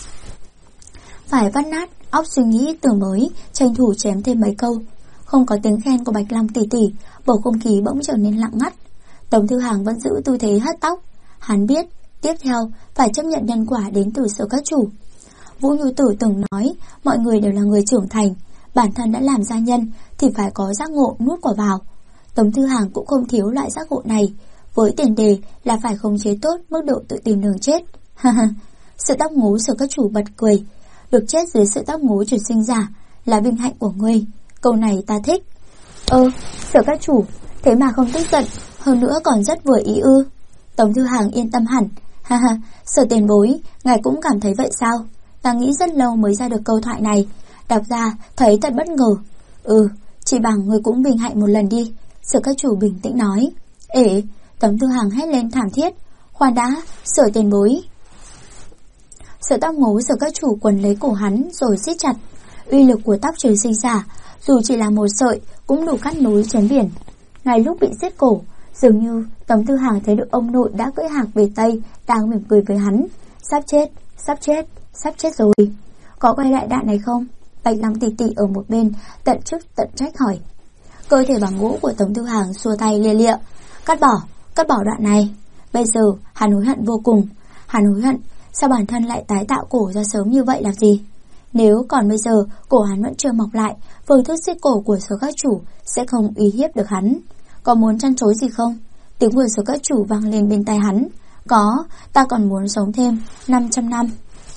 Phải vắt nát óc suy nghĩ từ mới, tranh thủ chém thêm mấy câu. Không có tiếng khen của Bạch Long tỷ tỷ, bầu không khí bỗng trở nên lặng ngắt. Tống Thư Hàng vẫn giữ tư thế hất tóc. Hắn biết tiếp theo phải chấp nhận nhân quả đến từ Sở Các Chủ. Vũ Nhu Tử từng nói mọi người đều là người trưởng thành, bản thân đã làm gia nhân thì phải có giác ngộ nuốt quả vào. Tống Thư Hàng cũng không thiếu loại giác ngộ này, với tiền đề là phải khống chế tốt mức độ tự tìm đường chết. Sợi tóc ngố Sở Các Chủ bật cười. Được chết dưới sợi tóc ngố chuyển sinh giả là vinh hạnh của ngươi. Câu này ta thích. Sở Các Chủ, thế mà không tức giận, hơn nữa còn rất vừa ý ư? Tống Thư Hàng yên tâm hẳn. Sở tiền bối, ngài cũng cảm thấy vậy sao? Ta nghĩ rất lâu mới ra được câu thoại này, đọc ra thấy thật bất ngờ. Chỉ bằng người cũng bình hạnh một lần đi. Sở Các Chủ bình tĩnh nói. Ế, Tống Thư Hàng hét lên thảm thiết. Khoan đã, Sở tiền bối. Sợi tóc ngố Sở Các Chủ quấn lấy cổ hắn rồi siết chặt. Uy lực của tóc truyền sinh giả, dù chỉ là một sợi cũng đủ cắt núi chấn biển. Ngay lúc bị siết cổ, dường như Tống Thư Hàng thấy được ông nội đã cưỡi hạc về Tây đang mỉm cười với hắn. Sắp chết rồi. Có quay lại đạn này không? Bạch Long tỷ tỷ ở một bên tận chức tận trách hỏi. Cơ thể bằng gỗ của Tống Thư Hàng xua tay lia lịa. Cắt bỏ đoạn này. Bây giờ hắn hối hận vô cùng. Hắn hối hận sao bản thân lại tái tạo cổ ra sớm như vậy làm gì? Nếu còn bây giờ cổ hắn vẫn chưa mọc lại, phương thức siết cổ của Sở Các Chủ sẽ không uy hiếp được hắn. Có muốn chăn chối gì không? Tiếng của Sở Các Chủ vang lên bên tai hắn. Có, ta còn muốn sống thêm 500 năm.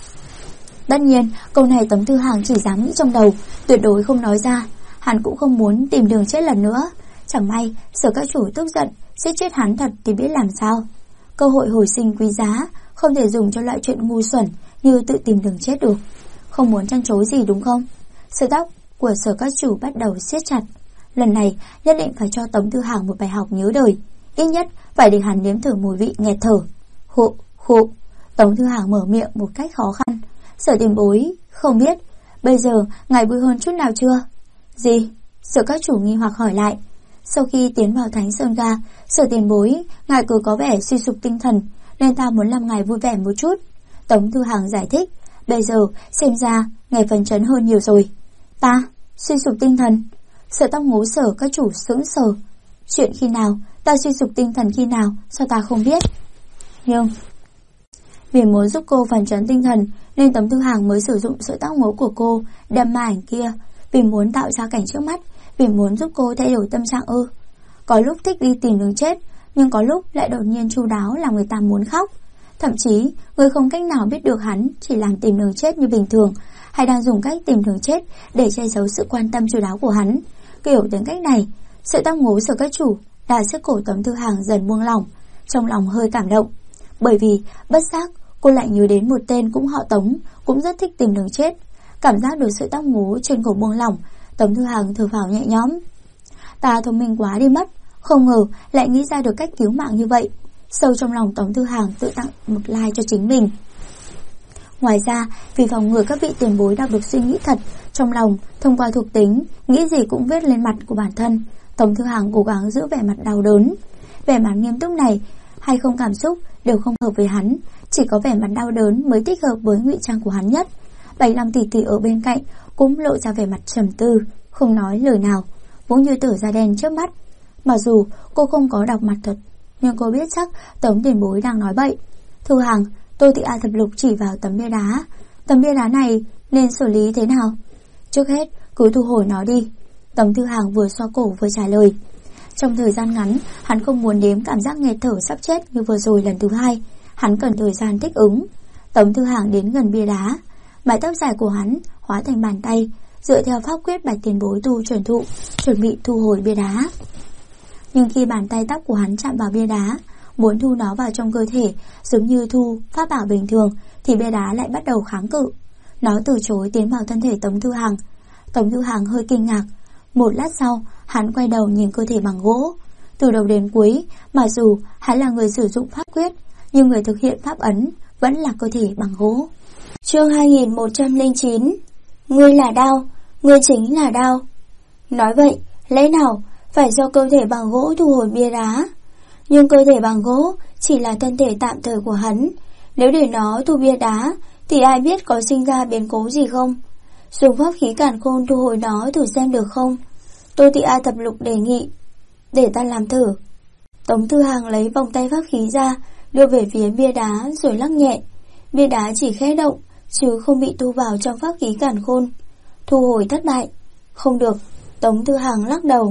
Tất nhiên, câu này Tống Thư Hàng chỉ dám nghĩ trong đầu, tuyệt đối không nói ra. Hắn cũng không muốn tìm đường chết lần nữa. Chẳng may Sở Các Chủ tức giận giết chết hắn thật thì biết làm sao. Cơ hội hồi sinh quý giá, không thể dùng cho loại chuyện ngu xuẩn như tự tìm đường chết được. Không muốn chăn chối gì đúng không? Sợi tóc của Sở Các Chủ bắt đầu siết chặt. Lần này nhất định phải cho Tống Thư Hàng một bài học nhớ đời. Ít nhất phải để hắn nếm thử mùi vị nghẹt thở. Khụ. Tống Thư Hàng mở miệng một cách khó khăn. Sở tiền bối, không biết bây giờ ngài vui hơn chút nào chưa? Gì? Sở Các Chủ nghi hoặc hỏi lại. Sau khi tiến vào Thánh Sơn Ga, Sở tiền bối, ngài cứ có vẻ suy sụp tinh thần, nên ta muốn làm ngài vui vẻ một chút. Tống Thư Hàng giải thích. Bây giờ xem ra ngài phấn chấn hơn nhiều rồi. Ta suy sụp tinh thần? Sợi tóc ngố Sở Các Chủ sững sờ. Chuyện khi nào? Ta suy sụp tinh thần khi nào? Sao ta không biết? Nhưng vì muốn giúp cô phấn chấn tinh thần nên Tống Thư Hàng mới sử dụng sợi tóc ngố của cô đâm ma ảnh kia. Vì muốn tạo ra cảnh trước mắt, vì muốn giúp cô thay đổi tâm trạng ư? Có lúc thích đi tìm đường chết, nhưng có lúc lại đột nhiên chu đáo làm người ta muốn khóc. Thậm chí người không cách nào biết được hắn chỉ làm tìm đường chết như bình thường, hay đang dùng cách tìm đường chết để che giấu sự quan tâm chu đáo của hắn. Kiểu tính cách này, sợi tóc ngố Sở Các Chủ đã sức cổ Tống Thư Hàng dần buông lỏng, trong lòng hơi cảm động. Bởi vì bất giác cô lại nhớ đến một tên cũng họ Tống, cũng rất thích tìm đường chết. Cảm giác được sợi tóc ngố trên cổ buông lỏng, Tống Thư Hàng thở phào nhẹ nhõm. Ta thông minh quá đi mất, không ngờ lại nghĩ ra được cách cứu mạng như vậy. Sâu trong lòng Tống Thư Hàng tự tặng một like cho chính mình. Ngoài ra, vì phòng ngừa các vị tiền bối đọc được suy nghĩ thật trong lòng thông qua thuộc tính, nghĩ gì cũng viết lên mặt của bản thân, Tống Thư Hàng cố gắng giữ vẻ mặt đau đớn. Vẻ mặt nghiêm túc này hay không cảm xúc đều không hợp với hắn, chỉ có vẻ mặt đau đớn mới thích hợp với ngụy trang của hắn nhất. Bạch Long tỷ tỷ ở bên cạnh cũng lộ ra vẻ mặt trầm tư, không nói lời nào. Vũ Như Tử da đen trước mắt. Mặc dù cô không có đọc mặt thật, nhưng cô biết chắc Tống tiền bối đang nói bậy. Thư Hằng, Tô Thị A thập lục chỉ vào tấm bia đá. Tấm bia đá này nên xử lý thế nào? Trước hết cứ thu hồi nó đi. Tống Thư Hằng vừa xoa cổ vừa trả lời. Trong thời gian ngắn, hắn không muốn nếm cảm giác nghẹt thở sắp chết như vừa rồi lần thứ hai. Hắn cần thời gian thích ứng. Tống Thư Hằng đến gần bia đá. Mái tóc dài của hắn hóa thành bàn tay, dựa theo pháp quyết Bạch tiền bối tu truyền thụ, chuẩn bị thu hồi bia đá. Nhưng khi bàn tay tóc của hắn chạm vào bia đá, muốn thu nó vào trong cơ thể giống như thu pháp bảo bình thường, thì bia đá lại bắt đầu kháng cự. Nó từ chối tiến vào thân thể Tống Thư Hằng. Tống Thư Hằng hơi kinh ngạc. Một lát sau, hắn quay đầu nhìn cơ thể bằng gỗ. Từ đầu đến cuối, mặc dù hắn là người sử dụng pháp quyết, nhưng người thực hiện pháp ấn vẫn là cơ thể bằng gỗ. Chương 2109. Ngươi là đao, ngươi chính là đao. Nói vậy, lẽ nào phải do cơ thể bằng gỗ thu hồi bia đá? Nhưng cơ thể bằng gỗ chỉ là thân thể tạm thời của hắn. Nếu để nó thu bia đá, thì ai biết có sinh ra biến cố gì không? Dùng pháp khí càn khôn thu hồi nó thử xem được không? Tô Thị A thập lục đề nghị. Để ta làm thử. Tống Thư Hằng lấy vòng tay pháp khí ra, đưa về phía bia đá rồi lắc nhẹ. Bia đá chỉ khẽ động, chứ không bị thu vào trong pháp khí càn khôn. Thu hồi thất bại. Không được. Tống Thư Hằng lắc đầu.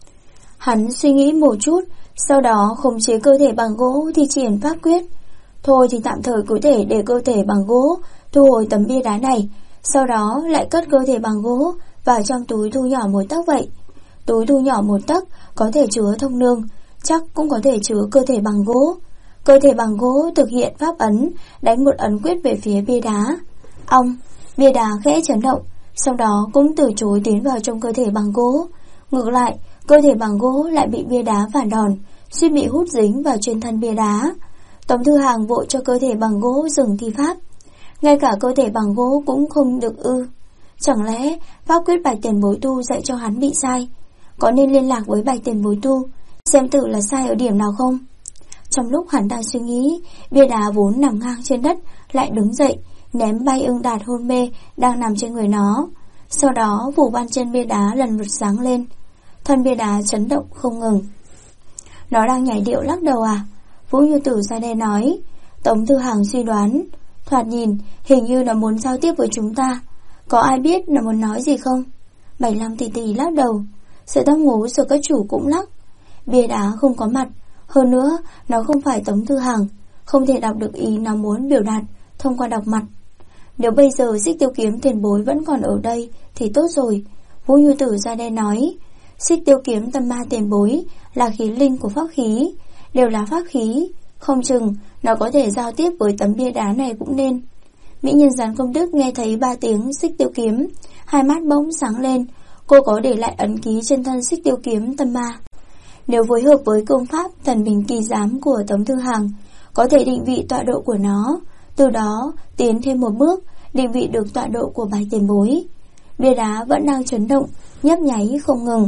Hắn suy nghĩ một chút, sau đó khống chế cơ thể bằng gỗ thi triển pháp quyết. Thôi thì tạm thời có thể để cơ thể bằng gỗ thu hồi tấm bia đá này, sau đó lại cất cơ thể bằng gỗ vào trong túi thu nhỏ một tấc vậy. Túi thu nhỏ một tấc có thể chứa thông nương, chắc cũng có thể chứa cơ thể bằng gỗ. Cơ thể bằng gỗ thực hiện pháp ấn, đánh một ấn quyết về phía bia đá. Ong, bia đá khẽ chấn động, sau đó cũng từ chối tiến vào trong cơ thể bằng gỗ. Ngược lại, cơ thể bằng gỗ lại bị bia đá phản đòn, suýt bị hút dính vào trên thân bia đá. Tống Thư Hằng vội cho cơ thể bằng gỗ dừng thi pháp. Ngay cả cơ thể bằng gỗ cũng không được ư? Chẳng lẽ pháp quyết Bạch tiền bối tu dạy cho hắn bị sai? Có nên liên lạc với Bạch tiền bối tu, xem tự là sai ở điểm nào không? Trong lúc hắn đang suy nghĩ, bia đá vốn nằm ngang trên đất lại đứng dậy, ném bay Ưng Đạt hôn mê đang nằm trên người nó. Sau đó phủ ban trên bia đá lần lượt sáng lên. Thân bia đá chấn động không ngừng. Nó đang nhảy điệu lắc đầu à? Vũ Như Tử ra đây nói. Tống Thư Hằng suy đoán, thoạt nhìn hình như nó muốn giao tiếp với chúng ta. Có ai biết nó muốn nói gì không? 75 tỷ tỷ lắc đầu. Sợi tóc ngố rồi các chủ cũng lắc. Bia đá không có mặt. Hơn nữa, nó không phải Tống Thư Hằng, không thể đọc được ý nó muốn biểu đạt thông qua đọc mặt. Nếu bây giờ Xích Tiêu Kiếm tiền bối vẫn còn ở đây thì tốt rồi. Vũ Như Tử ra đây nói. Xích Tiêu Kiếm tâm ma tiền bối là khí linh của pháp khí, đều là pháp khí, không chừng nó có thể giao tiếp với tấm bia đá này cũng nên. Mỹ nhân Gián Công Đức nghe thấy 3 tiếng Xích Tiêu Kiếm, hai mắt bỗng sáng lên. Cô có để lại ấn ký trên thân Xích Tiêu Kiếm tâm ma. Nếu phối hợp với công pháp thần bình kỳ giám của Tống Thư Hằng, có thể định vị tọa độ của nó, từ đó tiến thêm một bước, định vị được tọa độ của Bạch tiền bối. Bia đá vẫn đang chấn động, nhấp nháy không ngừng.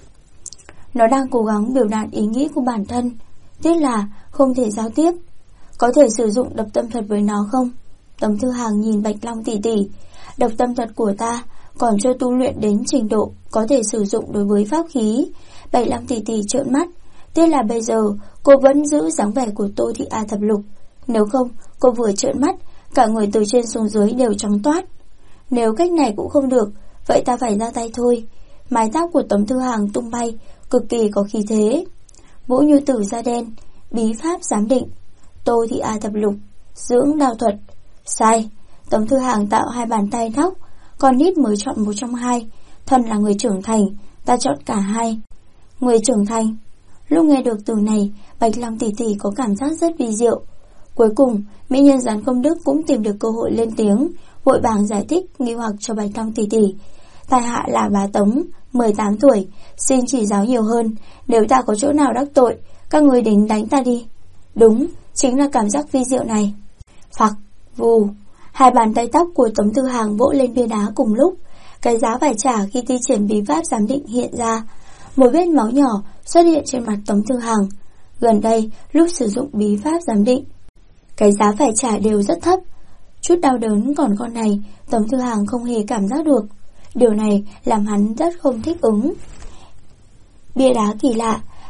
Nó đang cố gắng biểu đạt ý nghĩ của bản thân, tiếc là không thể giao tiếp. Có thể sử dụng độc tâm thuật với nó không? Tống Thư Hằng nhìn Bạch Long tỷ tỷ. Độc tâm thuật của ta còn chưa tu luyện đến trình độ có thể sử dụng đối với pháp khí. Bạch Long tỷ tỷ trợn mắt. Tiếc là bây giờ cô vẫn giữ dáng vẻ của Tô Thị A thập lục. Nếu không, cô vừa trợn mắt, cả người từ trên xuống dưới đều trắng toát. Nếu cách này cũng không được, vậy ta phải ra tay thôi. Mái tóc của Tống Thư Hằng tung bay, cực kỳ có khí thế. Vũ Như Tử da đen, bí pháp giám định. Tô Thị A thập lục, dưỡng đao thuật. Sai. Tống Thư Hằng tạo hai bàn tay thóc. Con nít mới chọn một trong hai. Thân là người trưởng thành, ta chọn cả hai. Người trưởng thành. Lúc nghe được từ này, Bạch Long tỷ tỷ có cảm giác rất vi diệu. Cuối cùng, Mỹ nhân Gián Công Đức cũng tìm được cơ hội lên tiếng, vội vàng giải thích nghi hoặc cho Bạch Long tỷ tỷ. Tai hạ là bá Tống, 18 tuổi, xin chỉ giáo nhiều hơn. Nếu ta có chỗ nào đắc tội, các người đến đánh ta đi. Đúng, chính là cảm giác vi diệu này. Phặc, vù. Hai bàn tay tóc của Tống Thư Hằng vỗ lên bia đá cùng lúc. Cái giá phải trả khi thi triển bí pháp giám định hiện ra. Một vết máu nhỏ xuất hiện trên mặt Tống Thư Hằng. Gần đây, lúc sử dụng bí pháp giám định, cái giá phải trả đều rất thấp. Chút đau đớn còn con này, Tống Thư Hằng không hề cảm giác được. Điều này làm hắn rất không thích ứng. Bia đá kỳ lạ,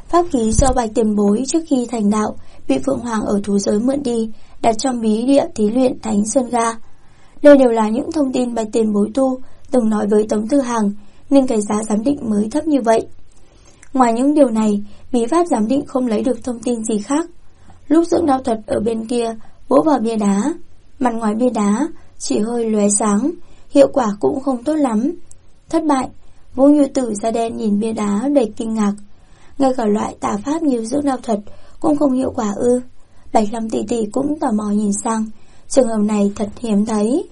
Pháp khí do Bạch Tiền Bối trước khi thành đạo bị Phượng Hoàng ở thú giới mượn đi, đặt trong bí địa thí luyện Thánh Sơn Ga. Đây đều là những thông tin Bạch Tiền Bối tu từng nói với Tống Tư Hằng, nên cái giá giám định mới thấp như vậy. Ngoài những điều này, bí pháp giám định không lấy được thông tin gì khác. Lúc dưỡng đao thuật ở bên kia vỗ vào bia đá, mặt ngoài bia đá chỉ hơi lóe sáng, hiệu quả cũng không tốt lắm. Thất bại. Vũ Như Tử da đen nhìn bia đá đầy kinh ngạc. Ngay cả loại tà pháp như dưỡng đao thuật cũng không hiệu quả ư? Bạch Lâm tỷ tỷ cũng tò mò nhìn sang. Trường hợp này thật hiếm thấy.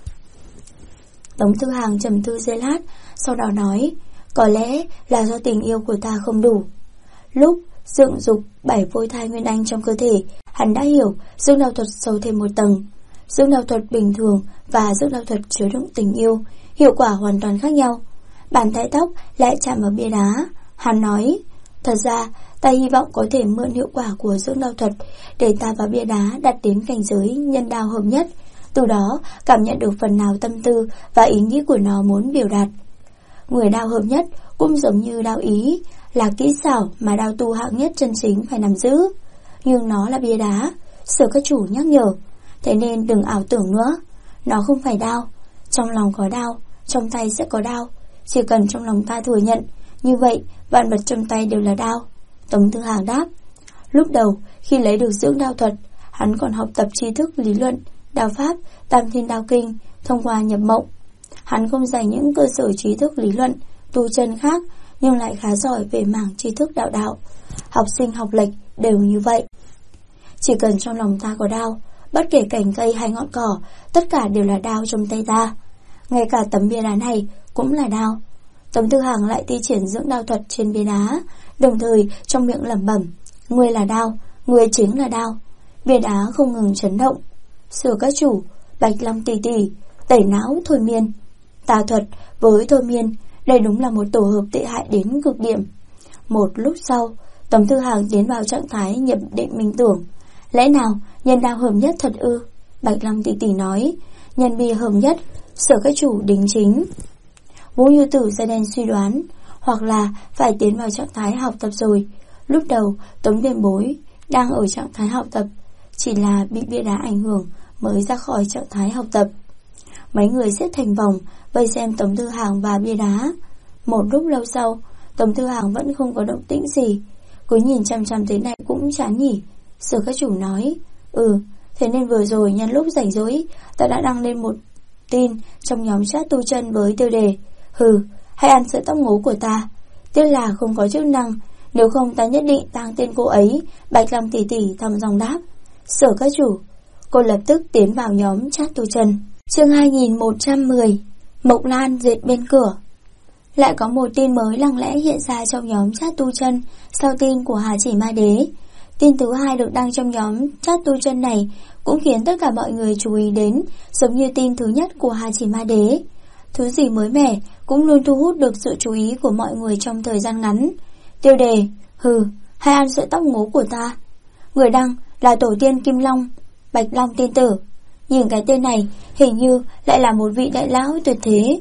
Tống Tư Hằng trầm tư giây lát, sau đó nói, có lẽ là do tình yêu của ta không đủ. Lúc dựng dục 7 phôi thai nguyên anh trong cơ thể, hắn đã hiểu dưỡng đao thuật sâu thêm một tầng. Dưỡng đao thuật bình thường và dưỡng đao thuật chứa đựng tình yêu, hiệu quả hoàn toàn khác nhau. Bàn tay tóc lại chạm vào bia đá. Hắn nói, thật ra ta hy vọng có thể mượn hiệu quả của dưỡng đao thuật để ta và bia đá đạt đến cảnh giới nhân đao hợp nhất, từ đó cảm nhận được phần nào tâm tư và ý nghĩ của nó muốn biểu đạt. Người đao hợp nhất cũng giống như đao ý, là kỹ xảo mà đao tu hạng nhất chân chính phải nắm giữ. Nhưng nó là bia đá, Sở các chủ nhắc nhở, thế nên đừng ảo tưởng nữa. Nó không phải đao, trong lòng có đao, trong tay sẽ có đao. Chỉ cần trong lòng ta thừa nhận, như vậy vạn vật trong tay đều là đao. Tống Tư Hằng đáp. Lúc đầu khi lấy được dưỡng đao thuật, hắn còn học tập tri thức lý luận, đao pháp, Tam Thiên Đao Kinh thông qua nhập mộng. Hắn không dành những cơ sở trí thức lý luận, tu chân khác, nhưng lại khá giỏi về mảng tri thức đạo đạo. Học sinh học lệch đều như vậy. Chỉ cần trong lòng ta có đao, bất kể cành cây hay ngọn cỏ, tất cả đều là đao trong tay ta. Ngay cả tấm bia đá này cũng là đao. Tống Tư Hằng lại thi triển dưỡng đao thuật trên bia đá, đồng thời trong miệng lẩm bẩm, ngươi là đao, ngươi chính là đao. Bia đá không ngừng chấn động. Sở các chủ, Bạch Long tỷ tỷ, tẩy não thôi miên. Tà thuật với thôi miên, đây đúng là một tổ hợp tệ hại đến cực điểm. Một lúc sau, Tống Tư Hằng tiến vào trạng thái nhập định minh tưởng. Lẽ nào nhân đao hợp nhất thật ư? Bạch Long tỷ tỷ nói, nhân bia hợp nhất, Sở các chủ đính chính. Vũ Như Tử da đen suy đoán, hoặc là phải tiến vào trạng thái học tập rồi. Lúc đầu Tống Tiền Bối đang ở trạng thái học tập, chỉ là bị bia đá ảnh hưởng mới ra khỏi trạng thái học tập. Mấy người xếp thành vòng vây xem Tống Tư Hằng và bia đá. Một lúc lâu sau, Tống Tư Hằng vẫn không có động tĩnh gì. Cứ nhìn chăm chăm thế này cũng chán nhỉ. Sở các chủ nói, thế nên vừa rồi nhân lúc rảnh rỗi, ta đã đăng lên một tin trong nhóm chat tu chân với tiêu đề hay ăn sợi tóc ngố của ta. Tiếc là không có chức năng, nếu không ta nhất định tang tên cô ấy. Bạch Long tỷ tỷ thầm dòng đáp. Sở các chủ. Cô lập tức tiến vào nhóm chat tu chân. Chương 2110. Mộc Lan dệt bên cửa. Lại có một tin mới lặng lẽ hiện ra trong nhóm chat tu chân sau tin của Hà Chỉ Ma Đế. Tin thứ hai được đăng trong nhóm chat tu chân này cũng khiến tất cả mọi người chú ý đến, giống như tin thứ nhất của Hà Chỉ Ma Đế. Thứ gì mới mẻ cũng luôn thu hút được sự chú ý của mọi người trong thời gian ngắn. Tiêu đề, hay ăn sợi tóc ngố của ta. Người đăng là tổ tiên Kim Long, Bạch Long tiên tử. Nhìn cái tên này, hình như lại là một vị đại lão tuyệt thế.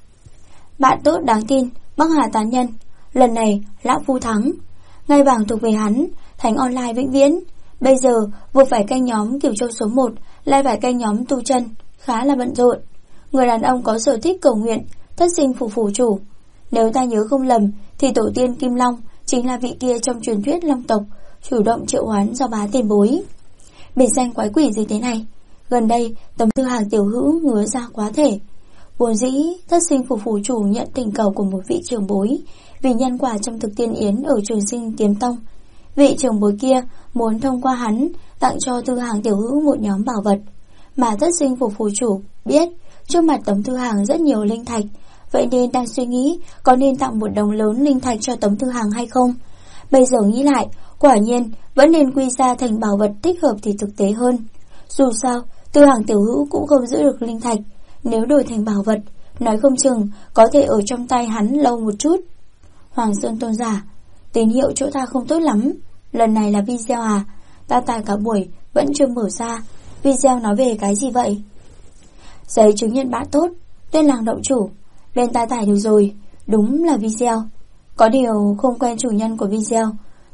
Bạn tốt đáng tin, Bắc Hà tán nhân. Lần này, lão phu thắng. Ngai vàng thuộc về hắn, thành online vĩnh viễn. Bây giờ, vừa phải canh nhóm Kiểu Châu số 1, lại phải canh nhóm tu chân, khá là bận rộn. Người đàn ông có sở thích cầu nguyện, thất sinh phủ phủ chủ. Nếu ta nhớ không lầm, thì tổ tiên Kim Long chính là vị kia trong truyền thuyết Long tộc, chủ động triệu hoán do bá tiền bối. Biệt danh quái quỷ gì thế này? Gần đây, Tống Tư Hằng tiểu hữu ngứa ra quá thể. Vốn dĩ, thất sinh phủ phủ chủ nhận tình cầu của một vị trưởng bối, vì nhân quả trong thực tiên yến ở Trường Sinh Kiếm Tông. Vị trưởng bối kia muốn thông qua hắn tặng cho Tư Hằng tiểu hữu một nhóm bảo vật, mà thất sinh phủ phủ chủ biết trước mặt Tống Tư Hằng rất nhiều linh thạch, vậy nên đang suy nghĩ có nên tặng một đống lớn linh thạch cho Tống Tư Hằng hay không. Bây giờ nghĩ lại, quả nhiên vẫn nên quy ra thành bảo vật thích hợp thì thực tế hơn. Dù sao, Tư Hằng tiểu hữu cũng không giữ được linh thạch, nếu đổi thành bảo vật, nói không chừng có thể ở trong tay hắn lâu một chút. Hoàng Sơn tôn giả, tín hiệu chỗ ta không tốt lắm. Lần này là video à? Ta tải cả buổi vẫn chưa mở ra. Video nói về cái gì vậy? Giấy chứng nhận bạn tốt, tên làng động chủ. Bên ta tải được rồi, đúng là video. Có điều không quen chủ nhân của video.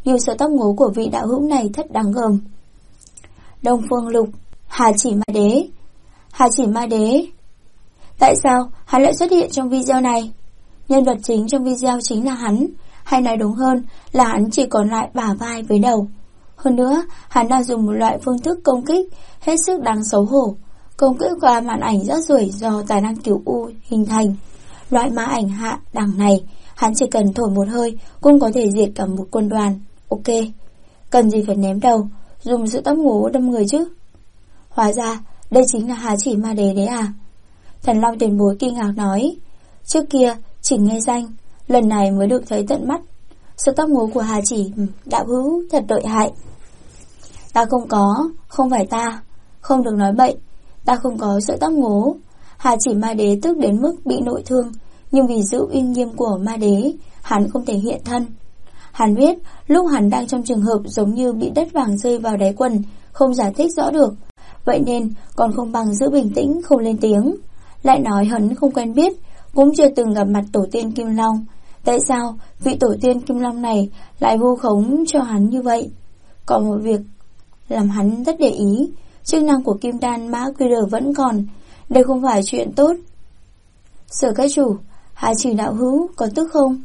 như sợi tóc ngố của vị đạo hữu này thật đáng gờm. Đông Phương Lục, Hà Chỉ Ma Đế. Hà Chỉ Ma Đế. Tại sao hắn lại xuất hiện trong video này? Nhân vật chính trong video chính là hắn, hay nói đúng hơn là hắn chỉ còn lại bả vai với đầu. Hơn nữa, hắn đang dùng một loại phương thức công kích hết sức đáng xấu hổ, công kích qua màn ảnh rác rưởi do tài năng cửu u hình thành. Loại mã ảnh hạ đẳng này, hắn chỉ cần thổi một hơi cũng có thể diệt cả một quân đoàn. Ok, cần gì phải ném đầu, dùng sự tóc ngố đâm người chứ? Hóa ra, đây chính là Hà Chỉ Ma Đế đấy à? Thần Long tiền bối kinh ngạc nói. Trước kia, chỉ nghe danh, lần này mới được thấy tận mắt. Sự tóc ngố của Hà Chỉ đạo hữu thật lợi hại. Ta không có, không phải ta, không được nói bậy, ta không có sự tóc ngố. Hà Chỉ Ma Đế tức đến mức bị nội thương, nhưng vì giữ uy nghiêm của Ma Đế, hắn không thể hiện thân. Hắn biết lúc hắn đang trong trường hợp giống như bị đất vàng rơi vào đáy quần, không giải thích rõ được, vậy nên còn không bằng giữ bình tĩnh không lên tiếng. Lại nói hắn không quen biết, cũng chưa từng gặp mặt tổ tiên Kim Long. Tại sao vị tổ tiên Kim Long này lại vu khống cho hắn như vậy? Còn một việc làm hắn rất để ý, chức năng của Kim Đan mã QR vẫn còn. Đây không phải chuyện tốt. Sở các chủ, Hà Chỉ đạo hữu có tức không?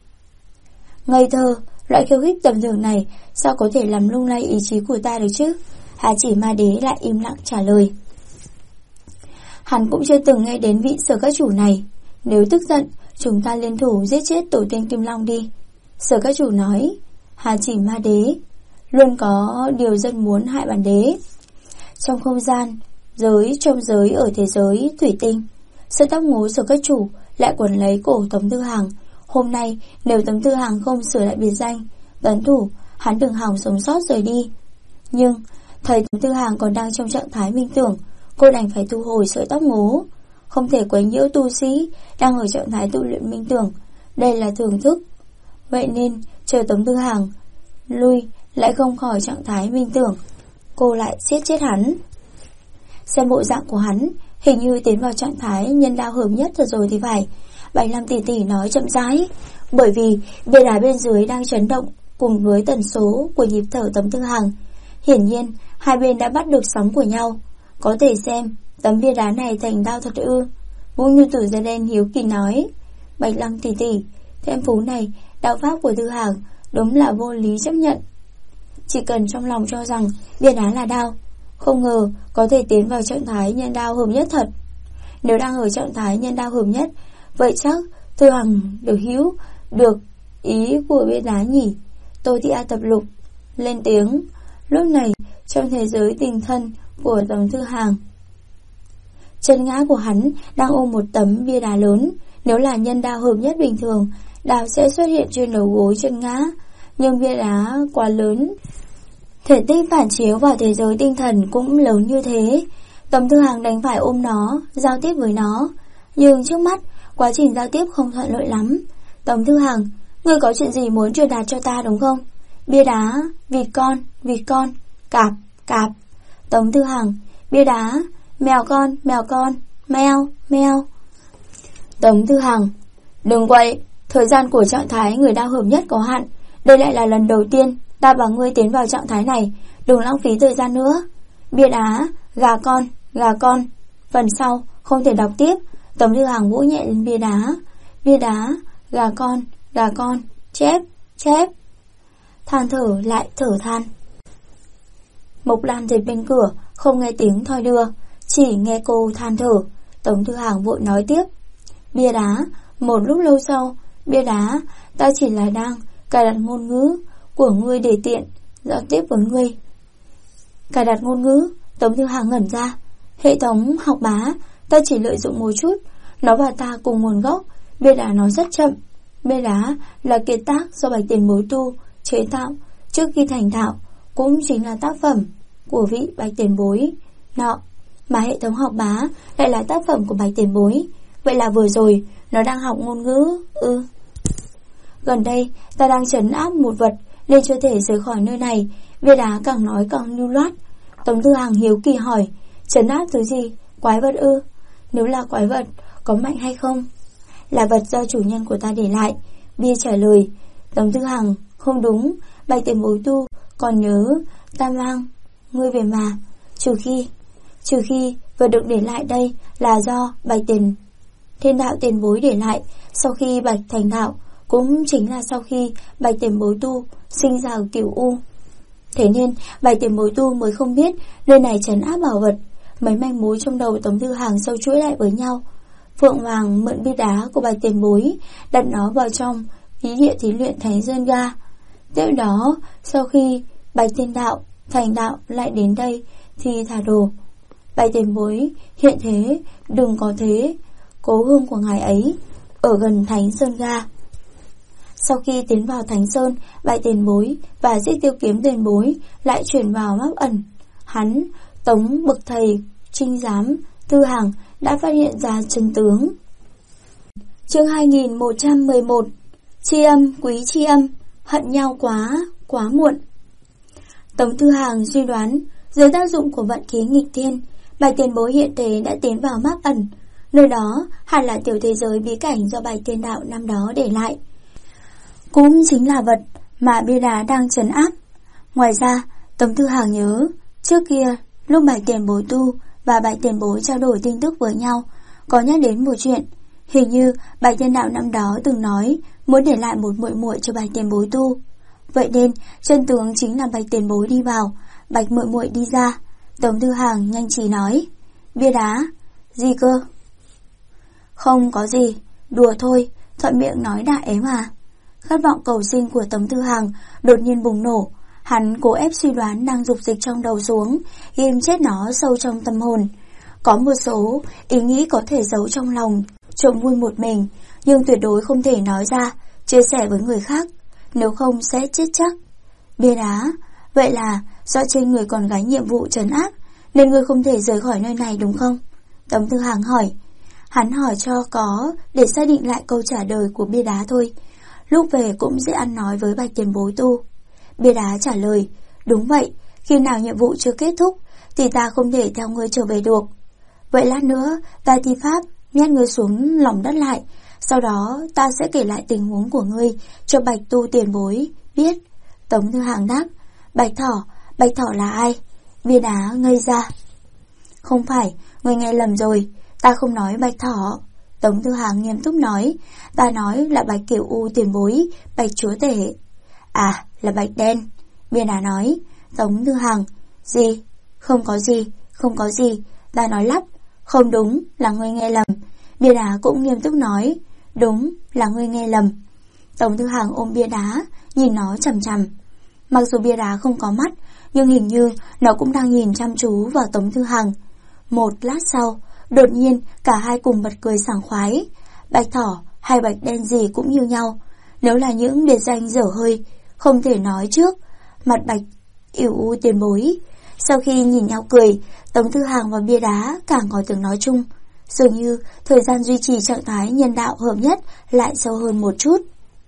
Ngây thơ, loại khiêu khích tầm thường này sao có thể làm lung lay ý chí của ta được chứ? Hà Chỉ Ma Đế lại im lặng trả lời. Hắn cũng chưa từng nghe đến vị sở các chủ này. Nếu tức giận, chúng ta liên thủ giết chết tổ tiên Kim Long đi. Sở các chủ nói. Hà Chỉ Ma Đế, luôn có điều rất muốn hại bản đế. Trong không gian, trong giới ở thế giới thủy tinh, sợi tóc ngố sở các chủ lại quấn lấy cổ Tống Tư Hằng. Hôm nay nếu Tống Tư Hằng không sửa lại biệt danh tấn thủ, hắn đừng hòng sống sót rời đi. Nhưng thấy Tống Tư Hằng còn đang trong trạng thái minh tưởng, cô đành phải thu hồi sợi tóc ngố. Không thể quấy nhiễu tu sĩ đang ở trạng thái tu luyện minh tưởng, đây là thưởng thức. Vậy nên chờ Tống Tư Hằng lui lại không khỏi trạng thái minh tưởng, cô lại siết chết hắn. Xem bộ dạng của hắn, hình như tiến vào trạng thái nhân đao hợp nhất thật rồi thì phải. 75 tỷ tỷ nói chậm rãi, bởi vì bia đá bên dưới đang chấn động cùng với tần số của nhịp thở Tống Tư Hằng. Hiển nhiên hai bên đã bắt được sóng của nhau. Có thể xem tấm bia đá này thành đao thật ư? Ngũ Như Tử ra lên hiếu kỳ nói. 75 tỷ tỷ, thêm phú này, đạo pháp của Tư Hằng đúng là vô lý chấp nhận. Chỉ cần trong lòng cho rằng bia đá là đao, không ngờ có thể tiến vào trạng thái nhân đao hợp nhất thật. Nếu đang ở trạng thái nhân đao hợp nhất, vậy chắc Tư Hằng được ý của bia đá nhỉ? Tô Thị A Tập Lục lên tiếng. Lúc này trong thế giới tình thân của Tống Tư Hằng, chân ngã của hắn đang ôm một tấm bia đá lớn. Nếu là nhân đao hợp nhất bình thường, đao sẽ xuất hiện trên đầu gối chân ngã, nhưng bia đá quá lớn, thể tích phản chiếu vào thế giới tinh thần cũng lớn như thế. Tống Tư Hằng đành phải ôm nó, giao tiếp với nó. Nhưng trước mắt, quá trình giao tiếp không thuận lợi lắm. Tống Tư Hằng, ngươi có chuyện gì muốn truyền đạt cho ta đúng không? Bia đá, vịt con, cạp. Tống Tư Hằng, bia đá, mèo con, meo. Tống Tư Hằng, đừng quậy, thời gian của trạng thái người đao hợp nhất có hạn. Đây lại là lần đầu tiên ta bảo ngươi tiến vào trạng thái này, đừng lãng phí thời gian nữa. Bia đá, gà con. Phần sau không thể đọc tiếp. Tống Tư Hằng vỗ nhẹ lên bia đá, gà con, chép. Than thở lại thở than. Mộc Lan dịch bên cửa, không nghe tiếng thoi đưa, chỉ nghe cô than thở. Tống Tư Hằng vội nói tiếp. Bia đá, một lúc lâu sau, bia đá, ta chỉ là đang cài đặt ngôn ngữ của ngươi để tiện giao tiếp với ngươi. Cài đặt ngôn ngữ? Tống Tư Hằng ngẩn ra. Hệ thống học bá, ta chỉ lợi dụng một chút, nó và ta cùng nguồn gốc. Bia đá nó rất chậm. Bia đá là kiệt tác do Bạch Tiền Bối tu chế tạo trước khi thành thạo, cũng chính là tác phẩm của vị Bạch Tiền Bối nọ, mà hệ thống học bá lại là tác phẩm của Bạch Tiền Bối. Vậy là vừa rồi nó đang học ngôn ngữ ư? Gần đây ta đang trấn áp một vật nên chưa thể rời khỏi nơi này. Bia đá càng nói càng lưu loát. Tống Tư Hằng hiếu kỳ hỏi, trấn áp thứ gì? Quái vật ư? Nếu là quái vật, có mạnh hay không? Là vật do chủ nhân của ta để lại. Bia trả lời. Tống Tư Hằng, không đúng, Bạch Tiền Bối Tu, còn nhớ ta mang ngươi về mà. Trừ khi vừa được để lại đây là do Bạch Thiên Đạo tiền bối để lại sau khi Bạch thành đạo, cũng chính là sau khi Bạch Tiền Bối Tu sinh ra ở Cửu U. Thế nên Bạch Tiền Bối Tu mới không biết nơi này trấn áp bảo vật. Mấy manh mối trong đầu Tống Thư Hàng sâu chuỗi lại với nhau. Phượng Hoàng mượn bia đá của Bạch Tiền Bối, đặt nó vào trong bí địa thí luyện Thánh Sơn Ga. Tiếp đó, sau khi Bạch Thiên Đạo thành đạo lại đến đây thì thả đồ. Bạch Tiền Bối hiện thế, đừng có thế. Cố hương của ngài ấy ở gần Thánh Sơn Ga. Sau khi tiến vào Thánh Sơn, Bạch Tiền Bối và Giết Tiêu Kiếm Tiền Bối lại chuyển vào map ẩn. Hắn, Tống bậc thầy, Trinh Giám, Thư Hàng đã phát hiện ra chân tướng. Chương 2111. Tri âm quý tri âm, hận nhau quá muộn. Tống Thư Hàng suy đoán, dưới tác dụng của vận khí nghịch thiên, Bạch Tiền Bối hiện thế đã tiến vào map ẩn. Nơi đó hẳn là tiểu thế giới bí cảnh do Bạch Thiên Đạo năm đó để lại, cũng chính là vật mà bia đá đang trấn áp. Ngoài ra, Tống Thư Hàng nhớ, trước kia lúc Bạch Tiền Bối Tu và Bạch Tiền Bối trao đổi tin tức với nhau, có nhắc đến một chuyện. Hình như Bạch Thiên Đạo năm đó từng nói muốn để lại một muội muội cho Bạch Tiền Bối Tu. Vậy nên chân tướng chính là Bạch Tiền Bối đi vào, Bạch muội muội đi ra. Tống Thư Hàng nhanh trí nói, bia đá gì cơ? Không có gì, đùa thôi, thuận miệng nói đại ấy mà. Khát vọng cầu sinh của Tống Thư Hàng đột nhiên bùng nổ. Hắn cố ép suy đoán đang dục dịch trong đầu xuống, ghim chết nó sâu trong tâm hồn. Có một số ý nghĩ có thể giấu trong lòng, trộm vui một mình, nhưng tuyệt đối không thể nói ra, chia sẻ với người khác, nếu không sẽ chết chắc. Bia đá, vậy là do trên người còn gánh nhiệm vụ trấn áp, nên ngươi không thể rời khỏi nơi này đúng không? Tống Thư Hàng hỏi. Hắn hỏi cho có để xác định lại câu trả lời của bia đá thôi. Lúc về cũng dễ ăn nói với Bạch Tiền Bối Tu. Bia đá trả lời, đúng vậy, khi nào nhiệm vụ chưa kết thúc thì ta không thể theo ngươi trở về được. Vậy lát nữa ta thi pháp nhét ngươi xuống lòng đất lại, sau đó ta sẽ kể lại tình huống của ngươi cho Bạch Tu Tiền Bối biết. Tống Thư Hàng đáp, Bạch Thỏ là ai? Bia đá ngây ra. Không phải, ngươi nghe lầm rồi, ta không nói Bạch Thỏ. Tống Thư Hàng nghiêm túc nói, ta nói là Bạch Cửu U Tiền Bối, Bạch Chúa Tể. À, là Bạch Đen. Bia đá nói. Tống Thư Hàng, gì? Không có gì, ta nói lắp. Không đúng, là ngươi nghe lầm. Bia đá cũng nghiêm túc nói, đúng, là ngươi nghe lầm. Tống Thư Hàng ôm bia đá, nhìn nó chằm chằm. Mặc dù bia đá không có mắt, nhưng hình như nó cũng đang nhìn chăm chú vào Tống Thư Hàng. Một lát sau, đột nhiên cả hai cùng bật cười sảng khoái. Bạch Thỏ hay Bạch Đen gì cũng như nhau, nếu là những biệt danh dở hơi, không thể nói trước. Mặt Bạch Cửu U Tiền Bối. Sau khi nhìn nhau cười, Tống Thư Hàng và bia đá càng có tiếng nói chung. Dường như thời gian duy trì trạng thái nhân đạo hợp nhất lại sâu hơn một chút.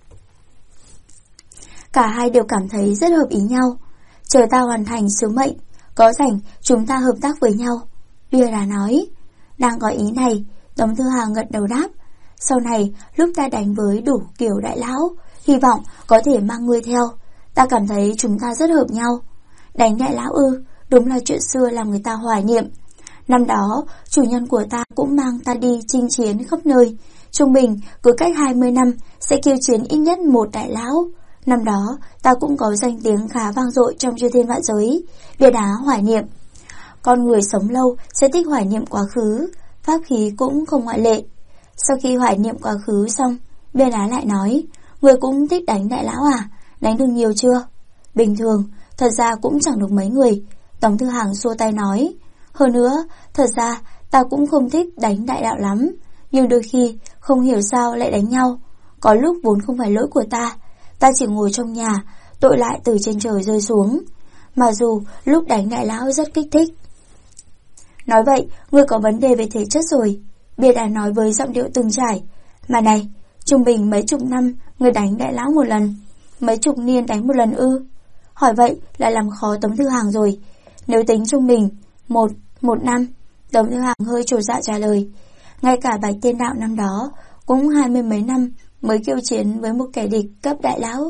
Cả hai đều cảm thấy rất hợp ý nhau. Chờ ta hoàn thành sứ mệnh, có rảnh chúng ta hợp tác với nhau. Bia đá nói. Đang có ý này. Tống Thư Hàng gật đầu đáp. Sau này lúc ta đánh với đủ kiểu đại lão, hy vọng có thể mang ngươi theo. Ta cảm thấy chúng ta rất hợp nhau. Đánh đại lão ư? Đúng là chuyện xưa làm người ta hoài niệm. Năm đó chủ nhân của ta cũng mang ta đi chinh chiến khắp nơi. Trung bình cứ cách 20 năm sẽ kêu chiến ít nhất một đại lão. Năm đó ta cũng có danh tiếng khá vang dội trong chư thiên vạn giới. Bia đá hoài niệm. Con người sống lâu sẽ thích hoài niệm quá khứ, pháp khí cũng không ngoại lệ. Sau khi hoài niệm quá khứ xong, bia đá lại nói, người cũng thích đánh đại lão à? Đánh được nhiều chưa? Bình thường, thật ra cũng chẳng được mấy người. Tống Thư Hàng xua tay nói, hơn nữa, thật ra ta cũng không thích đánh đại đạo lắm, nhưng đôi khi không hiểu sao lại đánh nhau. Có lúc vốn không phải lỗi của ta chỉ ngồi trong nhà, tội lại từ trên trời rơi xuống. Mà dù lúc đánh đại lão rất kích thích. Nói vậy, ngươi có vấn đề về thể chất rồi. Bia đá nói với giọng điệu từng trải. Mà này, trung bình mấy chục năm ngươi đánh đại lão một lần, mấy chục niên đánh một lần ư? Hỏi vậy lại làm khó Tống Thư Hàng rồi. Nếu tính trung bình một năm. Tống Thư Hàng hơi trột dạ trả lời. Ngay cả Bạch Thiên Đạo năm đó cũng 20 mấy năm mới kêu chiến với một kẻ địch cấp đại lão.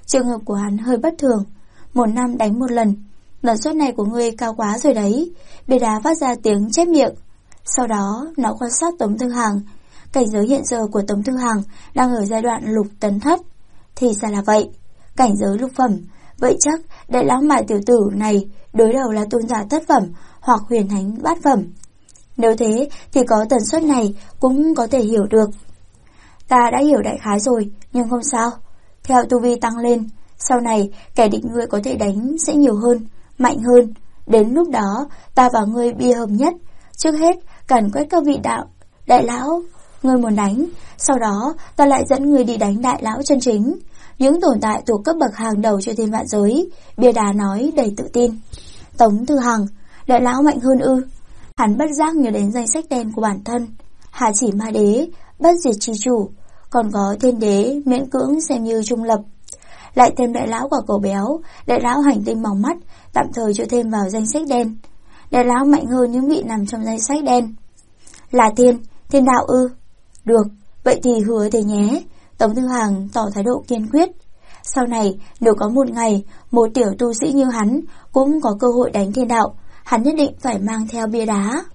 trường hợp của hắn hơi bất thường. 1 năm đánh 1 lần. Tần suất này của ngươi cao quá rồi đấy. Bia đá phát ra tiếng chép miệng. Sau đó nó quan sát Tống Thư Hàng. Cảnh giới hiện giờ của Tống Thư Hàng đang ở giai đoạn lục tấn thất. Thì ra là vậy. Cảnh giới lục phẩm. Vậy chắc đại lão Mại tiểu tử này đối đầu là tôn giả thất phẩm hoặc huyền thánh bát phẩm. Nếu thế thì có tần suất này cũng có thể hiểu được. Ta đã hiểu đại khái rồi, nhưng không sao. Theo tu vi tăng lên, sau này kẻ địch ngươi có thể đánh sẽ nhiều hơn, mạnh hơn. Đến lúc đó ta và ngươi bia hợp nhất. Trước hết cần quét các vị đại lão ngươi muốn đánh. Sau đó ta lại dẫn ngươi đi đánh đại lão chân chính, những tồn tại thuộc cấp bậc hàng đầu trên thiên vạn giới. Bia đá nói đầy tự tin. Tống Thư Hàng, đại lão mạnh hơn ư? Hắn bất giác nhớ đến danh sách đen của bản thân. Hà chỉ ma đế, bất diệt chi chủ, còn có thiên đế miễn cưỡng xem như trung lập. Lại thêm đại lão quả cầu béo, đại lão hành tinh màu mắt, tạm thời cho thêm vào danh sách đen. Đại lão mạnh hơn những vị nằm trong danh sách đen. Là thiên đạo ư? Được, vậy thì hứa thế nhé. Tống Thư Hàng tỏ thái độ kiên quyết. Sau này nếu có một ngày một tiểu tu sĩ như hắn cũng có cơ hội đánh thiên đạo, hắn nhất định phải mang theo bia đá.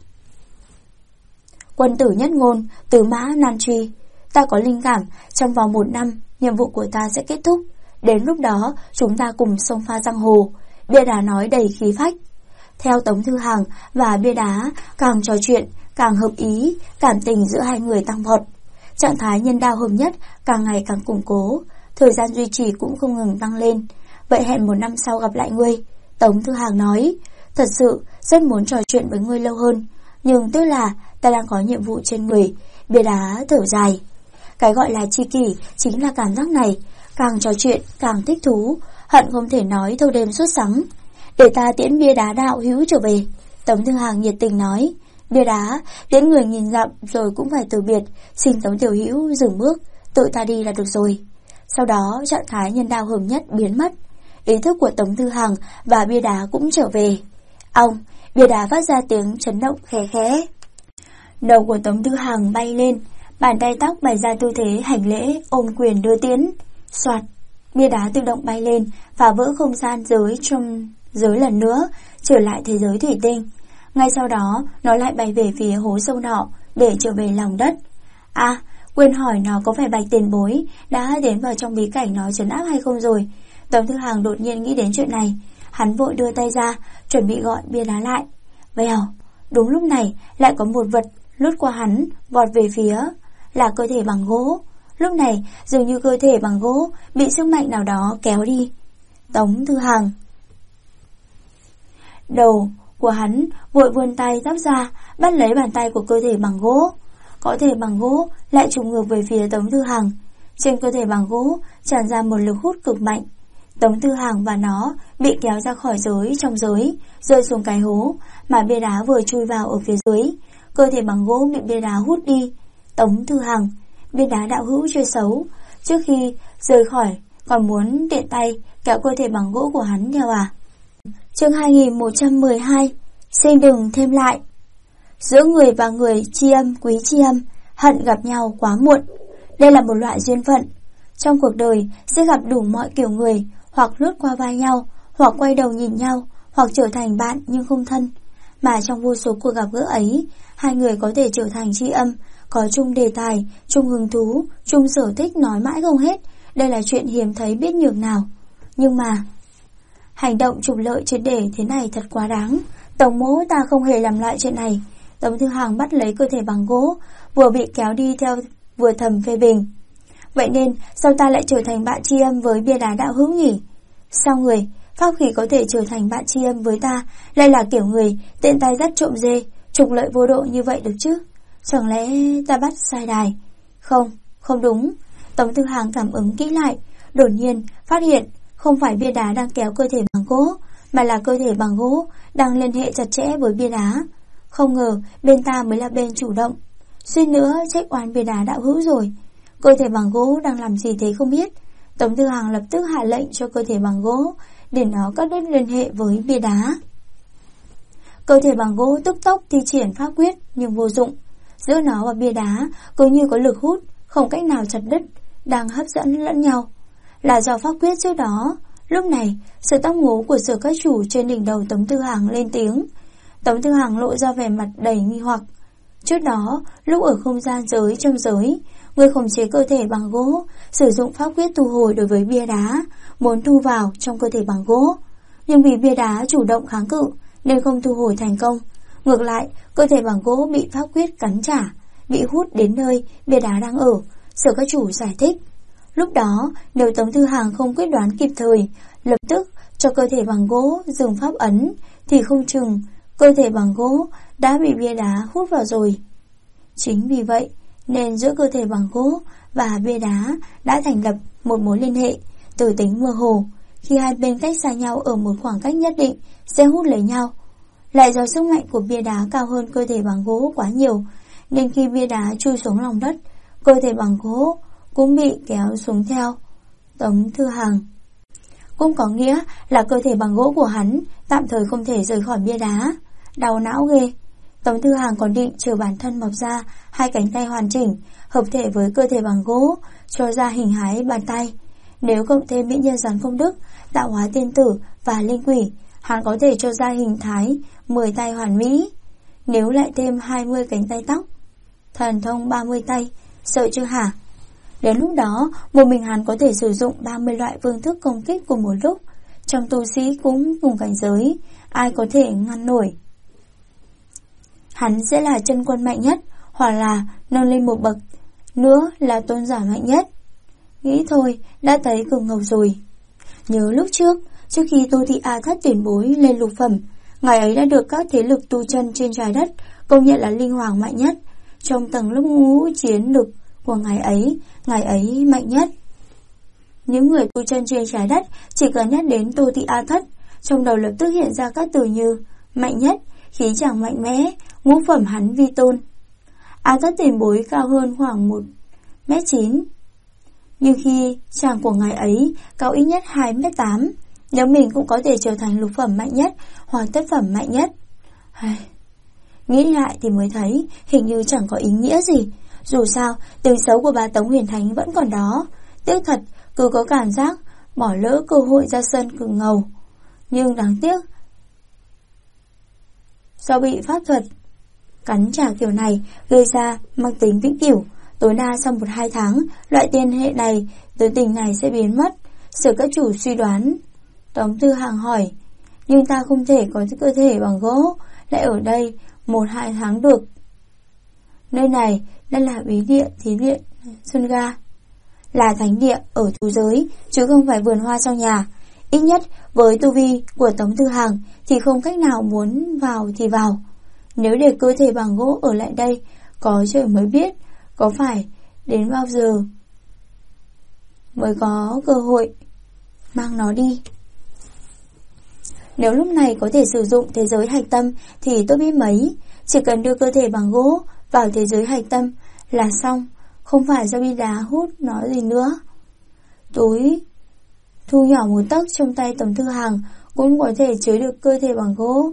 Quân tử nhất ngôn, tứ mã nan truy. Ta có linh cảm trong vòng 1 năm nhiệm vụ của ta sẽ kết thúc. Đến lúc đó chúng ta cùng xông pha giang hồ. Bia đá nói đầy khí phách. Theo Tống Thư Hàng và bia đá càng trò chuyện càng hợp ý, cảm tình giữa hai người tăng vọt. Trạng thái nhân đạo hợp nhất càng ngày càng củng cố, thời gian duy trì cũng không ngừng tăng lên. Vậy hẹn 1 năm sau gặp lại ngươi. Tống Thư Hàng nói, thật sự rất muốn trò chuyện với ngươi lâu hơn, nhưng tức là ta đang có nhiệm vụ trên người. Bia đá thở dài. Cái gọi là tri kỷ chính là cảm giác này, càng trò chuyện càng thích thú, hận không thể nói thâu đêm suốt sáng. Để ta tiễn bia đá đạo hữu trở về. Tống Thư Hàng nhiệt tình nói. Bia đá tiễn người nhìn dặm rồi cũng phải từ biệt, xin Tống tiểu hữu dừng bước, tự ta đi là được rồi. Sau đó trạng thái nhân đạo hợp nhất biến mất. Ý thức của Tống Thư Hàng và bia đá cũng trở về. Ông, bia đá phát ra tiếng chấn động khẽ khẽ. Đầu của Tống Thư Hàng bay lên, bàn tay tóc bày ra tư thế hành lễ ôm quyền đưa tiến. Soạt, bia đá tự động bay lên, phá vỡ không gian trong giới lần nữa, trở lại thế giới thủy tinh. Ngay sau đó, nó lại bay về phía hố sâu nọ để trở về lòng đất. À, quên hỏi nó có phải Bạch tiền bối đã đến vào trong bí cảnh nó trấn áp hay không rồi. Tống Thư Hàng đột nhiên nghĩ đến chuyện này. Hắn vội đưa tay ra, chuẩn bị gọi bia đá lại. Vèo, đúng lúc này lại có một vật lướt qua hắn, vọt về phía là cơ thể bằng gỗ. Lúc này dường như cơ thể bằng gỗ bị sức mạnh nào đó kéo đi. Tống Thư Hàng, đầu của hắn vội vươn tay giáp ra, bắt lấy bàn tay của cơ thể bằng gỗ. Có thể bằng gỗ lại trùng ngược về phía Tống Thư Hàng. Trên cơ thể bằng gỗ tràn ra một lực hút cực mạnh. Tống Thư Hàng và nó bị kéo ra khỏi giới trong giới, rơi xuống cái hố mà bia đá vừa chui vào ở phía dưới. Cơ thể bằng gỗ bị bia đá hút đi. Tống Thư Hàng, bia đá đạo hữu chơi xấu, trước khi rời khỏi còn muốn tiện tay kéo cơ thể bằng gỗ của hắn theo à? Chương 2112, xin đừng thêm lại. Giữa người và người tri âm quý tri âm, hận gặp nhau quá muộn. Đây là một loại duyên phận. Trong cuộc đời sẽ gặp đủ mọi kiểu người, hoặc lướt qua vai nhau, hoặc quay đầu nhìn nhau, hoặc trở thành bạn nhưng không thân. Mà trong vô số cuộc gặp gỡ ấy, hai người có thể trở thành tri âm, có chung đề tài, chung hứng thú, chung sở thích nói mãi không hết. Đây là chuyện hiếm thấy biết nhường nào. Nhưng mà hành động trục lợi triệt để thế này thật quá đáng. Tổng mỗ ta không hề làm loại chuyện này. Tống Thư Hàng bắt lấy cơ thể bằng gỗ, vừa bị kéo đi theo vừa thầm phê bình. Vậy nên sao ta lại trở thành bạn tri âm với bia đá đạo hữu nhỉ? Sao người pháp khí có thể trở thành bạn tri âm với ta lại là kiểu người tiện tay dắt trộm dê, trục lợi vô độ như vậy được chứ? Chẳng lẽ ta bắt sai đài? Không đúng. Tống Thư Hàng cảm ứng kỹ lại, đột nhiên phát hiện không phải bia đá đang kéo cơ thể bằng gỗ, mà là cơ thể bằng gỗ đang liên hệ chặt chẽ với bia đá. Không ngờ bên ta mới là bên chủ động. Suýt nữa trách oan bia đá đạo hữu rồi. Cơ thể bằng gỗ đang làm gì thế không biết. Tống Thư Hàng lập tức hạ lệnh cho cơ thể bằng gỗ để nó cắt đứt liên hệ với bia đá. Cơ thể bằng gỗ tức tốc thi triển pháp quyết nhưng vô dụng. Giữa nó và bia đá cứ như có lực hút không cách nào chặt đứt, đang hấp dẫn lẫn nhau. là do pháp quyết trước đó. Lúc này, sự tóc ngố của Sở Các Chủ trên đỉnh đầu Tống Tư Hằng lên tiếng. Tống Tư Hằng lộ ra vẻ mặt đầy nghi hoặc. Trước đó, lúc ở không gian giới trong giới, người khống chế cơ thể bằng gỗ, sử dụng pháp quyết thu hồi đối với bia đá, muốn thu vào trong cơ thể bằng gỗ. Nhưng vì bia đá chủ động kháng cự nên không thu hồi thành công. Ngược lại, cơ thể bằng gỗ bị pháp quyết cắn trả, bị hút đến nơi bia đá đang ở. Sở Các Chủ giải thích. Lúc đó, nếu Tống Tư Hằng không quyết đoán kịp thời, lập tức cho cơ thể bằng gỗ dừng pháp ấn, thì không chừng cơ thể bằng gỗ đã bị bia đá hút vào rồi. Chính vì vậy, nên giữa cơ thể bằng gỗ và bia đá đã thành lập một mối liên hệ từ tính mơ hồ. Khi hai bên cách xa nhau ở một khoảng cách nhất định sẽ hút lấy nhau. Lại do sức mạnh của bia đá cao hơn cơ thể bằng gỗ quá nhiều, nên khi bia đá chui xuống lòng đất, cơ thể bằng gỗ cũng bị kéo xuống theo Tống Tư Hằng. Cũng có nghĩa là cơ thể bằng gỗ của hắn tạm thời không thể rời khỏi bia đá. Đau não ghê. Tống Tư Hằng còn định chờ bản thân mọc ra hai cánh tay hoàn chỉnh, hợp thể với cơ thể bằng gỗ, cho ra hình hái bàn tay. Nếu cộng thêm mỹ nhân rắn công đức, tạo hóa tiên tử và linh quỷ, hắn có thể cho ra hình thái 10 tay hoàn mỹ. Nếu lại thêm 20 cánh tay tóc, thần thông 30 tay, sợ chưa hả? Đến lúc đó, một mình hắn có thể sử dụng 30 loại phương thức công kích cùng một lúc. Trong tu sĩ cũng cùng cảnh giới, ai có thể ngăn nổi? Hắn sẽ là chân quân mạnh nhất, hoặc là nâng lên một bậc nữa là tôn giả mạnh nhất. Nghĩ thôi, đã thấy cường ngầu rồi. Nhớ lúc trước khi Tô Thị A Thất tiền bối lên lục phẩm, ngài ấy đã được các thế lực tu chân trên trái đất công nhận là linh hoàng mạnh nhất. Trong tầng lớp ngũ chiến lực của ngài ấy mạnh nhất. Những người tu chân trên trái đất chỉ cần nhắc đến Tô Thị A Thất, trong đầu lập tức hiện ra các từ như mạnh nhất, khí chàng mạnh mẽ, ngũ phẩm hắn vi tôn. A Thất tiền bối cao hơn khoảng 1m9, nhưng khi chàng của ngài ấy cao ít nhất 2m8, nếu mình cũng có thể trở thành lục phẩm mạnh nhất hoặc thất phẩm mạnh nhất. Nghĩ lại thì mới thấy hình như chẳng có ý nghĩa gì. Dù sao, tiếng xấu của bà Tống Huyền Thánh vẫn còn đó. Tiếc thật, cứ có cảm giác bỏ lỡ cơ hội ra sân cường ngầu. Nhưng đáng tiếc, do bị pháp thuật cắn trả kiểu này gây ra mang tính vĩnh cửu, tối đa sau 1-2 tháng, loại tiên hệ này, từ tình này sẽ biến mất. Sở Các Chủ suy đoán. Tống Tư Hằng hỏi, nhưng ta không thể có cơ thể bằng gỗ, lại ở đây 1-2 tháng được. Nơi này đây là bí địa thí luyện Xuân Ga, là thánh địa ở thú giới, chứ không phải vườn hoa trong nhà. Ít nhất với tu vi của Tống Tư Hằng thì không cách nào muốn vào thì vào. Nếu để cơ thể bằng gỗ ở lại đây, có trời mới biết có phải đến bao giờ mới có cơ hội mang nó đi. Nếu lúc này có thể sử dụng thế giới hạch tâm thì tốt biết mấy. Chỉ cần đưa cơ thể bằng gỗ vào thế giới hạch tâm là xong, không phải do bia đá hút nó gì nữa. Túi thu nhỏ một tấc trong tay Tống Tư Hằng cũng có thể chứa được cơ thể bằng gỗ.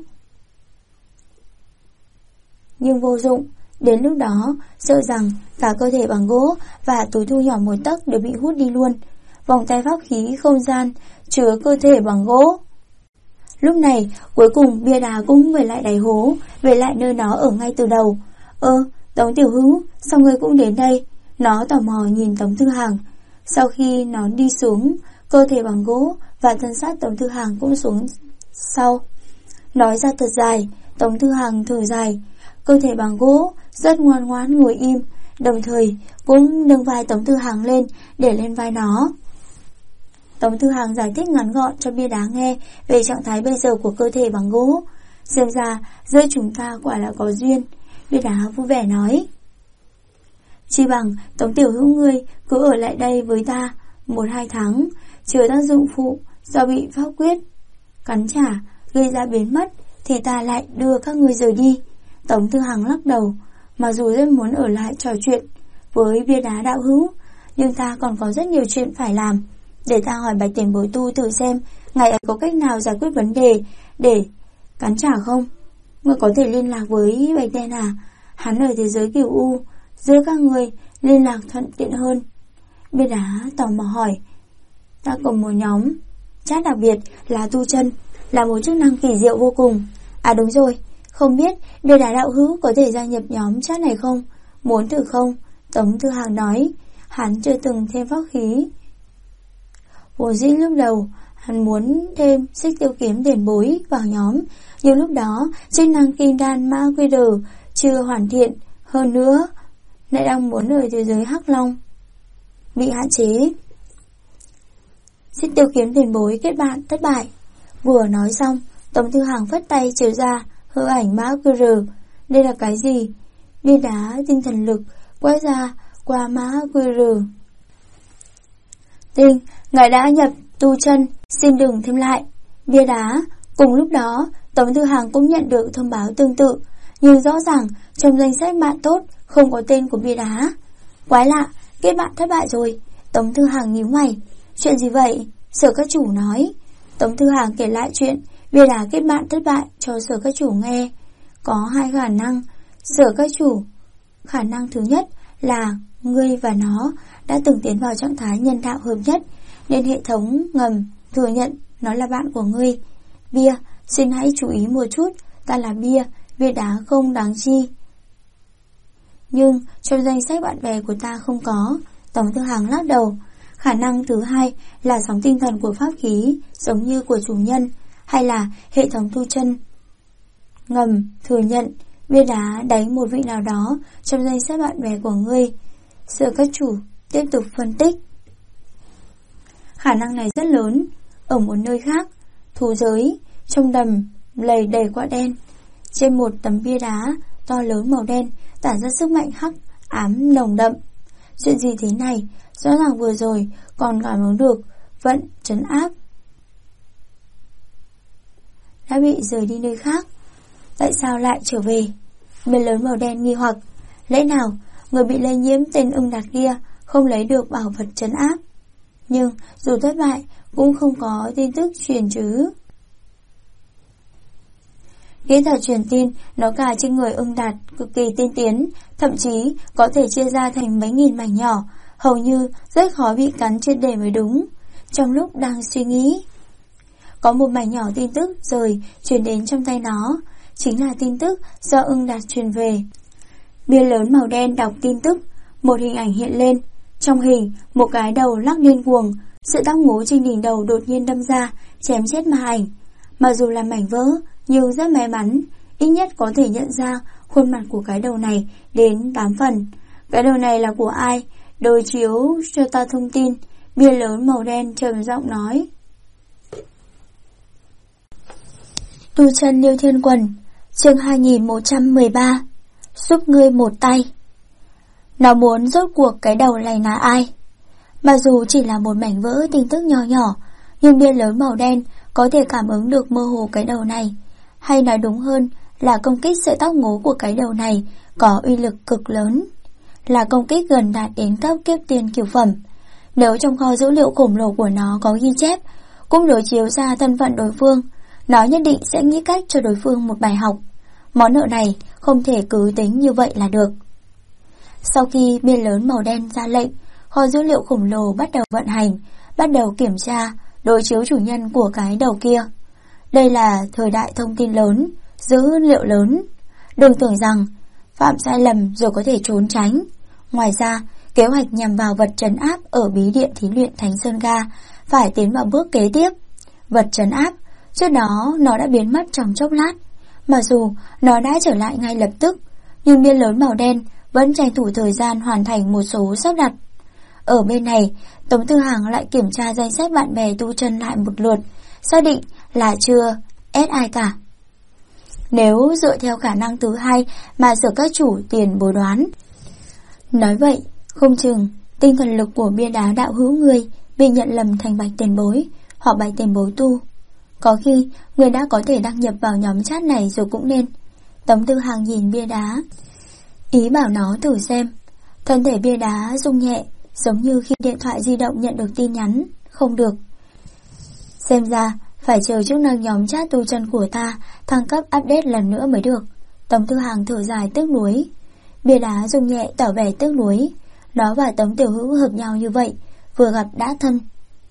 Nhưng vô dụng, đến lúc đó sợ rằng cả cơ thể bằng gỗ và túi thu nhỏ một tấc đều bị hút đi luôn. Vòng tay pháp khí không gian chứa cơ thể bằng gỗ. Lúc này, cuối cùng bia đá cũng về lại đáy hố, về lại nơi nó ở ngay từ đầu. Tống tiểu hữu, sao ngươi cũng đến đây? Nó tò mò nhìn Tống Tư Hằng. Sau khi nó đi xuống, cơ thể bằng gỗ và thân xác Tống Tư Hằng cũng xuống sau. Nói ra thật dài, Tống Tư Hằng thở dài. Cơ thể bằng gỗ rất ngoan ngoãn ngồi im, đồng thời cũng nâng vai Tống Tư Hằng lên để lên vai nó. Tống Tư Hằng giải thích ngắn gọn cho bia đá nghe về trạng thái bây giờ của cơ thể bằng gỗ. Xem ra giữa chúng ta quả là có duyên. Bia đá vui vẻ nói. Chi bằng Tống tiểu hữu ngươi cứ ở lại đây với ta 1-2 tháng, chờ tác dụng phụ do bị pháp quyết cắn trả gây ra biến mất thì ta lại đưa các ngươi rời đi. Tống Tư Hằng lắc đầu. Mặc dù rất muốn ở lại trò chuyện với bia đá đạo hữu, nhưng ta còn có rất nhiều chuyện phải làm. Để ta hỏi Bạch tiền bối tu thử xem ngài ấy có cách nào giải quyết vấn đề để cắn trả không? Ngươi có thể liên lạc với Bạch Đen à? Hắn ở thế giới Cửu U, giữa các người liên lạc thuận tiện hơn. Bia đá tò mò hỏi. Ta có một nhóm chat đặc biệt là tu chân, là một chức năng kỳ diệu vô cùng. À đúng rồi, không biết Bia Đá đạo hữu có thể gia nhập nhóm chat này không? Muốn thử không? Tống Thư Hàng nói. Hắn chưa từng thêm pháp khí. Vốn dĩ lúc đầu hắn muốn thêm Xích Tiêu Kiếm Tiền Bối vào nhóm, nhưng lúc đó chức năng kim đan mã QR chưa hoàn thiện, hơn nữa lại đang muốn ở thế giới Hắc Long bị hạn chế. Xích Tiêu Kiếm Tiền Bối kết bạn thất bại. Vừa nói xong, Tống Thư Hàng phất tay chiếu ra hư ảnh mã QR. Đây là cái gì? Bia đá tinh thần lực quét ra qua mã QR. Tinh, ngài đã nhập tu chân, xin đừng thêm lại. Bia đá. Cùng lúc đó, Tống Thư Hàng cũng nhận được thông báo tương tự, nhưng rõ ràng trong danh sách bạn tốt không có tên của Bia đá. Quái lạ, kết bạn thất bại rồi. Tống Thư Hàng nhíu mày. Chuyện gì vậy? Sở các chủ nói. Tống Thư Hàng kể lại chuyện Bia đá kết bạn thất bại cho sở các chủ nghe. Có hai khả năng. Sở các chủ, khả năng thứ nhất là ngươi và nó đã từng tiến vào trạng thái nhân đạo hợp nhất, nên hệ thống ngầm thừa nhận nó là bạn của ngươi. Bia, xin hãy chú ý một chút, ta là Bia, Bia đá không đáng chi. Nhưng trong danh sách bạn bè của ta không có. Tống Thư Hàng lắc đầu. Khả năng thứ hai là sóng tinh thần của pháp khí, giống như của chủ nhân, hay là hệ thống tu chân ngầm thừa nhận Bia đá đánh một vị nào đó trong danh sách bạn bè của ngươi. Sở các chủ tiếp tục phân tích. Khả năng này rất lớn. Ở một nơi khác, thú giới, trong đầm lầy đầy quạ đen, trên một tấm bia đá to lớn màu đen tản ra sức mạnh hắc ám nồng đậm. Chuyện gì thế này? Rõ ràng vừa rồi còn cảm ứng được vận trấn áp đã bị rời đi nơi khác. Tại sao lại trở về? Bia lớn màu đen nghi hoặc. Lẽ nào người bị lây nhiễm tên Ưng Đạt kia không lấy được bảo vật trấn áp? Nhưng dù thất bại cũng không có tin tức truyền chứ. Kỹ thuật truyền tin nó cả trên người Ưng Đạt cực kỳ tiên tiến, thậm chí có thể chia ra thành mấy nghìn mảnh nhỏ, hầu như rất khó bị cắn triệt để mới đúng. Trong lúc đang suy nghĩ, có một mảnh nhỏ tin tức rời truyền đến trong tay nó, chính là tin tức do Ưng Đạt truyền về. Bia lớn màu đen đọc tin tức, một hình ảnh hiện lên. Trong hình, một cái đầu lắc điên cuồng, sự tóc ngố trên đỉnh đầu đột nhiên đâm ra, chém chết ma ảnh. Mặc dù là mảnh vỡ, nhưng rất may mắn, ít nhất có thể nhận ra khuôn mặt của cái đầu này đến 8 phần. Cái đầu này là của ai? Đối chiếu cho ta thông tin. Bia lớn màu đen trầm giọng nói. Tu chân Liêu Thiên Quần, chương 2113. Giúp ngươi một tay. Nó muốn rốt cuộc cái đầu này là ai? Mặc dù chỉ là một mảnh vỡ tin tức nhỏ nhỏ, nhưng bia lớn màu đen có thể cảm ứng được mơ hồ cái đầu này. Hay nói đúng hơn là công kích sợi tóc ngố của cái đầu này có uy lực cực lớn, là công kích gần đạt đến cấp kiếp tiên cửu phẩm. Nếu trong kho dữ liệu khổng lồ của nó có ghi chép, cũng đối chiếu ra thân phận đối phương, nó nhất định sẽ nghĩ cách cho đối phương một bài học. Món nợ này không thể cứ tính như vậy là được. Sau khi bia lớn màu đen ra lệnh, kho dữ liệu khổng lồ bắt đầu vận hành, bắt đầu kiểm tra, đối chiếu chủ nhân của cái đầu kia. Đây là thời đại thông tin lớn, dữ liệu lớn. Đừng tưởng rằng phạm sai lầm rồi có thể trốn tránh. Ngoài ra, kế hoạch nhằm vào vật trấn áp ở bí địa thí luyện Thánh Sơn Ga phải tiến vào bước kế tiếp. Vật trấn áp, trước đó nó đã biến mất trong chốc lát. Mặc dù nó đã trở lại ngay lập tức, nhưng bia lớn màu đen vẫn tranh thủ thời gian hoàn thành một số sắp đặt. Ở bên này, Tống Thư Hàng lại kiểm tra danh sách bạn bè tu chân lại một lượt, xác định là chưa ép ai cả. Nếu dựa theo khả năng thứ hai mà sở các chủ tiền bối đoán, nói vậy, không chừng tinh thần lực của bia đá đạo hữu người bị nhận lầm thành bạch tiền bối hoặc bạch tiền bối tu. Có khi người đã có thể đăng nhập vào nhóm chat này rồi cũng nên. Tống Thư Hàng nhìn bia đá, ý bảo nó thử xem. Thân thể bia đá rung nhẹ, giống như khi điện thoại di động nhận được tin nhắn. Không được. Xem ra phải chờ chức năng nhóm chat tu chân của ta thăng cấp update lần nữa mới được. Tống Thư Hàng thở dài tiếc nuối. Bia đá rung nhẹ tỏ vẻ tiếc nuối. Nó và Tống Tiểu Hữu hợp nhau như vậy, vừa gặp đã thân.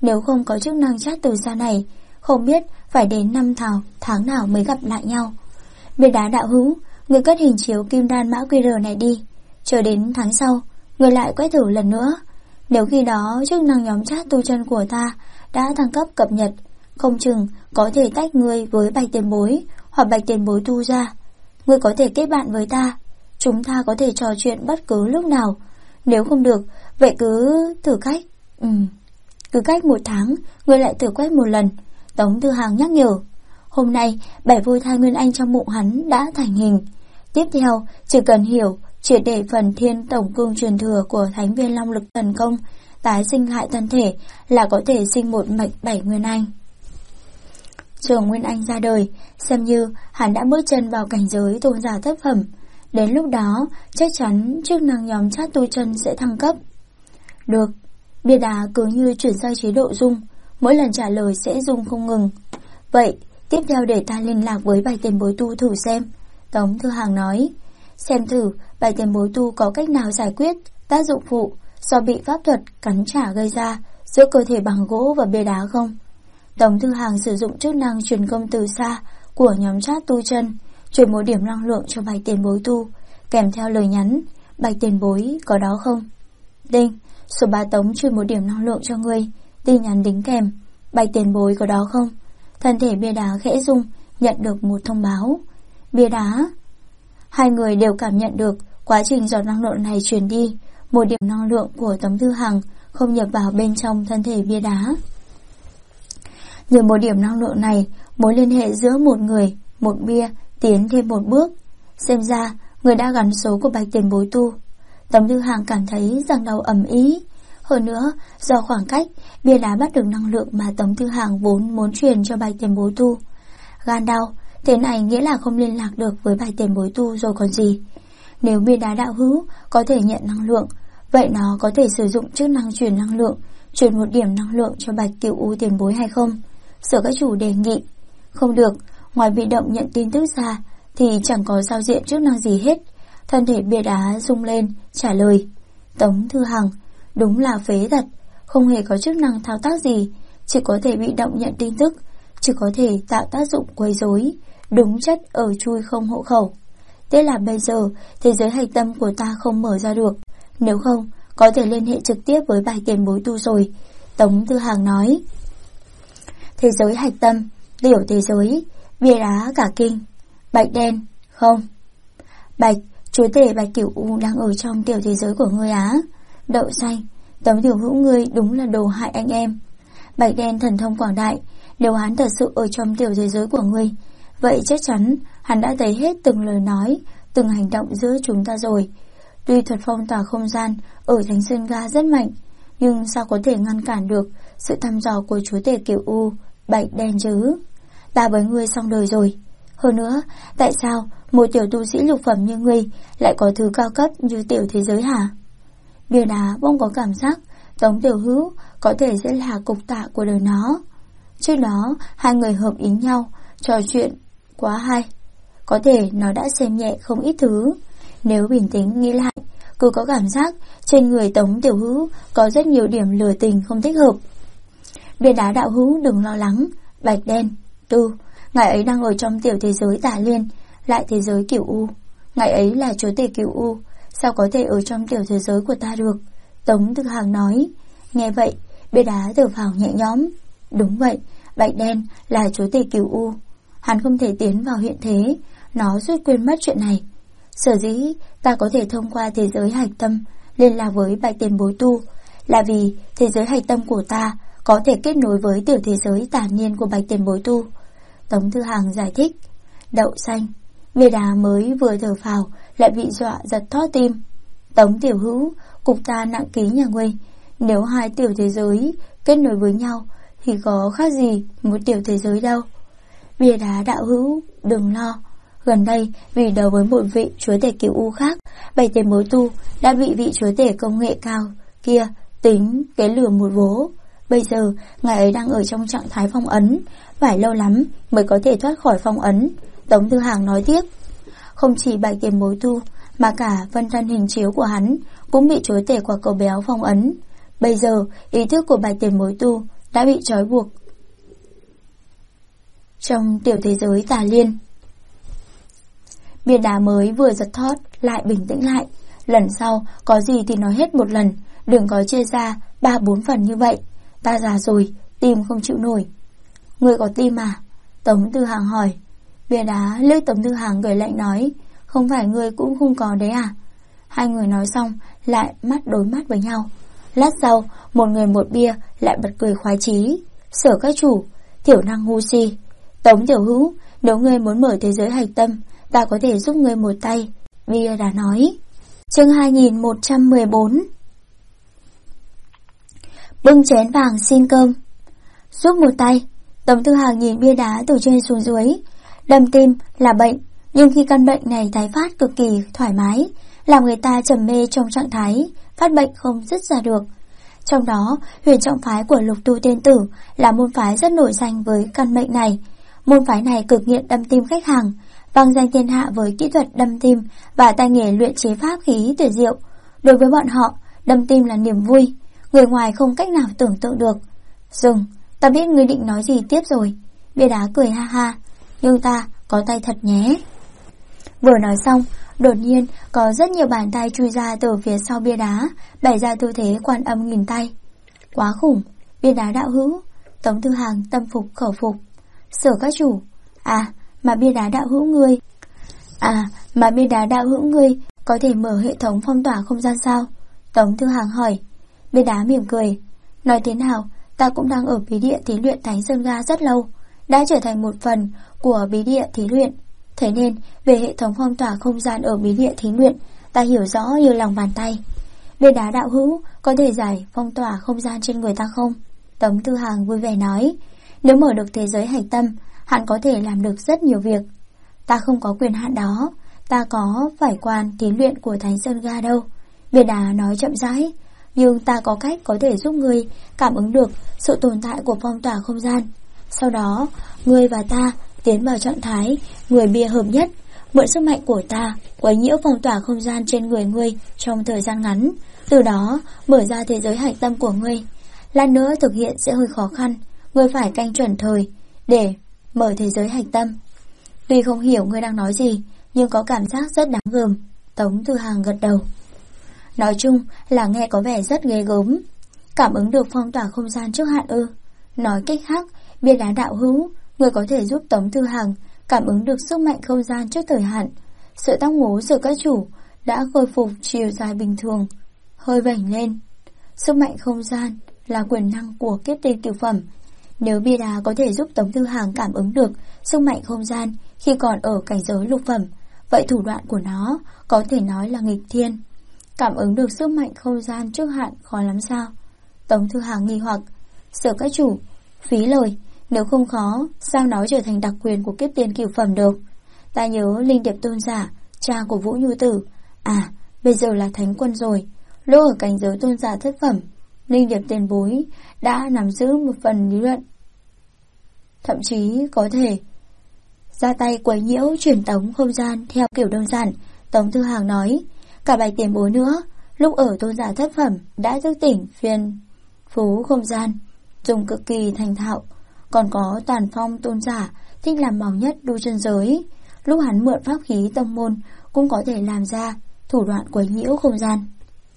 Nếu không có chức năng chat từ xa này, không biết phải đến năm tháng nào mới gặp lại nhau. Bia đá đạo hữu, người cất hình chiếu kim đan mã QR này đi. Chờ đến tháng sau, người lại quét thử lần nữa. Nếu khi đó chức năng nhóm chat tu chân của ta đã thăng cấp cập nhật, không chừng có thể tách ngươi với Bạch Tiền Bối hoặc Bạch Tiền Bối tu ra. Ngươi có thể kết bạn với ta, chúng ta có thể trò chuyện bất cứ lúc nào. Nếu không được, vậy cứ thử cách. Cứ cách 1 tháng, ngươi lại thử quét một lần. Tống Thư Hàng nhắc nhở. Hôm nay, 7 vôi thai nguyên anh trong bụng hắn đã thành hình. Tiếp theo, chỉ cần hiểu triệt để phần thiên tổng cương truyền thừa của Thánh Viên Long Lực Thần Công tái sinh hại thân thể là có thể sinh một mạch 7 nguyên anh. Trường Nguyên Anh ra đời, xem như hắn đã bước chân vào cảnh giới tôn giả thất phẩm. Đến lúc đó, chắc chắn chức năng nhóm chat tu chân sẽ thăng cấp. Được, bia đá cứ như chuyển sang chế độ rung, mỗi lần trả lời sẽ rung không ngừng. Vậy, tiếp theo để ta liên lạc với Bạch Tiền Bối tu thử xem. Tống Thư Hàng nói. Xem thử Bạch Tiền Bối tu có cách nào giải quyết tác dụng phụ do bị pháp thuật cắn trả gây ra giữa cơ thể bằng gỗ và bia đá không? Tống Thư Hàng sử dụng chức năng truyền công từ xa của nhóm chat tu chân, truyền một điểm năng lượng cho Bạch Tiền Bối tu, kèm theo lời nhắn: Bạch Tiền Bối có đó không? Đinh, số 3 Tống truyền một điểm năng lượng cho ngươi. Tin nhắn đính kèm: Bạch Tiền Bối có đó không? Thân thể bia đá khẽ rung, nhận được một thông báo. Bia đá. Hai người đều cảm nhận được quá trình giọt năng lượng này truyền đi. Một điểm năng lượng của Tống Thư Hàng không nhập vào bên trong thân thể bia đá. Nhờ một điểm năng lượng này, mối liên hệ giữa một người, một bia tiến thêm một bước. Xem ra người đã gắn số của Bạch Tiền Bối tu. Tống Thư Hàng cảm thấy răng đau ầm ĩ. Hơn nữa, do khoảng cách, bia đá bắt được năng lượng mà Tống Thư Hàng vốn muốn truyền cho Bạch Tiền Bối tu. Gan đau, thế này nghĩa là không liên lạc được với Bạch Tiền Bối tu rồi còn gì. Nếu bia đá đạo hữu có thể nhận năng lượng, vậy nó có thể sử dụng chức năng truyền năng lượng, truyền một điểm năng lượng cho Bạch Cửu U Tiền Bối hay không? Sở các chủ đề nghị. Không được, ngoài bị động nhận tin tức ra thì chẳng có giao diện chức năng gì hết. Thân thể bia đá rung lên, trả lời. Tống Thư Hàng, đúng là phế thật, không hề có chức năng thao tác gì, chỉ có thể bị động nhận tin tức, chỉ có thể tạo tác dụng quấy rối, đúng chất ở chui không hộ khẩu. Thế là bây giờ thế giới hạch tâm của ta không mở ra được, nếu không có thể liên hệ trực tiếp với Bạch Tiền Bối tu rồi. Tống Thư Hàng nói. Thế giới hạch tâm, tiểu thế giới. Bia đá cả kinh. Bạch đen, không. Bạch, chúa tể Bạch Cửu U đang ở trong tiểu thế giới của ngươi á. Đậu xanh, Tống tiểu hữu ngươi đúng là đồ hại anh em. Bạch đen thần thông quảng đại, nếu hắn thật sự ở trong tiểu thế giới của ngươi, vậy chắc chắn hắn đã thấy hết từng lời nói, từng hành động giữa chúng ta rồi. Tuy thuật phong tỏa không gian ở Thánh Sơn Ga rất mạnh, nhưng sao có thể ngăn cản được sự thăm dò của chúa tể Cửu U, Bạch đen chứ? Ta với ngươi xong đời rồi. Hơn nữa, tại sao một tiểu tu sĩ lục phẩm như ngươi lại có thứ cao cấp như tiểu thế giới hả? Bia đá bỗng có cảm giác Tống tiểu hữu có thể sẽ là cục tạ của đời nó. Trước đó hai người hợp ý nhau, trò chuyện quá hay. Có thể nó đã xem nhẹ không ít thứ. Nếu bình tĩnh nghĩ lại, cứ có cảm giác trên người Tống tiểu hữu có rất nhiều điểm lừa tình không thích hợp. Bia đá đạo hữu đừng lo lắng. Bạch đen, tu, ngài ấy đang ở trong tiểu thế giới Tả Liên, lại thế giới Cửu U. Ngài ấy là chúa tể Cửu U, sao có thể ở trong tiểu thế giới của ta được? Tống Thư Hàng nói. Nghe vậy, bia đá thở phào nhẹ nhõm. Đúng vậy, Bạch đen là chúa tể Cửu U, hắn không thể tiến vào hiện thế, nó suýt quên mất chuyện này. Sở dĩ ta có thể thông qua thế giới hạch tâm liên lạc với Bạch Tiền Bối tu, là vì thế giới hạch tâm của ta có thể kết nối với tiểu thế giới tản nhiên của Bạch Tiền Bối tu. Tống Thư Hàng giải thích. Đậu xanh, bia đá mới vừa thở phào lại bị dọa giật thót tim. Tống tiểu hữu, cục ta nặng ký nhà ngươi, nếu hai tiểu thế giới kết nối với nhau thì có khác gì một tiểu thế giới đâu. Bia đá đạo hữu, đừng lo. Gần đây, vì đấu với một vị chúa tể Cửu U khác, Bạch Tiền Bối tu đã bị vị chúa tể công nghệ cao kia tính cái lừa một vố. Bây giờ, ngài ấy đang ở trong trạng thái phong ấn, phải lâu lắm mới có thể thoát khỏi phong ấn. Tống Thư Hàng nói tiếp. Không chỉ Bạch Tiền Bối tu, mà cả phân thân hình chiếu của hắn cũng bị chúa tể quả cầu béo phong ấn. Bây giờ, ý thức của Bạch Tiền Bối tu đã bị trói buộc trong tiểu thế giới tà liên. Bia đá mới vừa giật thót lại bình tĩnh lại. Lần sau có gì thì nói hết một lần, đừng có chia ra 3-4 phần như vậy. Ta già rồi, tim không chịu nổi. Ngươi có tim à? Tống Tư Hằng hỏi. Bia đá liếc Tống Tư Hằng cười lạnh nói, không phải ngươi cũng không có đấy à? Hai người nói xong lại mắt đối mắt với nhau. Lát sau, một người một bia lại bật cười khoái chí. Sở các chủ, thiểu năng ngu si. Tống tiểu hữu, nếu ngươi muốn mở thế giới hạch tâm, ta có thể giúp ngươi một tay. Bia đá nói. Chương 2114. Bưng chén vàng xin cơm. Giúp một tay. Tống Tư Hằng nhìn bia đá từ trên xuống dưới. Đâm tim là bệnh, nhưng khi căn bệnh này tái phát cực kỳ thoải mái, làm người ta trầm mê trong trạng thái phát bệnh không dứt ra được. Trong đó, huyền trọng phái của Lục Tu Tiên Tử là môn phái rất nổi danh với căn bệnh này. Môn phái này cực nghiện đâm tim khách hàng, vang danh thiên hạ với kỹ thuật đâm tim và tay nghề luyện chế pháp khí tuyệt diệu. Đối với bọn họ, đâm tim là niềm vui, người ngoài không cách nào tưởng tượng được. Dừng, ta biết ngươi định nói gì tiếp rồi. Bia đá cười ha ha, nhưng ta có tay thật nhé. Vừa nói xong, đột nhiên có rất nhiều bàn tay chui ra từ phía sau bia đá, bày ra tư thế Quan Âm nghìn tay. Quá khủng, bia đá đạo hữu. Tống Tư Hằng tâm phục khẩu phục. Sở các chủ, mà bia đá đạo hữu ngươi có thể mở hệ thống phong tỏa không gian sao? Tống Tư Hằng hỏi. Bia đá mỉm cười. Nói thế nào, ta cũng đang ở bí địa thí luyện Thánh Sơn Ga rất lâu, đã trở thành một phần của bí địa thí luyện. Thế nên, về hệ thống phong tỏa không gian ở bí địa thí luyện, ta hiểu rõ như lòng bàn tay. Bia đá đạo hữu có thể giải phong tỏa không gian trên người ta không? Tống Tư Hằng vui vẻ nói. Nếu mở được thế giới hạch tâm, hắn có thể làm được rất nhiều việc. Ta không có quyền hạn đó, ta có phải quan thí luyện của Thánh Sơn Ga đâu. Bia đá nói chậm rãi. Nhưng ta có cách có thể giúp ngươi cảm ứng được sự tồn tại của phong tỏa không gian. Sau đó, ngươi và ta tiến vào trạng thái người bia hợp nhất, mượn sức mạnh của ta quấy nhiễu phong tỏa không gian trên người ngươi trong thời gian ngắn, từ đó mở ra thế giới hạch tâm của ngươi. Lát nữa thực hiện sẽ hơi khó khăn, ngươi phải canh chuẩn thời để mở thế giới hạch tâm. Tuy không hiểu ngươi đang nói gì, nhưng có cảm giác rất đáng gờm. Tống Tư Hằng gật đầu. Nói chung là nghe có vẻ rất ghê gớm. Cảm ứng được phong tỏa không gian trước hạn ư? Nói cách khác, bia đá đạo hữu, người có thể giúp Tống Tư Hằng cảm ứng được sức mạnh không gian trước thời hạn. Sợi tóc ngố của các chủ đã khôi phục chiều dài bình thường, hơi vểnh lên. Sức mạnh không gian là quyền năng của kiếp tiên cửu phẩm. Nếu bia đá có thể giúp Tống Tư Hằng cảm ứng được sức mạnh không gian khi còn ở cảnh giới lục phẩm, vậy thủ đoạn của nó có thể nói là nghịch thiên. Cảm ứng được sức mạnh không gian trước hạn khó lắm sao? Tống Tư Hằng nghi hoặc. Sở các chủ, phí lời, nếu không khó, sao nó trở thành đặc quyền của kiếp tiên cửu phẩm được? Ta nhớ Linh Điệp tôn giả, cha của Vũ Nhu Tử, bây giờ là thánh quân rồi. Lúc ở cảnh giới tôn giả thất phẩm, Linh Điệp tiền bối đã nắm giữ một phần lý luận, thậm chí có thể ra tay quấy nhiễu truyền tống không gian theo kiểu đơn giản. Tống Tư Hằng nói. Cả Bạch tiền bối nữa, lúc ở tôn giả thất phẩm đã thức tỉnh phiên phú không gian, dùng cực kỳ thành thạo. Còn có Toàn Phong tôn giả thích làm màu nhất đu chân giới, lúc hắn mượn pháp khí tông môn cũng có thể làm ra thủ đoạn quấy nhiễu không gian.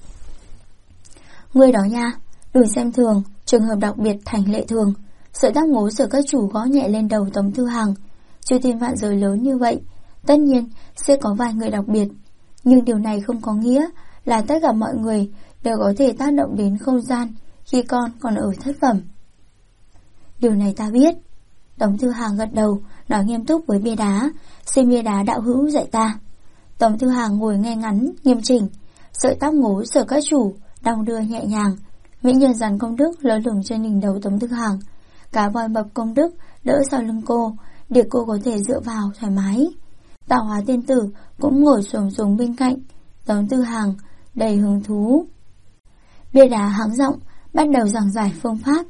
Người đó nha, đừng xem thường, trường hợp đặc biệt thành lệ thường. Sợi tóc ngố sở các chủ gõ nhẹ lên đầu Tống Tư Hằng. Chưa tin vạn giới lớn như vậy, tất nhiên sẽ có vài người đặc biệt, nhưng điều này không có nghĩa là tất cả mọi người đều có thể tác động đến không gian khi con còn ở thất phẩm. Điều này ta biết. Tống Tư Hằng gật đầu, nói nghiêm túc với bia đá. Xin bia đá đạo hữu dạy ta. Tống Tư Hằng ngồi nghe ngắn, nghiêm chỉnh. Sợi tóc ngố sở các chủ đong đưa nhẹ nhàng. Mỹ nhân rắn công đức lơ lửng trên đỉnh đầu Tống Tư Hằng. Cá voi mập công đức đỡ sau lưng cô, để cô có thể dựa vào thoải mái. Tạo hóa tiên tử cũng ngồi xổm xuống bên cạnh. Tống Tư Hằng đầy hứng thú. Bia đá hắng giọng bắt đầu giảng giải phương pháp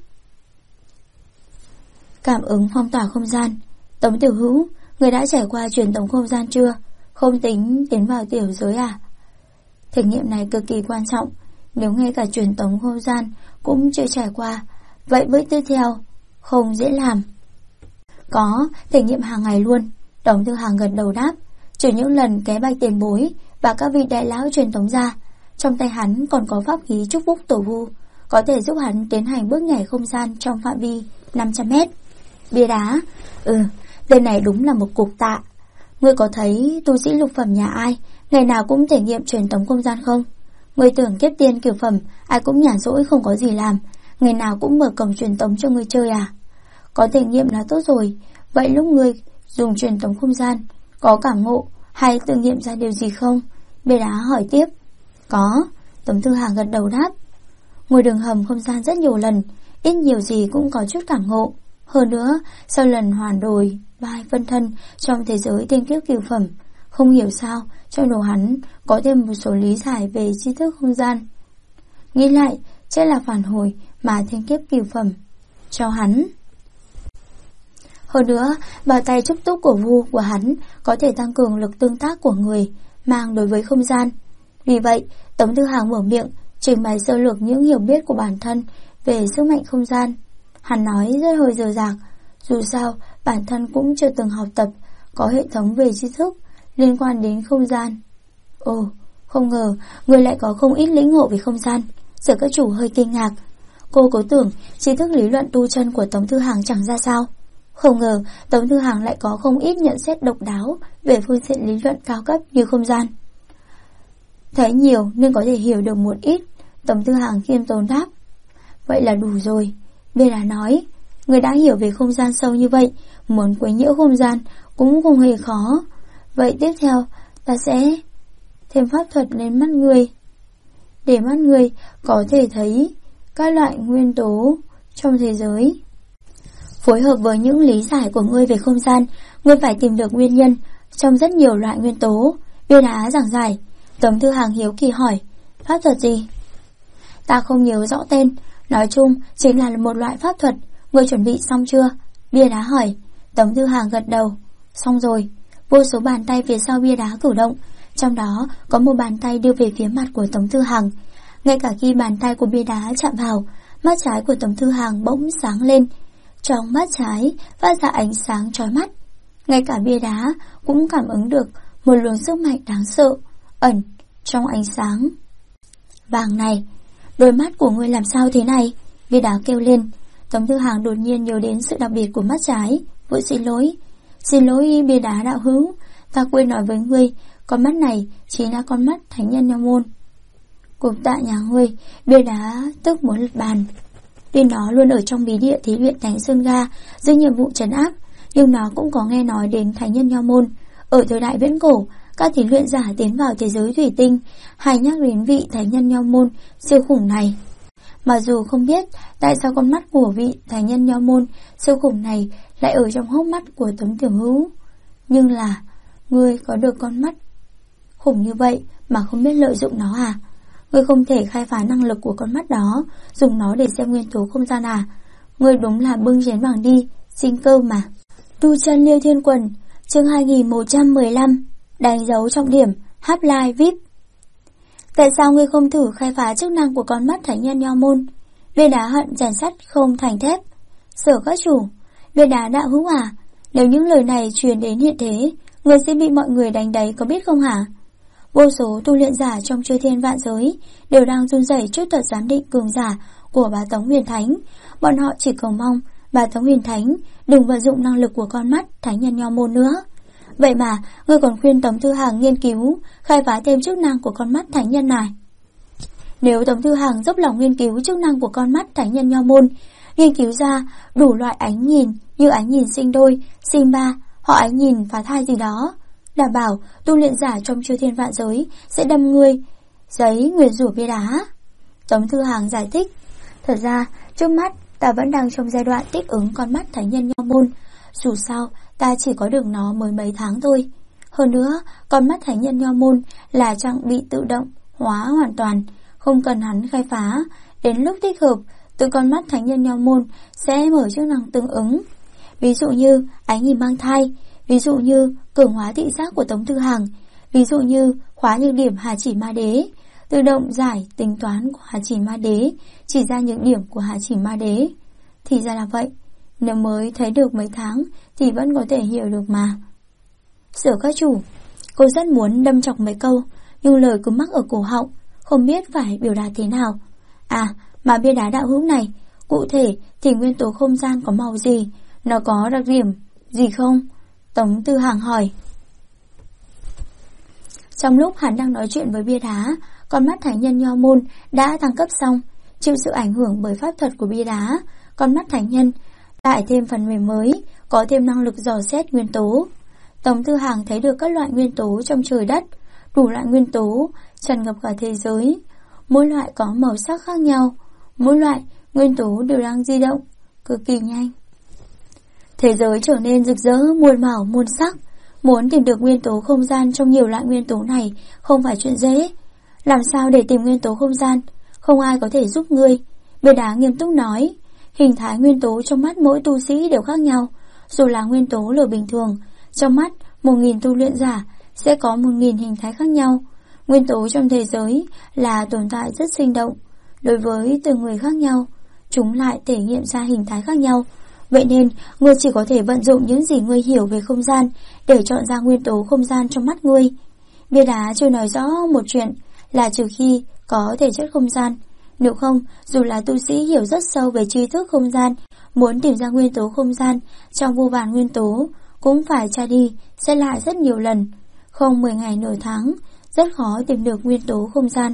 cảm ứng phong tỏa không gian. Tống tiểu hữu, người đã trải qua truyền tống không gian chưa? Không tính tiến vào tiểu giới à? Thử nghiệm này cực kỳ quan trọng. Nếu ngay cả truyền tống không gian cũng chưa trải qua, Vậy bước tiếp theo không dễ làm. Có, thể nghiệm hàng ngày luôn. Tống Thư Hàng gật đầu đáp. Trừ những lần cái bạch tiền bối và các vị đại lão truyền tống ra, trong tay hắn còn có pháp khí chúc phúc tổ vu, có thể giúp hắn tiến hành bước nhảy không gian trong phạm vi 500 mét. Bia đá. Tên này đúng là một cục tạ. Ngươi có thấy tu sĩ lục phẩm nhà ai ngày nào cũng thể nghiệm truyền tống không gian không? Ngươi tưởng kiếp tiên kiểu phẩm ai cũng nhàn rỗi không có gì làm, ngày nào cũng mở cổng truyền tống cho ngươi chơi à? Có thể nghiệm là tốt rồi. Vậy lúc ngươi dùng truyền tống không gian, có cảm ngộ hay tự nghiệm ra điều gì không? Bia đá hỏi tiếp. Có. Tống Thư Hàng gật đầu đáp. Ngồi đường hầm không gian rất nhiều lần, ít nhiều gì cũng có chút cảm ngộ. Hơn nữa, sau lần hoàn đổi vai phân thân trong thế giới tiên kiếp cửu phẩm, không hiểu sao trong đầu hắn có thêm một số lý giải về tri thức không gian. Nghĩ lại, chắc là phản hồi mà tiên kiếp cửu phẩm cho hắn. Hơn nữa, bàn tay trúc túc của vu của hắn có thể tăng cường lực tương tác của người mang đối với không gian. Vì vậy, Tống Thư Hàng mở miệng trình bày sơ lược những hiểu biết của bản thân về sức mạnh không gian. Hắn nói rất hơi dở dạc, dù sao bản thân cũng chưa từng học tập có hệ thống về tri thức liên quan đến không gian. Ồ, không ngờ người lại có không ít lĩnh ngộ về không gian. Sở các chủ hơi kinh ngạc. Cô cố tưởng tri thức lý luận tu chân của Tống Thư Hàng chẳng ra sao. Không ngờ Tống Thư Hàng lại có không ít nhận xét độc đáo về phương diện lý luận cao cấp như không gian. Thấy nhiều nên có thể hiểu được một ít. Tống Thư Hàng khiêm tốn đáp. Vậy là đủ rồi. Bia đá nói. Người đã hiểu về không gian sâu như vậy, muốn quấy nhiễu không gian cũng không hề khó. Vậy tiếp theo ta sẽ thêm pháp thuật lên mắt người, để mắt người có thể thấy các loại nguyên tố trong thế giới. Phối hợp với những lý giải của ngươi về không gian, ngươi phải tìm được nguyên nhân trong rất nhiều loại nguyên tố. Bia đá giảng giải. Tống Thư Hàng hiếu kỳ hỏi. Pháp thuật gì? Ta không nhớ rõ tên. Nói chung chính là một loại pháp thuật. Ngươi chuẩn bị xong chưa? Bia đá hỏi. Tống Thư Hàng gật đầu. Xong rồi. Vô số bàn tay phía sau bia đá cử động, trong đó có một bàn tay đưa về phía mặt của Tống Thư Hàng. Ngay cả khi bàn tay của bia đá chạm vào, mắt trái của Tống Thư Hàng bỗng sáng lên. Trong mắt trái phát ra ánh sáng chói mắt. Ngay cả bia đá cũng cảm ứng được một luồng sức mạnh đáng sợ ẩn trong ánh sáng vàng này. Đôi mắt của ngươi làm sao thế này? Bia đá kêu lên. Tống Thư Hàng đột nhiên nhớ đến sự đặc biệt của mắt trái, vội xin lỗi. Xin lỗi bia đá đạo hữu, ta quên nói với ngươi, con mắt này chính là con mắt thánh nhân Nho Môn. Cục tạ nhà ngươi. Bia đá tức muốn lật bàn. Tuy nó luôn ở trong bí địa thí luyện Thánh Sơn Ga giữ nhiệm vụ trấn áp, nhưng nó cũng có nghe nói đến thánh nhân Nho Môn. Ở thời đại viễn cổ, các thí luyện giả tiến vào thế giới thủy tinh hay nhắc đến vị thánh nhân Nho Môn siêu khủng này. Mặc dù không biết tại sao con mắt của vị thánh nhân Nho Môn siêu khủng này lại ở trong hốc mắt của Tống Tiểu Hữu, nhưng là ngươi có được con mắt khủng như vậy mà không biết lợi dụng nó à? Ngươi không thể khai phá năng lực của con mắt đó, dùng nó để xem nguyên tố không gian à? Ngươi đúng là bưng chén vàng đi xin cơm mà. Tu chân Liêu Thiên Quần, chương 2115, đánh dấu trọng điểm, Half-Life VIP. Tại sao ngươi không thử khai phá chức năng của con mắt thánh nhân Nho Môn? Bia đá hận rèn sắt không thành thép. Sở các chủ, bia đá đạo hữu à, nếu những lời này truyền đến hiện thế, ngươi sẽ bị mọi người đánh đáy có biết không hả? Vô số tu luyện giả trong chư thiên vạn giới đều đang run rẩy trước thuật giám định cường giả của bá Tống Huyền Thánh. Bọn họ chỉ cầu mong bá Tống Huyền Thánh đừng vận dụng năng lực của con mắt thánh nhân Nho Môn nữa. Vậy mà ngươi còn khuyên Tống Thư Hàng nghiên cứu khai phá thêm chức năng của con mắt thánh nhân này. Nếu Tống Thư Hàng dốc lòng nghiên cứu chức năng của con mắt thánh nhân Nho Môn, nghiên cứu ra đủ loại ánh nhìn như ánh nhìn sinh đôi, sinh ba, họ ánh nhìn phá thai gì đó, đảm bảo tu luyện giả trong chư thiên vạn giới sẽ đâm ngươi giấy nguyền rủa bia đá. Tống Thư Hàng giải thích. Thật ra trước mắt ta vẫn đang trong giai đoạn thích ứng con mắt thánh nhân Nho Môn. Dù sao ta chỉ có được nó mới mấy tháng thôi. Hơn nữa con mắt thánh nhân Nho Môn là trang bị tự động hóa hoàn toàn, không cần hắn khai phá. Đến lúc thích hợp, từ con mắt thánh nhân Nho Môn sẽ mở chức năng tương ứng. Ví dụ như ánh nhìn mang thai, ví dụ như cường hóa thị giác của Tống Thư Hàng, ví dụ như khóa nhược điểm Hà Chỉ Ma Đế, tự động giải tính toán của Hà Chỉ Ma Đế, chỉ ra nhược điểm của Hà Chỉ Ma Đế. Thì ra là vậy, nếu mới thấy được mấy tháng thì vẫn có thể hiểu được mà. Sửa các chủ, cô rất muốn đâm chọc mấy câu, nhưng lời cứ mắc ở cổ họng, không biết phải biểu đạt thế nào. À, mà bia đá đạo hữu này, cụ thể thì nguyên tố không gian có màu gì, nó có đặc điểm gì không? Tống Tư Hằng hỏi. Trong lúc hắn đang nói chuyện với bia đá, con mắt thánh nhân nho môn đã thăng cấp xong. Chịu sự ảnh hưởng bởi pháp thuật của bia đá, con mắt thánh nhân lại thêm phần mềm mới, có thêm năng lực dò xét nguyên tố. Tống Tư Hằng thấy được các loại nguyên tố trong trời đất, đủ loại nguyên tố tràn ngập cả thế giới. Mỗi loại có màu sắc khác nhau, mỗi loại nguyên tố đều đang di động cực kỳ nhanh. Thế giới trở nên rực rỡ, muôn màu muôn sắc. Muốn tìm được nguyên tố không gian trong nhiều loại nguyên tố này không phải chuyện dễ. Làm sao để tìm nguyên tố không gian? Không ai có thể giúp ngươi. Bia đá nghiêm túc nói. Hình thái nguyên tố trong mắt mỗi tu sĩ đều khác nhau. Dù là nguyên tố lửa bình thường, trong mắt 1000 tu luyện giả sẽ có 1000 hình thái khác nhau. Nguyên tố trong thế giới là tồn tại rất sinh động. Đối với từng người khác nhau, chúng lại thể hiện ra hình thái khác nhau. Vậy nên, ngươi chỉ có thể vận dụng những gì ngươi hiểu về không gian để chọn ra nguyên tố không gian trong mắt ngươi. Bia đá chưa nói rõ một chuyện là trừ khi có thể chất không gian. Nếu không, dù là tu sĩ hiểu rất sâu về tri thức không gian, muốn tìm ra nguyên tố không gian trong vô vàn nguyên tố, cũng phải tra đi, xét lại rất nhiều lần. Không 10 ngày nửa tháng, rất khó tìm được nguyên tố không gian.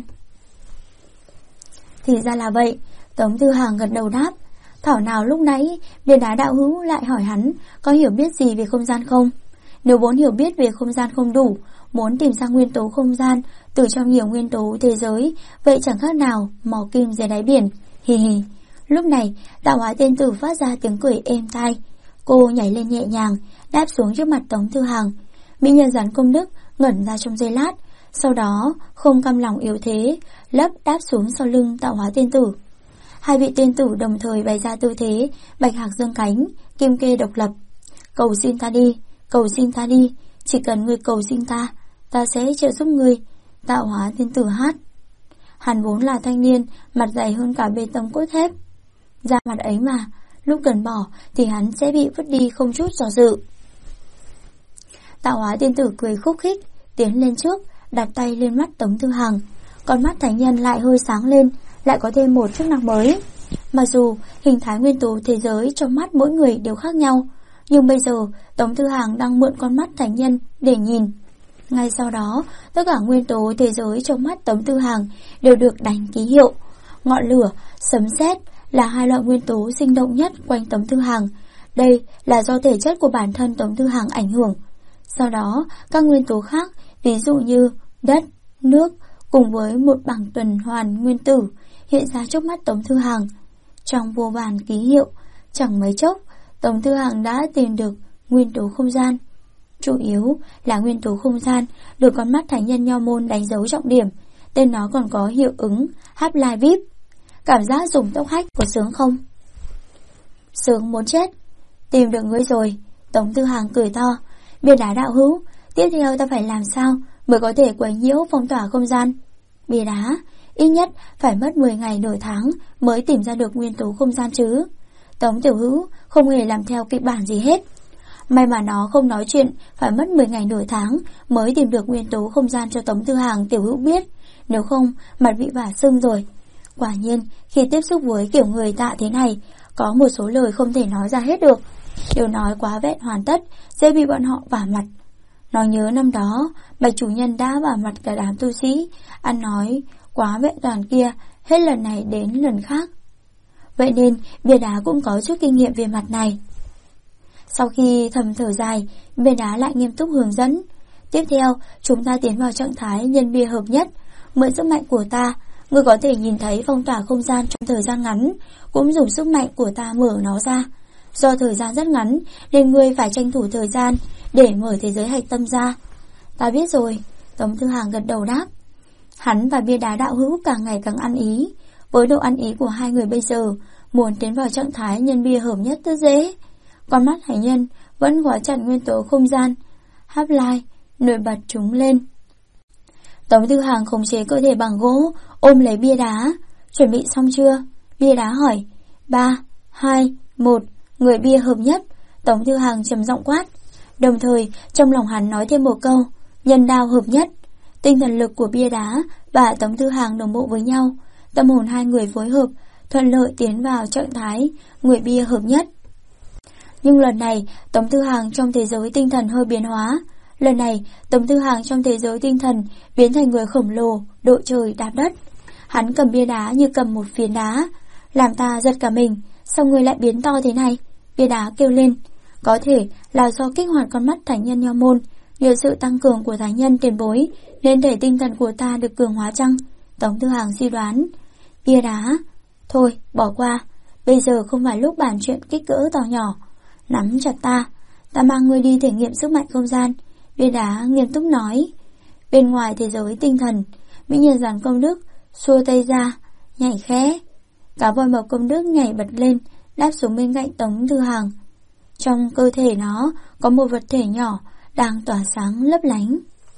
Thì ra là vậy, Tống Tư Hằng gật đầu đáp. Thảo nào lúc nãy bia đá đạo hữu lại hỏi hắn có hiểu biết gì về không gian không. Nếu vốn hiểu biết về không gian không đủ, muốn tìm ra nguyên tố không gian từ trong nhiều nguyên tố thế giới, vậy chẳng khác nào mò kim dưới đáy biển. Hì hì. Lúc này Tạo Hóa Tiên Tử phát ra tiếng cười êm tai. Cô nhảy lên nhẹ nhàng, đáp xuống trước mặt Tống Tư Hằng. Mỹ nhân rắn công đức ngẩn ra trong giây lát, sau đó không cam lòng yếu thế, lấp đáp xuống sau lưng Tạo Hóa Tiên Tử. Hai vị tiên tử đồng thời bày ra tư thế bạch hạc dương cánh, kim kê độc lập. Cầu xin ta đi, cầu xin ta đi, chỉ cần ngươi cầu xin ta, ta sẽ trợ giúp ngươi. Tạo Hóa Tiên Tử hát. Hắn vốn là thanh niên, mặt dày hơn cả bê tông cốt thép. Da mặt ấy mà, lúc cần bỏ thì hắn sẽ bị vứt đi không chút do dự. Tạo Hóa Tiên Tử cười khúc khích, tiến lên trước, đặt tay lên mắt Tống Tư Hằng. Con mắt thánh nhân lại hơi sáng lên, lại có thêm một chức năng mới. Mặc dù hình thái nguyên tố thế giới trong mắt mỗi người đều khác nhau, nhưng bây giờ Tống Tư Hằng đang mượn con mắt thánh nhân để nhìn. Ngay sau đó, tất cả nguyên tố thế giới trong mắt Tống Tư Hằng đều được đánh ký hiệu. Ngọn lửa, sấm sét là hai loại nguyên tố sinh động nhất quanh Tống Tư Hằng. Đây là do thể chất của bản thân Tống Tư Hằng ảnh hưởng. Sau đó, các nguyên tố khác, ví dụ như đất, nước, cùng với một bảng tuần hoàn nguyên tử hiện ra trước mắt Tống Tư Hằng. Trong vô vàn ký hiệu, chẳng mấy chốc, Tống Tư Hằng đã tìm được nguyên tố không gian. Chủ yếu là nguyên tố không gian được con mắt thánh nhân nho môn đánh dấu trọng điểm. Tên nó còn có hiệu ứng Half-Life VIP. Cảm giác dùng tốc hách có sướng không? Sướng muốn chết. Tìm được ngươi rồi. Tống Tư Hằng cười to. Bia đá đạo hữu, tiếp theo ta phải làm sao mới có thể quấy nhiễu phong tỏa không gian? Bia đá, ít nhất phải mất 10 ngày nửa tháng mới tìm ra được nguyên tố không gian chứ. Tống tiểu hữu không hề làm theo kịch bản gì hết. May mà nó không nói chuyện phải mất 10 ngày nửa tháng mới tìm được nguyên tố không gian cho Tống Tư Hằng tiểu hữu biết. Nếu không, mặt bị vả sưng rồi. Quả nhiên, khi tiếp xúc với kiểu người Tạ thế này, có một số lời không thể nói ra hết được. Điều nói quá vẹn hoàn tất sẽ bị bọn họ vả mặt. Nó nhớ năm đó, Bạch chủ nhân đã vả mặt cả đám tu sĩ, ăn nói quá vẹn toàn kia, hết lần này đến lần khác. Vậy nên, bia đá cũng có chút kinh nghiệm về mặt này. Sau khi thầm thở dài, bia đá lại nghiêm túc hướng dẫn. Tiếp theo, chúng ta tiến vào trạng thái nhân bia hợp nhất. Mượn sức mạnh của ta, ngươi có thể nhìn thấy phong tỏa không gian trong thời gian ngắn, cũng dùng sức mạnh của ta mở nó ra. Do thời gian rất ngắn, nên ngươi phải tranh thủ thời gian để mở thế giới hạch tâm ra. Ta biết rồi, Tống Tư Hằng gật đầu đáp. Hắn và bia đá đạo hữu càng ngày càng ăn ý. Với độ ăn ý của hai người bây giờ, muốn tiến vào trạng thái nhân bia hợp nhất rất dễ. Con mắt hải nhân vẫn khóa chặt nguyên tố không gian. Half-Life nổi bật chúng lên. Tống Tư Hằng khống chế cơ thể bằng gỗ, ôm lấy bia đá. Chuẩn bị xong chưa? Bia đá hỏi. 3, 2, 1. Người bia hợp nhất, Tống Thư Hàng trầm giọng quát. Đồng thời trong lòng hắn nói thêm một câu, nhân đao hợp nhất. Tinh thần lực của bia đá và Tống Thư Hàng đồng bộ với nhau, tâm hồn hai người phối hợp, thuận lợi tiến vào trạng thái người bia hợp nhất. Nhưng lần này Tống Thư Hàng trong thế giới tinh thần hơi biến hóa. Lần này Tống Thư Hàng trong thế giới tinh thần biến thành người khổng lồ, đội trời đạp đất. Hắn cầm bia đá như cầm một phiến đá, làm ta giật cả mình. Sao người lại biến to thế này? Bia đá kêu lên. Có thể là do kích hoạt con mắt thánh nhân Nho Môn, nhờ sự tăng cường của thánh nhân tiền bối nên thể tinh thần của ta được cường hóa chăng? Tống Thư Hàng suy đoán. Bia đá, thôi bỏ qua, bây giờ không phải lúc bàn chuyện kích cỡ to nhỏ. Nắm chặt ta mang ngươi đi thể nghiệm sức mạnh không gian. Bia đá nghiêm túc nói. Bên ngoài thế giới tinh thần, mỹ nhân Doãn Công Đức xua tay ra, nhảy khẽ. Cá voi màu Công Đức nhảy bật lên, đáp xuống bên cạnh Tống Thư Hàng. Trong cơ thể nó có một vật thể nhỏ đang tỏa sáng lấp lánh.